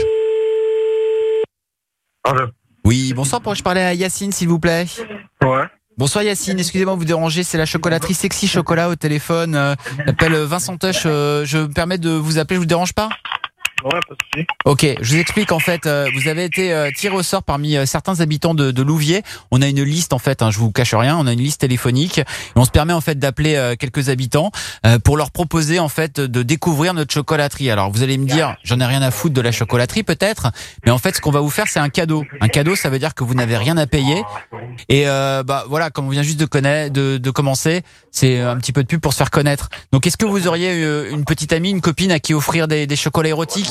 Allô. Oui, bonsoir, pourrais-je parler à Yacine s'il vous plaît? Ouais. Bonsoir Yacine, excusez-moi de vous déranger, c'est la chocolaterie Sexy Chocolat au téléphone. Euh, J'appelle Vincent Tuch, euh, je me permets de vous appeler, je vous dérange pas? Ouais, pas de souci. Ok, je vous explique en fait, euh, vous avez été euh, tiré au sort parmi euh, certains habitants de, de Louviers. On a une liste en fait, hein, je vous cache rien, on a une liste téléphonique et on se permet en fait d'appeler euh, quelques habitants euh, pour leur proposer en fait de découvrir notre chocolaterie. Alors vous allez me dire, j'en ai rien à foutre de la chocolaterie peut-être, mais en fait ce qu'on va vous faire c'est un cadeau. Un cadeau, ça veut dire que vous n'avez rien à payer et euh, bah voilà, comme on vient juste de connaître, de, de commencer, c'est un petit peu de pub pour se faire connaître. Donc est-ce que vous auriez euh, une petite amie, une copine à qui offrir des, des chocolats érotiques?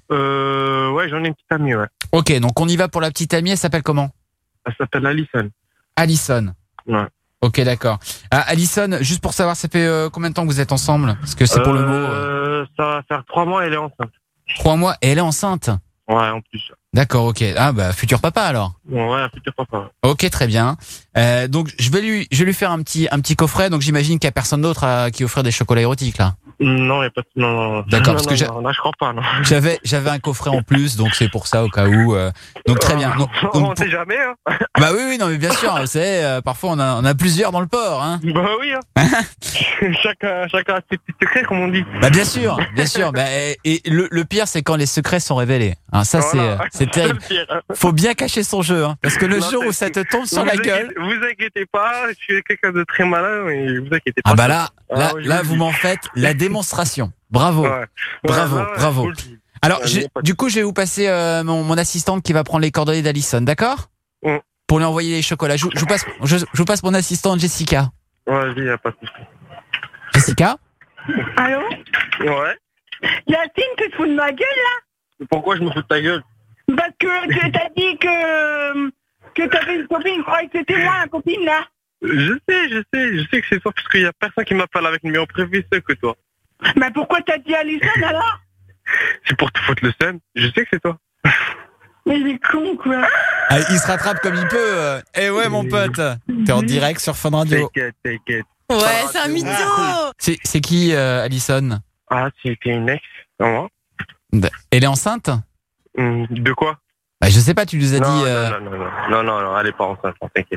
Euh, ouais, j'en ai une petite amie, ouais. Ok, donc on y va pour la petite amie, elle s'appelle comment? Elle s'appelle Alison. Alison. Ouais. Ok, d'accord. Ah, Alison, juste pour savoir, ça fait euh, combien de temps que vous êtes ensemble? Parce que c'est pour le mot. euh, Euh, ça va faire trois mois, elle est enceinte. Trois mois et elle est enceinte. Ouais, en plus. D'accord, ok. Ah bah futur papa alors. Ouais, un futur papa. Ok, très bien. Euh, donc je vais lui, je vais lui faire un petit, un petit coffret. Donc j'imagine qu'il y a personne d'autre à qui offrir des chocolats érotiques là. Non, y a pas de... Non, non, non. D'accord, Non, parce non, que j'ai- non, là, je crois pas, non. J'avais, j'avais un coffret en plus, donc c'est pour ça au cas où. euh, donc très bien. Donc, On donc, sait jamais, hein. bah oui, oui, non, mais bien sûr. Vous savez, euh, parfois on a, on a plusieurs dans le port, hein. Bah oui, hein. chacun, chacun a ses petits secrets, comme on dit. Bah bien sûr, bien sûr. Bah, et et le, le pire, c'est quand les secrets sont révélés. Hein, ça, Voilà. c'est, c'est terrible. C'est le pire, hein. Faut bien cacher son jeu, hein, parce que le Non, jour c'est- où ça te tombe sur vous la inquiétez- gueule. Vous inquiétez pas, je suis quelqu'un de très malin, mais vous inquiétez pas. Ah bah là, Ah là, oui, je là, vous vous le m'en faites la démonstration. Bravo, Ouais. bravo, Ouais, ouais, ouais, bravo. je vous le dis. Alors, Ouais, j'ai- y a pas de- du coup, je vais vous passer euh, mon, mon assistante qui va prendre les coordonnées d'Alison, d'accord? Mm. Pour lui envoyer les chocolats. Je, vous- je vous passe, je, je vous passe mon assistante Jessica. Ouais, vas-y, y a pas de souci. Jessica? Allô? Ouais. Yacine, tu te fous de ma gueule, là? Pourquoi je me fous de ta gueule? Parce que tu t'as dit que, que t'avais une copine, je croyais que c'était moi, la copine, là. Je sais, je sais, je sais que c'est toi, parce qu'il y a personne qui m'appelle avec numéro prévu, c'est que toi. Mais pourquoi t'as dit Alison, alors? C'est pour te foutre le seum, je sais que c'est toi. Mais il est con, quoi. Ah, il se rattrape comme il peut. euh. Eh ouais, mon pote. T'es en direct sur Fun Radio. T'inquiète, t'inquiète. Ouais, c'est un mytho. C'est, c'est qui, euh, Alison? Ah, c'était une ex, moi. Elle est enceinte? Hum, De quoi? Bah, je sais pas, tu nous as non, dit. non, euh, non, non, non, non, non, non, elle est pas enceinte, t'inquiète.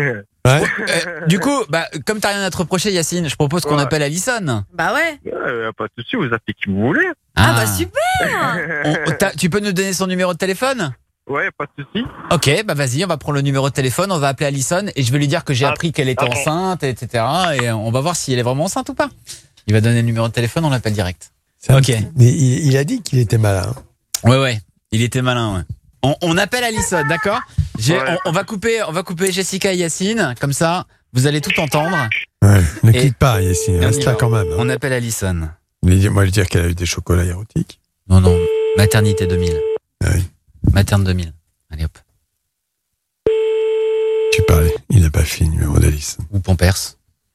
euh, du coup, bah, comme t'as rien à te reprocher, Yacine, je propose qu'on Ouais. appelle Alison. Bah ouais. Ouais, y a pas de souci, vous appelez qui vous voulez. Ah, bah super. On- t'as- tu peux nous donner son numéro de téléphone? Ouais, pas de souci. Ok, bah vas-y, on va prendre le numéro de téléphone, on va appeler Alison et je vais lui dire que j'ai Ah, appris qu'elle était ok. enceinte, et cetera. Et on va voir si elle est vraiment enceinte ou pas. Il va donner le numéro de téléphone, on l'appelle direct. C'est un Ok. petit- Mais il, il a dit qu'il était malin. Ouais, ouais, il était malin, ouais. On, on appelle Alison, d'accord? J'ai- Ouais. on, on va couper, on va couper Jessica et Yacine, comme ça, vous allez tout entendre. Ouais. Ne Et- quitte pas, Yacine. et on Reste y là va. quand même. hein. On appelle Alison. Mais moi, je dire qu'elle a eu des chocolats érotiques. Non, non, maternité deux mille. Ah oui. Materne deux mille. Allez hop. Je sais pas, il n'a pas fait le numéro d'Alice. Ou Pampers.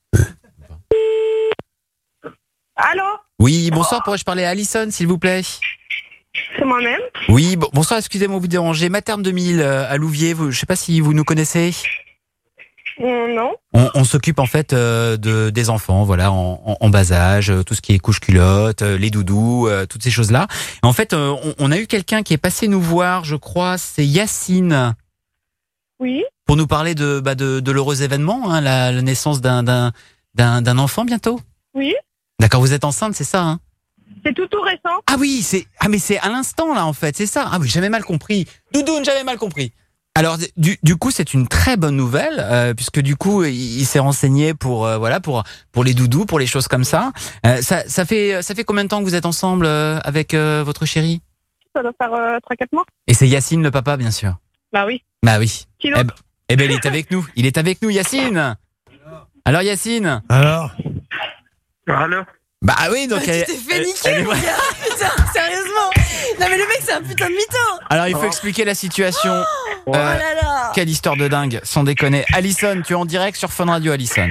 Allô? Oui, bonsoir, pourrais-je parler à Alison, s'il vous plaît? C'est moi-même? Oui, bon- bonsoir, excusez-moi de vous déranger. Materne deux mille euh, à Louviers, vous, je sais pas si vous nous connaissez. Euh, non. On, on s'occupe en fait euh, de des enfants, voilà, en, en, en bas âge, euh, tout ce qui est couche-culotte, euh, les doudous, euh, toutes ces choses-là. Et en fait, euh, on, on a eu quelqu'un qui est passé nous voir, je crois, c'est Yacine, Oui. pour nous parler de bah, de, de l'heureux événement, hein, la, la naissance d'un d'un d'un d'un enfant bientôt. Oui. D'accord, vous êtes enceinte, c'est ça, hein? C'est tout tout récent. Ah oui, c'est ah mais c'est à l'instant là en fait, c'est ça. Ah oui, j'avais mal compris. Doudoune, j'avais mal compris. Alors du, du coup, c'est une très bonne nouvelle euh, puisque du coup, il, il s'est renseigné pour euh, voilà pour pour les doudous, pour les choses comme ça. Euh, ça ça fait ça fait combien de temps que vous êtes ensemble euh, avec euh, votre chéri? Ça doit faire euh, trois quatre mois. Et c'est Yacine le papa, bien sûr. Bah oui. Bah oui. Qui Eh l'autre ben, eh ben, il est avec nous. Il est avec nous, Yacine. Alors Yacine. Alors. Alors. Bah oui, donc Bah, elle, tu t'es fait elle- niquer, elle est- mon gars. Putain, sérieusement. Non, mais le mec, c'est un putain de mytho. Alors il faut expliquer la situation. Oh Euh, là là. Quelle histoire de dingue, sans déconner. Alison, tu es en direct sur Fun Radio, Alison.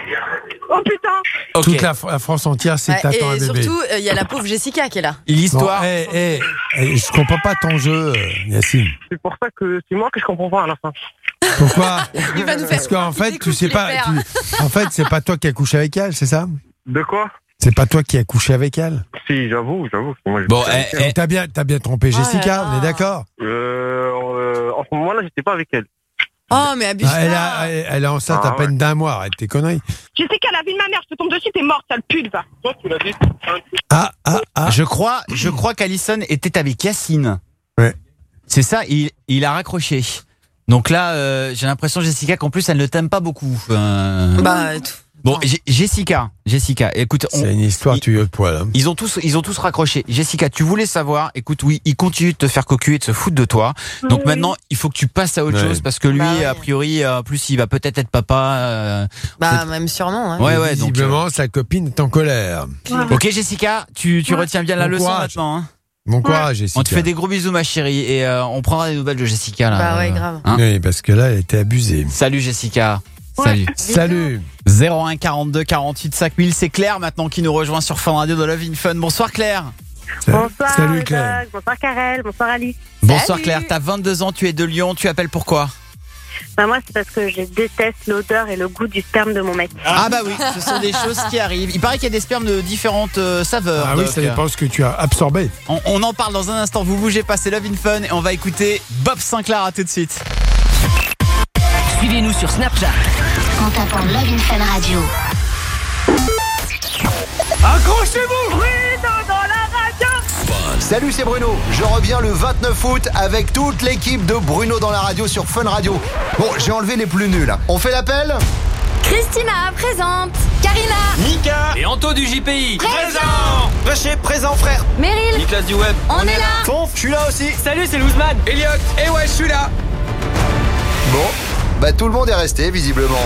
Oh putain. Ok. Toute la, la France entière, c'est Ouais, t'attends un et bébé. surtout, il y a la pauvre Jessica qui est là. L'histoire. Bon, eh, eh, eh, je comprends pas ton jeu, euh, Yacine. C'est pour ça que c'est moi que je comprends pas à la fin. Pourquoi? Il va nous faire. Parce qu'en fait, tu sais qu'il pas. est père. tu- En fait, c'est pas toi qui as couché avec elle, c'est ça? De quoi? C'est pas toi qui as couché avec elle? Si, j'avoue, j'avoue. Moi, je- Bon, eh, Donc, T'as bien, t'as bien trompé Oh Jessica, là là. on est d'accord? Euh, euh, en ce moment-là, j'étais pas avec elle. Oh, mais abuse Ah, elle, pas. a- elle, elle est enceinte Ah, à peine d'un mois, arrête tes conneries. Jessica, la vie de ma mère, je te tombe dessus, t'es morte, sale pute, va. Toi, tu l'as dit. Ah, ah, ah. Je crois, je crois qu'Alison était avec Yacine. Ouais. C'est ça, il, il a raccroché. Donc là, euh, j'ai l'impression, Jessica, qu'en plus, elle ne t'aime pas beaucoup. Euh, Bah, tout. Bon, J- Jessica, Jessica, écoute, on- C'est une histoire il- tuyau de poil. Hein. Ils ont tous, ils ont tous raccroché. Jessica, tu voulais savoir. Écoute, oui, il continue de te faire cocu et de se foutre de toi. Donc Oui. maintenant, il faut que tu passes à autre Ouais. chose parce que lui, Bah ouais. a priori, euh, en plus, il va peut-être être papa. euh, Bah, même surnom. Hein. Ouais, ouais. Donc, Visiblement, sa copine est en colère. euh, ok, Jessica, tu, tu Ouais. retiens bien la Bon leçon courage. maintenant. Hein. Bon courage, Jessica. On te fait des gros bisous, ma chérie, et euh, on prendra des nouvelles de Jessica là. Bah ouais, grave. Hein. Oui, parce que là, elle était abusée. Salut Jessica. Ouais. Salut. Salut. zéro un quarante-deux quarante-huit cinq mille, c'est Claire maintenant qui nous rejoint sur Fun Radio de Love in Fun. Bonsoir Claire. Bonsoir, Salut Claire. Doc. Bonsoir, Karel. Bonsoir, Alice. Bonsoir Salut. Claire, t'as vingt-deux ans, tu es de Lyon, tu appelles pourquoi? Bah, moi, c'est parce que je déteste l'odeur et le goût du sperme de mon mec. Ah bah oui, ce sont des choses qui arrivent. Il paraît qu'il y a des spermes de différentes euh, saveurs. Ah oui, Doc. ça dépend ce que tu as absorbé. On, on en parle dans un instant, vous bougez pas, c'est Love in Fun et on va écouter Bob Sinclair, à tout de suite. Suivez-nous sur Snapchat. En tapant Love in Fun Radio. Accrochez-vous! Bruno dans la radio. Salut, c'est Bruno. Je reviens le vingt-neuf août avec toute l'équipe de Bruno dans la radio sur Fun Radio. Bon, j'ai enlevé les plus nuls. On fait l'appel? Christina, présente. Karina, Mika Et Anto du J P I. Présent Vacher, présent frère. Meryl, Nicolas du Web. on, est là. Fonf, je suis là aussi. Salut, c'est Louzman. Elliot. Et ouais, je suis là. Bon, bah tout le monde est resté visiblement.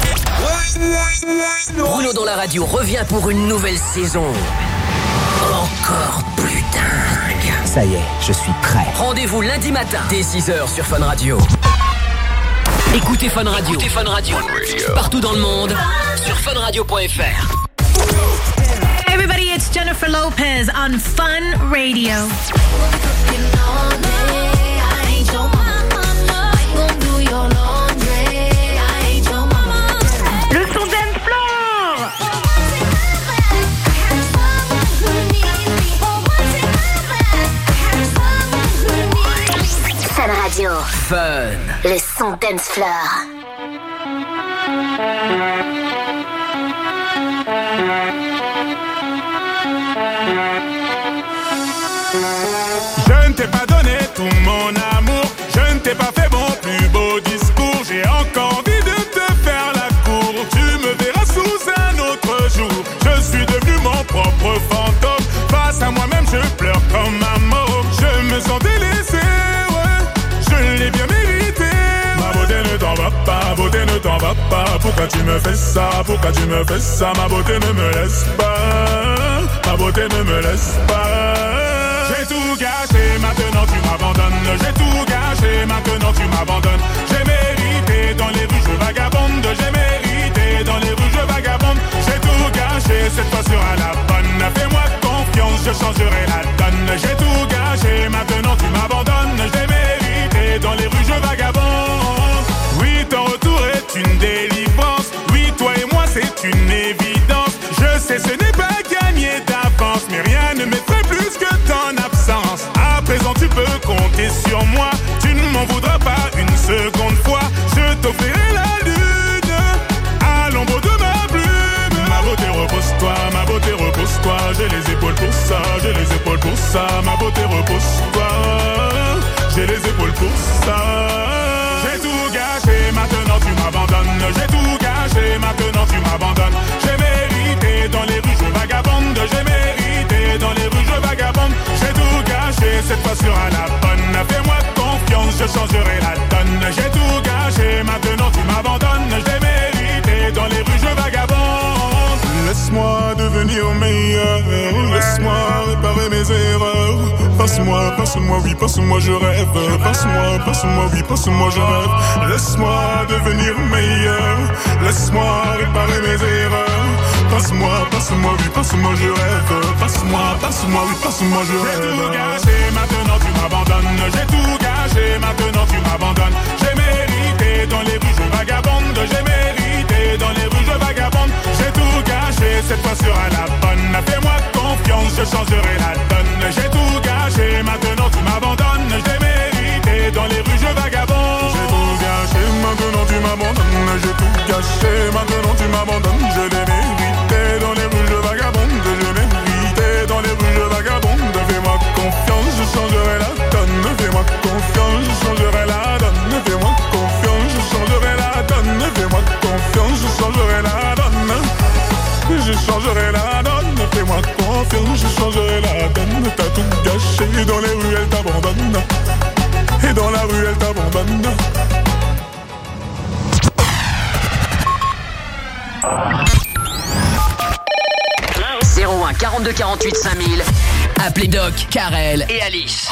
Bruno dans la radio revient pour une nouvelle saison. Encore plus dingue. Ça y est, je suis prêt. Rendez-vous lundi matin dès six heures sur Fun Radio. Écoutez Fun Radio. Écoutez Fun Radio. Partout dans le monde sur fun radio point f r. Everybody, it's Jennifer Lopez on Fun Radio. Le son dance floor. Fun Radio. Fun. Le son dance floor. Je ne t'ai pas donné tout mon amour. Je ne t'ai pas fait mon plus beau discours. J'ai encore envie de te faire la cour. Tu me verras sous un autre jour. Je suis devenu mon propre fantôme. Face à moi-même, je pleure comme un môme. Je me sens délaissé, ouais. Je l'ai bien mérité. Ma beauté ne t'en va pas, ma beauté ne t'en va pas. Pourquoi tu me fais ça, pourquoi tu me fais ça? Ma beauté ne me laisse pas, ma beauté ne me laisse pas. J'ai tout gâché, maintenant tu m'abandonnes. J'ai tout gâché, maintenant tu m'abandonnes. J'ai mérité, dans les rues je vagabonde. J'ai mérité, dans les rues je vagabonde. J'ai tout gâché, cette fois sera la bonne. Fais-moi confiance, je changerai la donne. J'ai tout gâché, maintenant tu m'abandonnes. J'ai mérité, dans les rues je vagabonde. Oui, ton retour est une délivrance. Oui, toi et moi c'est une évidence. Je sais ce n'est pas gagné d'avance, mais rien ne m'effraie plus que ton absence. À présent tu peux compter sur moi. Tu ne m'en voudras pas une seconde fois. Je t'offrirai la lune à l'ombre de ma plume. Ma beauté repose-toi, ma beauté repose-toi. Je j'ai les épaules pour ça, j'ai les épaules pour ça, ma beauté repose-toi. J'ai les épaules pour ça. J'ai tout gâché, maintenant tu m'abandonnes. J'ai tout gâché, maintenant tu m'abandonnes. J'ai mérité dans les rues, je vagabonde. J'ai mérité dans les rues, je vagabonde. J'ai tout gâché, cette fois sera la bonne. Fais-moi confiance, je changerai la donne. J'ai tout gâché, maintenant tu m'abandonnes. J'ai mérité dans les rues, je vagabonde. Laisse-moi devenir meilleur, laisse-moi réparer mes erreurs. Passe-moi, passe-moi, oui, passe-moi, je rêve. Passe-moi, passe-moi, oui, passe-moi, je rêve. Laisse-moi devenir meilleur, laisse-moi réparer mes erreurs. Passe-moi, passe-moi, oui, passe-moi, je rêve. Passe-moi, passe-moi, oui, passe-moi, je rêve. J'ai tout gâché, maintenant tu m'abandonnes. J'ai tout gâché, maintenant tu m'abandonnes. J'ai mérité dans les rues, je vagabonde. J'ai mérité dans les rues, je vagabonde. J'ai tout gâché, cette fois sera la bonne. Fais-moi confiance, je changerai la donne. J'ai tout gâché, maintenant tu m'abandonnes. J'ai mérité dans les rues, je vagabonde. J'ai tout gâché, maintenant tu m'abandonnes. J'ai tout gâché, maintenant tu m'abandonnes. Je l'ai mérité dans les rues, je vagabonde. Je mérité dans les rues, je vagabonde. Fais-moi confiance, je changerai la donne. Fais-moi confiance, je changerai la donne. Fais-moi confiance, je changerai la donne. Fais-moi confiance, je changerai la donne. Je changerai la donne, fais-moi confiance, je changerai la donne. T'as tout gâché, dans les rues elle t'abandonne. Et dans la rue elle t'abandonne. zéro un quarante-deux quarante-huit cinq mille. Appelez Doc, Karel et Alice.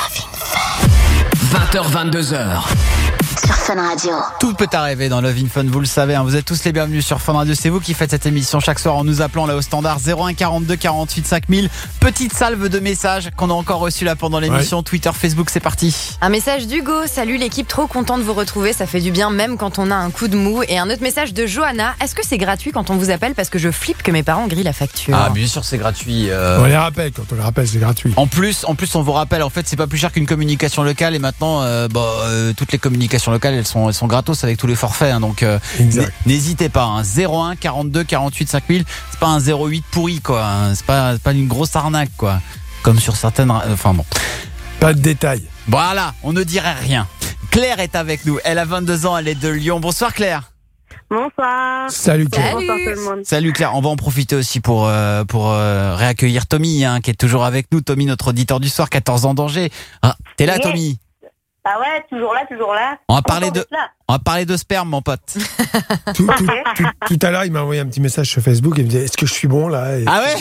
vingt heures vingt-deux heures. Sur Fun Radio. Tout peut arriver dans Love in Fun, vous le savez, hein. Vous êtes tous les bienvenus sur Fun Radio. C'est vous qui faites cette émission chaque soir en nous appelant là au standard zéro un quarante-deux quarante-huit cinq mille. Petite salve de messages qu'on a encore reçus là pendant l'émission. Ouais. Twitter, Facebook, c'est parti. Un message d'Hugo. Salut l'équipe, trop content de vous retrouver. Ça fait du bien même quand on a un coup de mou. Et un autre message de Johanna. Est-ce que c'est gratuit quand on vous appelle parce que je flippe que mes parents grillent la facture? Ah bien sûr c'est gratuit. Euh... On les rappelle, quand on les rappelle c'est gratuit. En plus, en plus on vous rappelle, en fait c'est pas plus cher qu'une communication locale. Et maintenant euh, bah, euh, toutes les communications locales elles sont, elles sont gratos avec tous les forfaits, hein, donc euh, n'hésitez pas, hein, zéro un quarante-deux quarante-huit cinq mille. C'est pas un zéro huit pourri quoi, hein, c'est pas, c'est pas une grosse arnaque quoi, comme sur certaines, enfin bon, pas de détails. Voilà, on ne dirait rien. Claire est avec nous, elle a vingt-deux ans, elle est de Lyon. Bonsoir Claire. Bonsoir. Salut Claire. Bonsoir tout le monde. Salut Claire, on va en profiter aussi pour, euh, pour euh, réaccueillir Tommy, hein, qui est toujours avec nous. Tommy, notre auditeur du soir, quatorze ans d'Angers. Ah, t'es là, yeah. Tommy? Ah ouais, toujours là, toujours là. On va parler de, on va parler de sperme, mon pote. tout, tout, tout, tout à l'heure, il m'a envoyé un petit message sur Facebook et il me disait, est-ce que je suis bon là? Et... Ah ouais?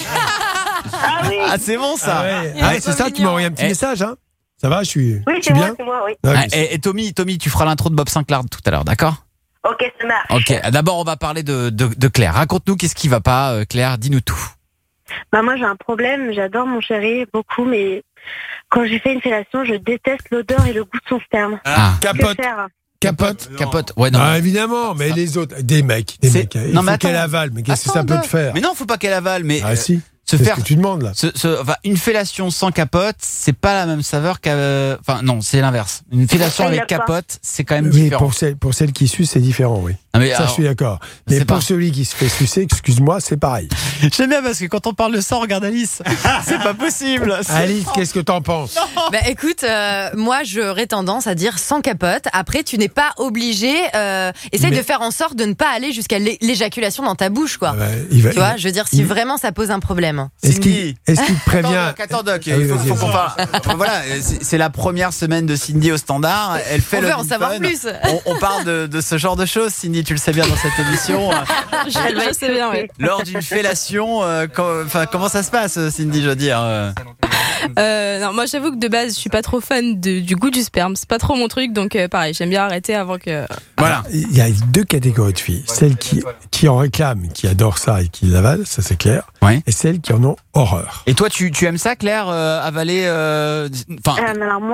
Ah oui. Ah c'est bon ça. Ah ouais, ah, c'est ça, tu m'as envoyé un petit et... message, hein? Ça va, je suis. Oui, c'est moi, c'est moi, oui. Ah, et, et Tommy, Tommy, tu feras l'intro de Bob Sinclair tout à l'heure, d'accord? Ok, ça marche. Ok, d'abord on va parler de, de, de Claire. Raconte-nous qu'est-ce qui va pas, euh, Claire, dis-nous tout. Bah moi j'ai un problème, j'adore mon chéri beaucoup, mais quand j'ai fait une fellation, je déteste l'odeur et le goût de son sperme. Ah, capote. Capote, capote. Ouais, non. Ah, évidemment, mais les autres, des mecs, des mecs. Il non, faut qu'elle avale, mais qu'est-ce que ça peut te faire? Mais non, faut pas qu'elle avale, mais. Ah si. Se c'est faire, ce que tu demandes là. Se, se, enfin, une fellation sans capote, c'est pas la même saveur qu'à. Enfin non, c'est l'inverse. Une fellation avec capote, c'est quand même oui, différent. Pour celle, pour celle qui suce, c'est différent, oui. Ah, mais ça, alors, je suis d'accord. Mais pour pas... celui qui se fait sucer, excuse-moi, c'est pareil. J'aime bien parce que quand on parle de ça, regarde Alice. C'est pas possible. C'est Alice, pas... qu'est-ce que t'en penses? Bah écoute, euh, moi j'aurais tendance à dire sans capote. Après, tu n'es pas obligé. Euh, essaye mais... de faire en sorte de ne pas aller jusqu'à l'éjaculation dans ta bouche, quoi. Ah bah, il va, tu vois, il... je veux dire, si il... vraiment ça pose un problème. Est-ce qu'il Est-ce qu'il te prévient? Attends, attends Doc, il faut, faut qu'on parle. Voilà, c'est la première semaine de Cindy au standard. Elle fait on le veut en savoir fun. plus. On, on parle de, de ce genre de choses, Cindy, tu le sais bien dans cette émission. je, je sais bien, oui. Lors d'une fellation, euh, quand, comment ça se passe, Cindy, je veux dire euh... Euh, non, moi j'avoue que de base je suis pas trop fan de, du goût du sperme, c'est pas trop mon truc, donc euh, pareil, j'aime bien arrêter avant que. Voilà. Il y a deux catégories de filles, celles qui, qui en réclament, qui adorent ça et qui l'avalent, ça c'est clair, ouais. Et celles qui en ont horreur. Et toi, tu, tu aimes ça, Claire, euh, avaler euh, euh, alors moi,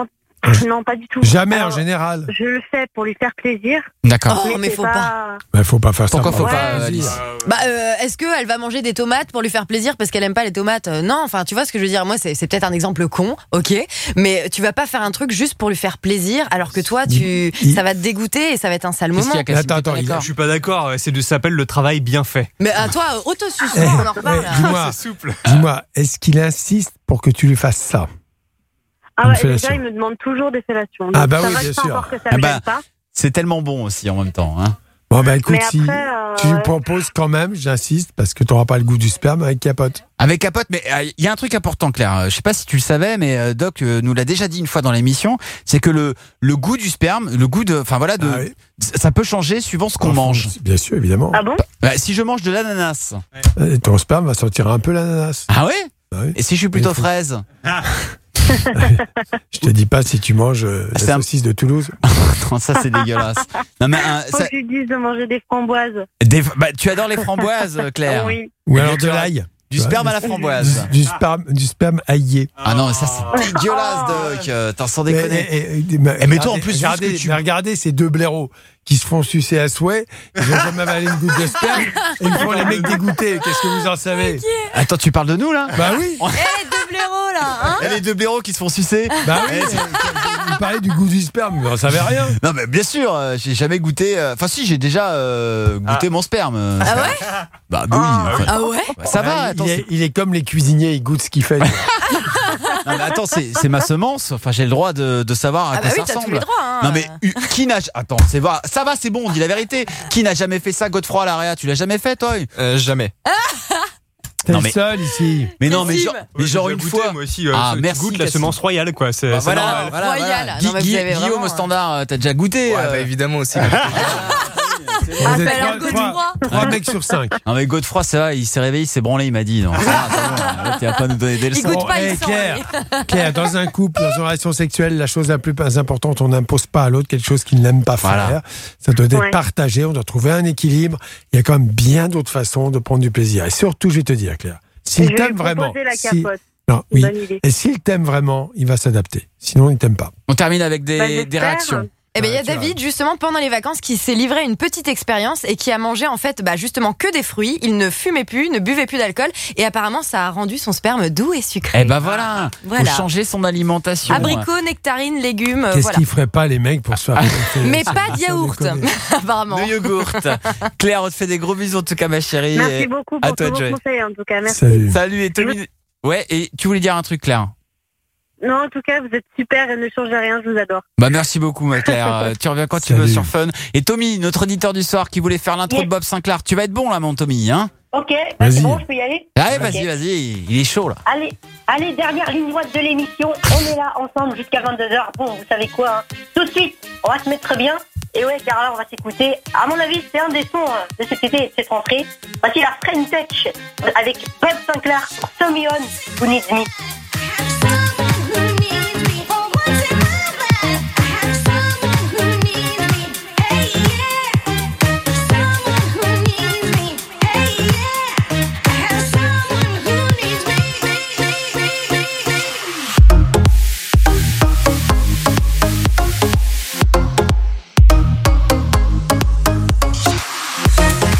Non, pas du tout. Jamais Alors, en général. Je le fais pour lui faire plaisir. D'accord. Oh, mais c'est faut pas. Il faut pas faire Pourquoi ça. faut pour pas, faire Alice plaisir. Bah, euh, est-ce qu'elle va manger des tomates pour lui faire plaisir parce qu'elle aime pas les tomates? Euh, Non, enfin, tu vois ce que je veux dire. Moi, c'est, c'est peut-être un exemple con, ok, mais tu vas pas faire un truc juste pour lui faire plaisir, alors que toi, tu, Il- ça va te dégoûter et ça va être un sale Qu'est-ce moment. qu'il y a, Cassim, Attends, t'es pas attends, il- d'accord Je suis pas d'accord, c'est de, ça s'appelle le travail bien fait. Mais à toi, euh, autosuffisant, Eh, on en reparle. ouais, là. dis-moi, C'est souple. dis-moi, est-ce qu'il insiste pour que tu lui fasses ça? Ah Une ouais, fellation. déjà, il me demande toujours des fellations. Donc Ah bah ça oui, va, bien je sais sûr. encore que ça Ah me bah, gêne pas. C'est tellement bon aussi en même temps. Hein. Bon, bah écoute, Mais si après, euh, tu lui ouais. proposes quand même, j'insiste, parce que tu n'auras pas le goût du sperme avec capote. Avec capote, mais il euh, y a un truc important, Claire. Euh, Je sais pas si tu le savais, mais euh, Doc euh, nous l'a déjà dit une fois dans l'émission, c'est que le le goût du sperme, le goût de, enfin voilà, de, Ah oui. ça peut changer suivant ce qu'on Enfin, mange. Bien sûr, évidemment. Ah bon? Bah, si je mange de l'ananas. Et ton sperme va sentir un peu l'ananas. Ah ouais. Ah oui. Et si je suis plutôt Il faut- fraise? Je te dis pas si tu manges euh, la C'est un- saucisse de Toulouse. Non, ça c'est dégueulasse. Non mais un- Faut ça- que tu dises de manger des framboises. des- bah, tu adores les framboises, Claire. Oui. Ou Eh alors bien, de tu as- l'ail. Du Tu vois, sperme à la du- framboise. Du, du sperme, du sperme aillé. Ah non, mais ça c'est dégueulasse, Doc. Euh, T'en sans Mais, déconner. et- et- et- mais Eh, mais toi, en regardez- plus, vu ce regardez, que tu- mais regardez ces deux blaireaux qui se font sucer à souhait, ils n'ont jamais avalé une goutte de sperme, et ils font les mecs dégoûtés. Qu'est-ce que vous en savez? Attends, tu parles de nous là? Bah oui. Eh, les deux blaireaux, là, hein? Et les deux blaireaux qui se font sucer. Bah oui. Vous parlez du goût du sperme, mais on savait rien. Non mais bien sûr, euh, j'ai jamais goûté. euh, Enfin si, j'ai déjà euh, goûté mon sperme. euh. Ah ouais? Bah oui. enfin, Ah ouais? bah, ça va. Ah, Attends, il, est, il est comme les cuisiniers, il goûte ce qu'il fait. c'est- non, mais attends, c'est c'est ma semence. Enfin, j'ai le droit de, de savoir à Ah quoi bah oui, ça t'as tous ressemble. les droits, hein. Non mais euh, qui n'a attends, c'est va, ça va, c'est bon, on dit la vérité. Qui n'a jamais fait ça, Godefroy à l'Area? Tu l'as jamais fait, toi? Euh, jamais. T'es Non, le mais- seul ici. Mais non, mais Cassim. genre, mais Ouais, genre j'ai une goûté, fois. moi aussi, euh, Ah, tu merci, goûtes la Cassim. semence royale, quoi. C'est Bah, c'est voilà, normal. voilà, Royal. voilà. Non, Guy- mais vous Guy- avez Guillaume vraiment- au standard, euh, t'as déjà goûté? Ouais, euh, bah évidemment aussi. Ah, Vous êtes bah alors, trois- Godefroy. trois- trois mecs sur cinq. Non mais Godefroy, ça va, il s'est réveillé, il s'est branlé, il m'a dit. Non, ça va, c'est bon, là, tu vas pas nous donner des Il leçons. goûte pas, hey, il sent. Claire, Claire, dans un couple, dans une relation sexuelle, la chose la plus importante, on n'impose pas à l'autre quelque chose qu'il n'aime pas Voilà. faire. Ça doit être Ouais. partagé, on doit trouver un équilibre. Il y a quand même bien d'autres façons de prendre du plaisir. Et surtout, je vais te dire, Claire, Je s'il vais lui t'aime vraiment, proposer la si- capote. non, Une oui, bonne idée. et s'il t'aime vraiment, il va s'adapter. Sinon, il t'aime pas. On termine avec des, Bah, des j'espère. réactions. Eh ben, il y a Ah, tu David, justement, pendant les vacances, qui s'est livré à une petite expérience et qui a mangé, en fait, bah, justement, que des fruits. Il ne fumait plus, ne buvait plus d'alcool. Et apparemment, ça a rendu son sperme doux et sucré. Eh ben voilà, Voilà. faut changer son alimentation. Abricots, nectarines, légumes, euh, Qu'est-ce voilà. qu'ils feraient pas, les mecs, pour se faire Mais pas de yaourt, apparemment. De yogourt. Claire, on te fait des gros bisous en tout cas, ma chérie. Merci Et beaucoup à pour toi, tous vos Joey. conseils, en tout cas. Merci. Salut. Salut et Tommy. Ouais, et tu voulais dire un truc, Claire? Non, en tout cas, vous êtes super et ne changez rien, je vous adore. Bah merci beaucoup, ma Claire. Euh, tu reviens quand tu Salut. veux sur Fun. Et Tommy, notre auditeur du soir qui voulait faire l'intro Yes. de Bob Sinclair. Tu vas être bon là, mon Tommy, hein? Ok, bah, Vas-y. c'est bon, je peux y aller? Allez, Ok. vas-y, vas-y. Il est chaud là. Allez, allez, dernière ligne droite de l'émission. On est là ensemble jusqu'à vingt-deux heures. Bon, vous savez quoi, hein. Tout de suite, on va se mettre bien. Et ouais, car là, on va s'écouter. À mon avis, c'est un des sons euh, de cet été et de cette rentrée. Voici la French Touch avec Bob Sinclair pour Someone Who Needs Me.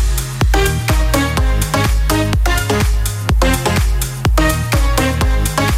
Thank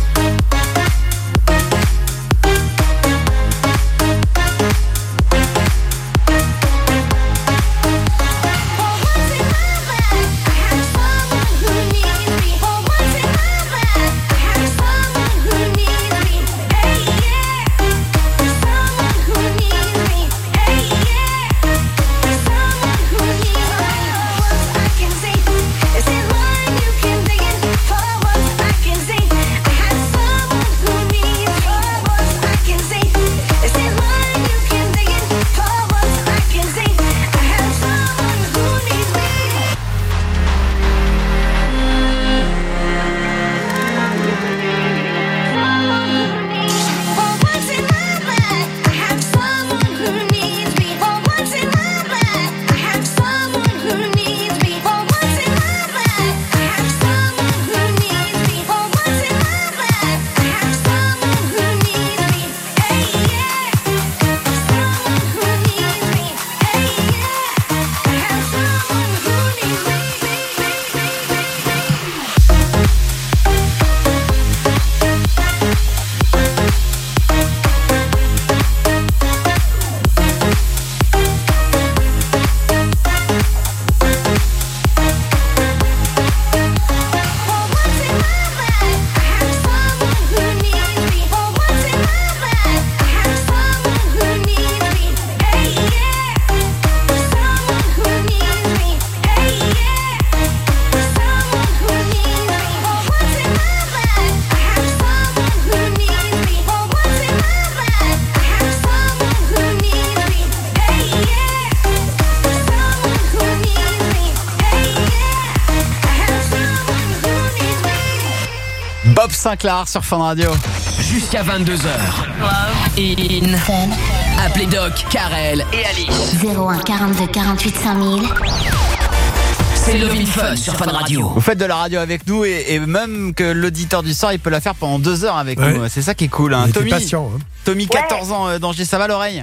Sinclair sur Fun Radio. Jusqu'à vingt-deux heures. In. Appelez Doc, Karel et Alice. zéro un quarante-deux quarante-huit cinq mille. C'est Love in Fun sur Fun Radio. Vous faites de la radio avec nous et, et même que l'auditeur du soir il peut la faire pendant deux heures avec Ouais. nous. C'est ça qui est cool. Hein. Il était Tommy, patient, hein. Tommy, quatorze ans euh, d'Angers, ça va l'oreille?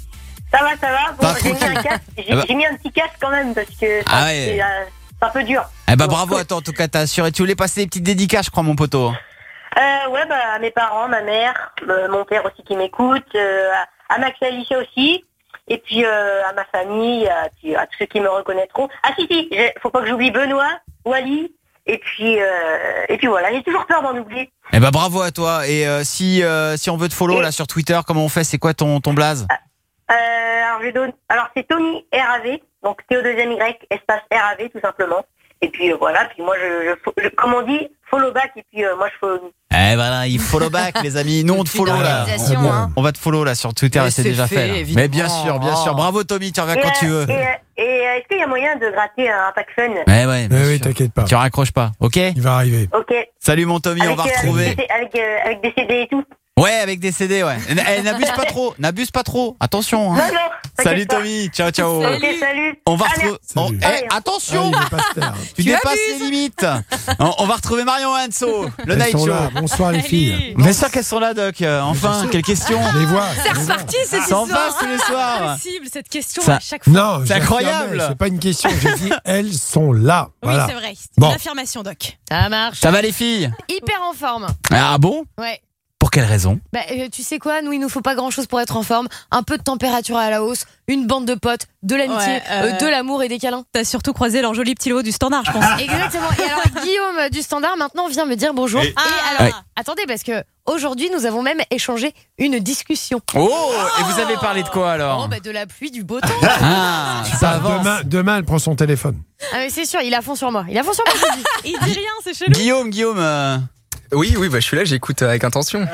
Ça va, ça va. Bon, Pas j'ai mis tranquille. un casque. J'ai Ah bah. j'ai mis un petit casque quand même parce que Ah ouais. c'est, euh, c'est un peu dur. Eh bah bravo à toi en tout cas, t'as assuré. Tu voulais passer des petites dédicaces, je crois, mon poteau. Euh, ouais, bah, à mes parents, ma mère, euh, mon père aussi qui m'écoute, euh, à, à Max et Alicia aussi, et puis euh, à ma famille, à, puis à tous ceux qui me reconnaîtront. Ah si, si, j'ai- faut pas que j'oublie Benoît, Wally, et puis, euh, et puis voilà, j'ai toujours peur d'en oublier. Eh bah bravo à toi. Et euh, si euh, si on veut te follow là sur Twitter, comment on fait? C'est quoi ton ton blaze? Euh, alors, je donne, alors c'est Tony R A V, donc T O deux M Y, espace R A V tout simplement. Et puis euh, voilà, puis moi je, je, je- comme on dit, follow back, et puis euh, moi je follow. Eh voilà, il follow back les amis. Nous on te follow là. organisation, On, hein. on va te follow là sur Twitter Mais et c'est c'est déjà fait, fait. là. évidemment. Mais bien sûr, bien sûr. Bravo Tommy, tu reviens Et, quand euh, tu veux. Et, euh, et euh, est-ce qu'il y a moyen de gratter un pack fun? Ouais ouais. Oui, oui, t'inquiète pas. Tu raccroches pas, ok? Il va arriver. Ok. Salut mon Tommy, on va Avec, euh, retrouver. Avec, avec, euh, avec des C D et tout. Ouais, avec des C D, ouais. Eh, n'abuse pas trop, n'abuse pas trop. Attention. Hein. Non, non. Salut t'inquiète pas. Tommy, ciao ciao. Ok, salut. On va Ah, retrouver. merci. on- Salut. Eh, Allez. attention, Ah, il est pas se taire. tu Tu dépasses abuses. les limites. on, on va retrouver Marion et Anso, le Elles Night sont Show. là. Bonsoir les filles. Bien sûr qu'elles sont là, Doc. Euh, Enfin, quelle question. Je les vois. C'est je les vois. reparti cette Ça en histoire. passe tous les soirs. Possible cette question Ça- à chaque fois. Non, C'est j'ai incroyable. affirmé, C'est pas une question. J'ai dit elles sont là. Voilà. Oui, c'est vrai. C'est Bon. une affirmation, Doc. Ça marche. Ça va les filles? Hyper en forme. Ah bon? Ouais. Pour quelle raison? Bah, euh, tu sais quoi, nous, il nous faut pas grand chose pour être en forme. Un peu de température à la hausse, une bande de potes, de l'amitié, Ouais, euh, euh, de l'amour et des câlins. T'as surtout croisé leur joli petit lot du standard, je pense. Exactement. Et alors, Guillaume euh, du Standard maintenant vient me dire bonjour. Et- Et, Ah. alors, Ouais. attendez, parce que aujourd'hui, nous avons même échangé une discussion. Oh, et vous avez parlé de quoi alors? Oh, bah, de la pluie, du beau temps. Ah, ça avance. Demain, demain, elle prend son téléphone. Ah, mais c'est sûr, il a fond sur moi. Il a fond sur moi, je vous dis. Il dit rien, c'est chelou. Guillaume, Guillaume. euh, Oui, oui, bah, je suis là, j'écoute avec intention.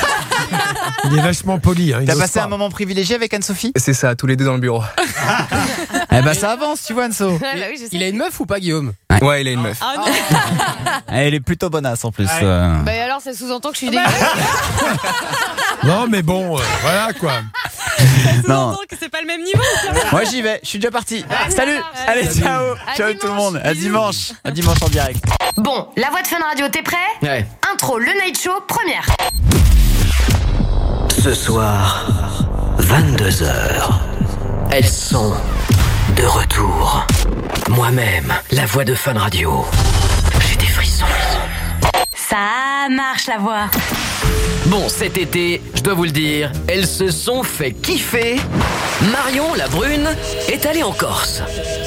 Il est vachement poli. Hein, il T'as ose passé pas. un moment privilégié avec Anne-Sophie? C'est ça, tous les deux dans le bureau. Eh ben ça avance, tu vois Anso. Ah, bah oui, je sais. Il a une meuf ou pas, Guillaume? Ouais, il a une meuf. Ah non. Elle est plutôt bonasse en plus. euh. Bah, alors, ça sous-entend que je suis Bah, dégueu. Non, mais bon, euh, voilà quoi. Non. que c'est pas le même niveau. Moi j'y vais, je suis déjà parti. Salut. Allez, Allez, salut. ciao. À Ciao dimanche. tout le monde. À Bisous. dimanche. À dimanche en direct. Bon, la voix de Fun Radio, t'es prêt? Ouais. Intro, le Night Show, première. Ce soir, vingt-deux heures. Elles sont de retour. Moi-même, la voix de Fun Radio. J'ai des frissons. Ça marche la voix. Bon, cet été, je dois vous le dire, elles se sont fait kiffer. Marion, la brune, est allée en Corse.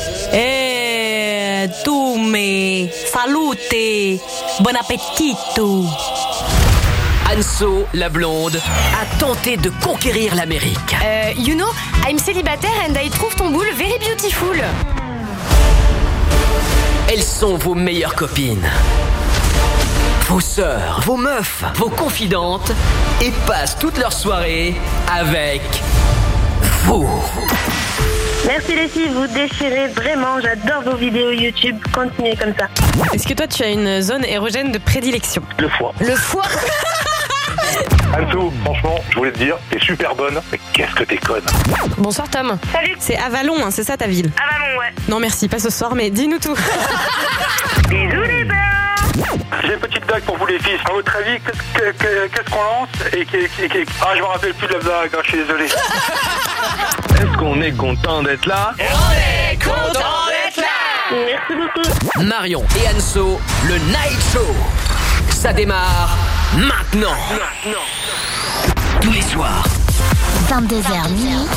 Eh, tu me salute. Bon appetito. Anso, la blonde, a tenté de conquérir l'Amérique. Euh, you know, I'm célibataire and I trouve ton boule very beautiful. Elles sont vos meilleures copines. Vos sœurs, vos meufs, vos confidentes et passent toute leur soirée avec vous. Merci les filles, vous déchirez vraiment. J'adore vos vidéos YouTube. Continuez comme ça. Est-ce que toi, tu as une zone érogène de prédilection? Le foie. Le foie. Anso, franchement, je voulais te dire, t'es super bonne, mais qu'est-ce que t'es conne. Bonsoir Tom. Salut. C'est Avalon, hein, c'est ça ta ville? Avalon, ouais. Non merci, pas ce soir, mais dis-nous tout. Bisous les belles. J'ai une petite blague pour vous les filles. À votre avis, qu'est-ce que- que- qu'est-ce qu'on lance et qui, qui- qui- Ah, je me rappelle plus de la blague, hein, je suis désolé. Est-ce qu'on est content d'être là? Merci beaucoup. Marion et Anso, le Night Show. Ça démarre maintenant. Tous les soirs. vingt-deux heures minuit.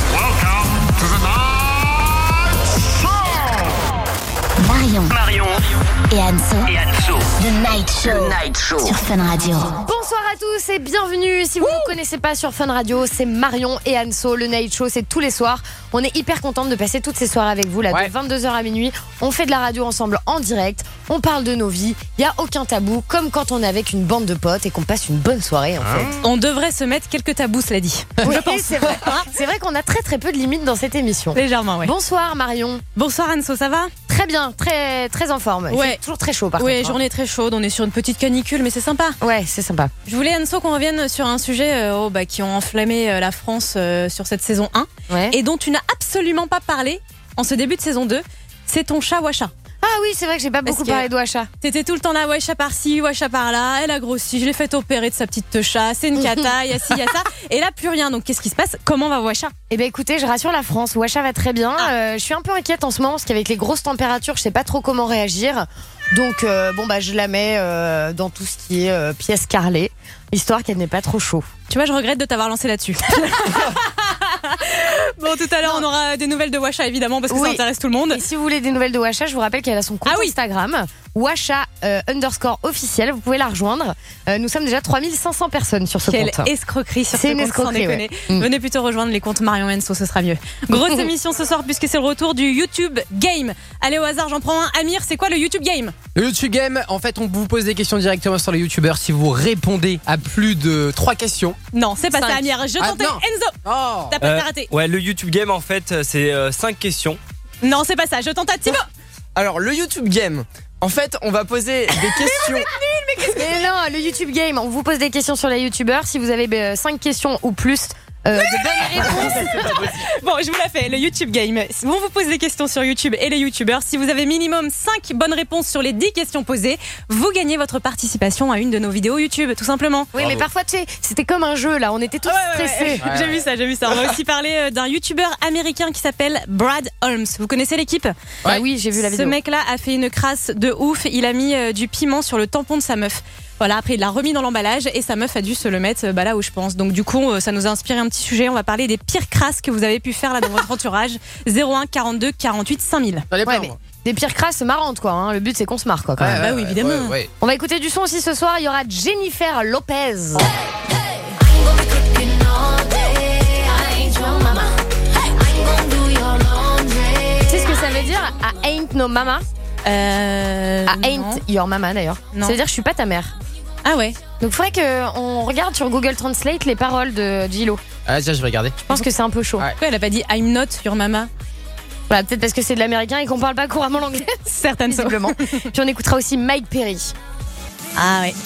Marion Marion et Anso. et Anso. The Night Show. Le Night Show. Sur Fun Radio. Bonsoir à tous et bienvenue. Si vous ne connaissez pas sur Fun Radio, c'est Marion et Anso. Le Night Show, c'est tous les soirs. On est hyper contente de passer toutes ces soirées avec vous, là, Ouais. de vingt-deux heures à minuit. On fait de la radio ensemble en direct. On parle de nos vies. Il n'y a aucun tabou, comme quand on est avec une bande de potes et qu'on passe une bonne soirée, en fait. On devrait se mettre quelques tabous, cela dit. Oui, Je pense. c'est vrai. C'est vrai qu'on a très très peu de limites dans cette émission. Légèrement, ouais. Bonsoir Marion. Bonsoir Anso, ça va? Très bien, très, très en forme. Il Ouais. fait toujours très chaud par Ouais, contre. hein. journée très chaude, on est sur une petite canicule, mais c'est sympa. Ouais, c'est sympa. Je voulais, Anso, qu'on revienne sur un sujet euh, oh, bah, qui ont enflammé euh, la France euh, sur cette saison un Ouais. et dont tu n'as absolument pas parlé en ce début de saison deux. C'est ton chat Washa. Ah oui, c'est vrai que j'ai pas beaucoup que parlé de Washa. T'étais tout le temps là, Washa par-ci, Washa par-là. Elle a grossi, je l'ai fait opérer de sa petite chat. C'est une cata, il y a ci, il y a ça. Et là, plus rien. Donc, qu'est-ce qui se passe? Comment va Washa? Eh ben écoutez, je rassure la France, Washa va très bien. Euh, je suis un peu inquiète en ce moment parce qu'avec les grosses températures, je sais pas trop comment réagir. Donc euh, bon bah je la mets euh, dans tout ce qui est euh, pièce carrelée, histoire qu'elle n'ait pas trop chaud. Tu vois, je regrette de t'avoir lancé là-dessus. Bon, tout à l'heure, on aura des nouvelles de Washa, évidemment, parce que Oui. ça intéresse tout le monde. Et si vous voulez des nouvelles de Washa, je vous rappelle qu'elle a son compte Ah oui. Instagram, Washa euh, underscore officiel. Vous pouvez la rejoindre. Euh, nous sommes déjà trois mille cinq cents personnes sur ce Quelle compte. escroquerie sur C'est ce une compte, sans escroquerie, déconner. ouais. Mm. Venez plutôt rejoindre les comptes Marion Enso, ce sera mieux. Grosse émission ce soir, puisque c'est le retour du YouTube Game. Allez, au hasard, j'en prends un. Amir, c'est quoi le YouTube Game? Le YouTube Game, en fait, on vous pose des questions directement sur les YouTubeurs. Si vous répondez à plus de trois questions. Non, c'est pas Cinq. ça, Amir. Je Ah, tentais. non. Enzo, Oh. t'as pas Euh, raté. ouais, le YouTube Game, en fait, c'est cinq questions. Non, c'est pas ça. Je tente à Thibaut. Alors, le YouTube Game, en fait, on va poser des questions. Mais non, le YouTube Game, on vous pose des questions sur les YouTubeurs. Si vous avez cinq questions ou plus euh, de bonnes réponses. Bon, je vous la fais. Le YouTube Game. On vous pose des questions sur YouTube et les YouTubeurs. Si vous avez minimum cinq bonnes réponses sur les dix questions posées, vous gagnez votre participation à une de nos vidéos YouTube, tout simplement. Oui, mais parfois, tu sais, c'était comme un jeu là. On était tous stressés. J'ai vu ça, j'ai vu ça. On va aussi parler euh, d'un YouTuber américain qui s'appelle Brad Holmes. Vous connaissez l'équipe? Bah oui, j'ai vu la vidéo. Ce mec-là a fait une crasse de ouf. Il a mis euh, du piment sur le tampon de sa meuf. Voilà, après il l'a remis dans l'emballage et sa meuf a dû se le mettre euh, bah, là où je pense. Donc du coup, euh, ça nous a inspiré un petit sujet. On va parler des pires crasses que vous avez pu faire là dans votre entourage. zéro un quarante-deux quarante-huit cinq mille. Ouais, mais des pires crasses marrantes quoi. Hein. Le but c'est qu'on se marre quoi. Quand Ouais, même. ouais, bah oui, ouais, évidemment. ouais, ouais. On va écouter du son aussi ce soir. Il y aura Jennifer Lopez. Tu sais ce que ça veut dire? I ain't no mama. Euh, I ain't your mama d'ailleurs. Non. Ça veut dire je suis pas ta mère. Ah ouais. Donc il faudrait qu'on regarde sur Google Translate les paroles de Gilo. Ah, tiens, je vais regarder. Je pense que c'est un peu chaud. Pourquoi elle a pas dit I'm not your mama? Bah, peut-être parce que c'est de l'américain et qu'on parle pas couramment l'anglais. Certaines Visiblement. Puis on écoutera aussi Mike Perry. Ah ouais.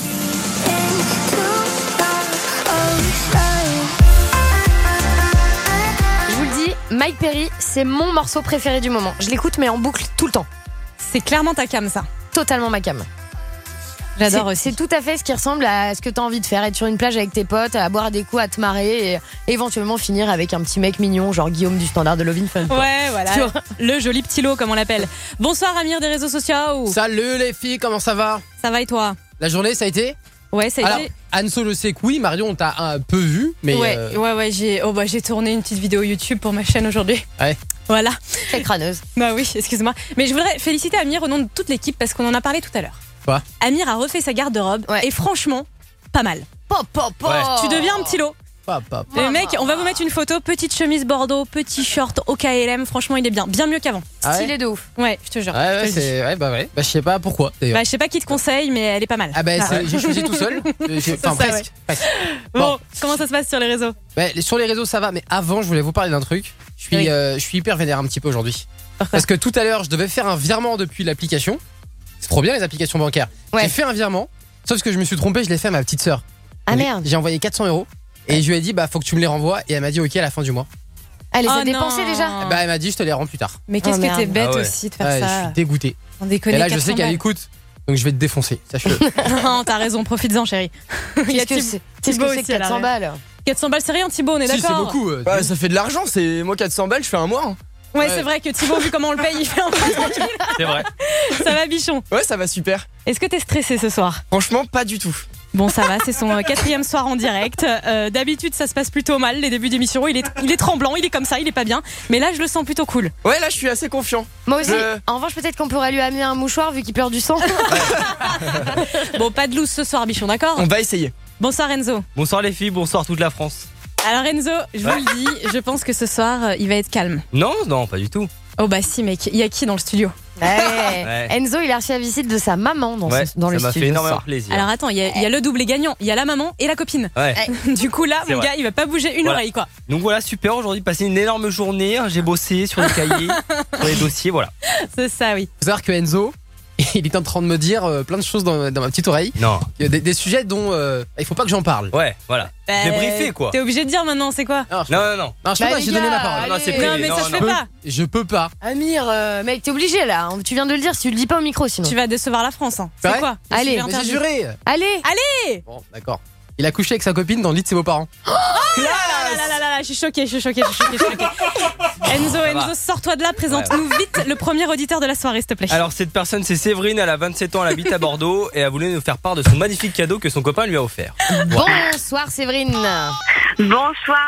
Je vous le dis, Mike Perry, c'est mon morceau préféré du moment. Je l'écoute mais en boucle tout le temps. C'est clairement ta cam, ça. Totalement ma cam. J'adore C'est- aussi. C'est tout à fait ce qui ressemble à ce que tu as envie de faire. Être sur une plage avec tes potes, à boire des coups, à te marrer et éventuellement finir avec un petit mec mignon, genre Guillaume du Standard de Love in Fun. quoi. Ouais, voilà. Tu vois. Le joli petit lot, comme on l'appelle. Bonsoir, Amir des réseaux sociaux. Salut les filles, comment ça va? Ça va et toi? La journée, ça a été? Ouais, ça a Alors, été. Anso le sait que oui, Marion, on t'a un peu vu, mais. ouais, euh, ouais, ouais, j'ai oh, bah, j'ai tourné une petite vidéo YouTube pour ma chaîne aujourd'hui. Ouais. Voilà. Très crâneuse. Bah oui, excuse-moi. Mais je voudrais féliciter Amir au nom de toute l'équipe parce qu'on en a parlé tout à l'heure. Quoi? Amir a refait sa garde-robe Ouais. et franchement, pas mal. Pop, pop, pop. Ouais. Tu deviens un petit lot. Pas, pas, Le mec, on va vous mettre une photo, petite chemise bordeaux, petit short au K L M. Franchement, il est bien, bien mieux qu'avant. Ah ouais? Stylé de ouf. Ouais, je te jure. Ouais, ouais, je te le dis. c'est. Ouais, bah ouais. Bah, je sais pas pourquoi, d'ailleurs. Bah, je sais pas qui te conseille, mais elle est pas mal. Ah, bah, Ah. c'est- j'ai choisi tout seul. J'ai- Enfin, ça, presque. presque. Bon, comment ça se passe sur les réseaux? Bah, les- sur les réseaux, ça va, mais avant, je voulais vous parler d'un truc. Je suis, Oui. euh, je suis hyper vénère un petit peu aujourd'hui. Pourquoi? Parce que tout à l'heure, je devais faire un virement depuis l'application. C'est trop bien, les applications bancaires. Ouais. J'ai fait un virement, sauf que je me suis trompé, je l'ai fait à ma petite sœur. Ah J'ai- merde. J'ai envoyé quatre cents euros. Et je lui ai dit, bah, faut que tu me les renvoies. Et elle m'a dit, ok, à la fin du mois. Elle les a Oh dépensés non. déjà. Bah, elle m'a dit, je te les rends plus tard. Mais qu'est-ce Oh, que merde. t'es bête Ah ouais. aussi de faire Ouais, je ça. suis dégoûté. On déconne. Et là, je sais qu'elle écoute. Donc, je vais te défoncer, sache-le. Non, t'as raison, profites-en, chérie. Il y a Qu'est-ce que Thib- c'est Qu'est-ce Thibaut que c'est aussi que à quatre cents l'arrière. balles? quatre cents balles, c'est rien, Thibaut, on est Si, d'accord? c'est beaucoup. euh, Ouais, ça fait de l'argent, c'est moi quatre cents balles, je fais un mois. hein. Ouais, Ouais. c'est vrai que Thibaut, vu comment on le paye, il fait un peu tranquille. C'est vrai. Ça va, bichon? Ouais, ça va super. Est-ce que t'es stressé ce soir? Franchement, pas du tout. Bon, ça va, c'est son euh, quatrième soir en direct. Euh, D'habitude, ça se passe plutôt mal, les débuts d'émission. Il est, il est tremblant, il est comme ça, il est pas bien. Mais là, je le sens plutôt cool. Ouais, là, je suis assez confiant. Moi aussi. Je- En revanche, peut-être qu'on pourrait lui amener un mouchoir vu qu'il pleure du sang. Bon, pas de loose ce soir, bichon, d'accord? On va essayer. Bonsoir, Enzo. Bonsoir les filles, bonsoir toute la France. Alors, Enzo, je vous le dis, je pense que ce soir, euh, il va être calme. Non, non, pas du tout. Oh bah si mec, il y a qui dans le studio? Ouais. Ouais. Enzo, il a reçu la visite de sa maman dans, Ouais, ce- dans ça le m'a fait studio. énormément ce soir. plaisir. Alors attends, il y, a- il y a le doublé gagnant, il y a la maman et la copine. Ouais. Du coup là, C'est mon vrai. gars, il va pas bouger une Voilà. oreille quoi. Donc voilà, super. Aujourd'hui, passé une énorme journée. J'ai bossé sur les cahiers, sur les dossiers, voilà. C'est ça, oui. Faut savoir que Enzo, il est en train de me dire euh, plein de choses dans, dans ma petite oreille. Non. Il y a Des, des sujets dont euh, il faut pas que j'en parle. Ouais, voilà. J'ai Bah, briefé quoi. T'es obligé de dire maintenant, c'est quoi? Non, je- Non, non, non. non, je peux Bah, pas, les j'ai donné gars, ma parole. Non, c'est allez. privé. Non mais ça non, se non. fait pas. Je peux pas. Amir, euh, mec, t'es obligé là. Tu viens de le dire, si tu le dis pas au micro sinon. Tu vas décevoir la France. Hein. C'est C'est vrai quoi? Le Allez, sujet Mais j'ai interdit. juré. Allez, Allez. Bon, d'accord. Il a couché avec sa copine dans le lit de ses beaux-parents. Ah là là là là là, je suis choquée, je suis choquée, je suis choquée, je suis choquée. Enzo, Enzo, sors-toi de là, présente-nous vite le premier auditeur de la soirée, s'il te plaît. Alors cette personne c'est Séverine, elle a vingt-sept ans, elle habite à Bordeaux et elle voulait nous faire part de son magnifique cadeau que son copain lui a offert. bonsoir Séverine. Bonsoir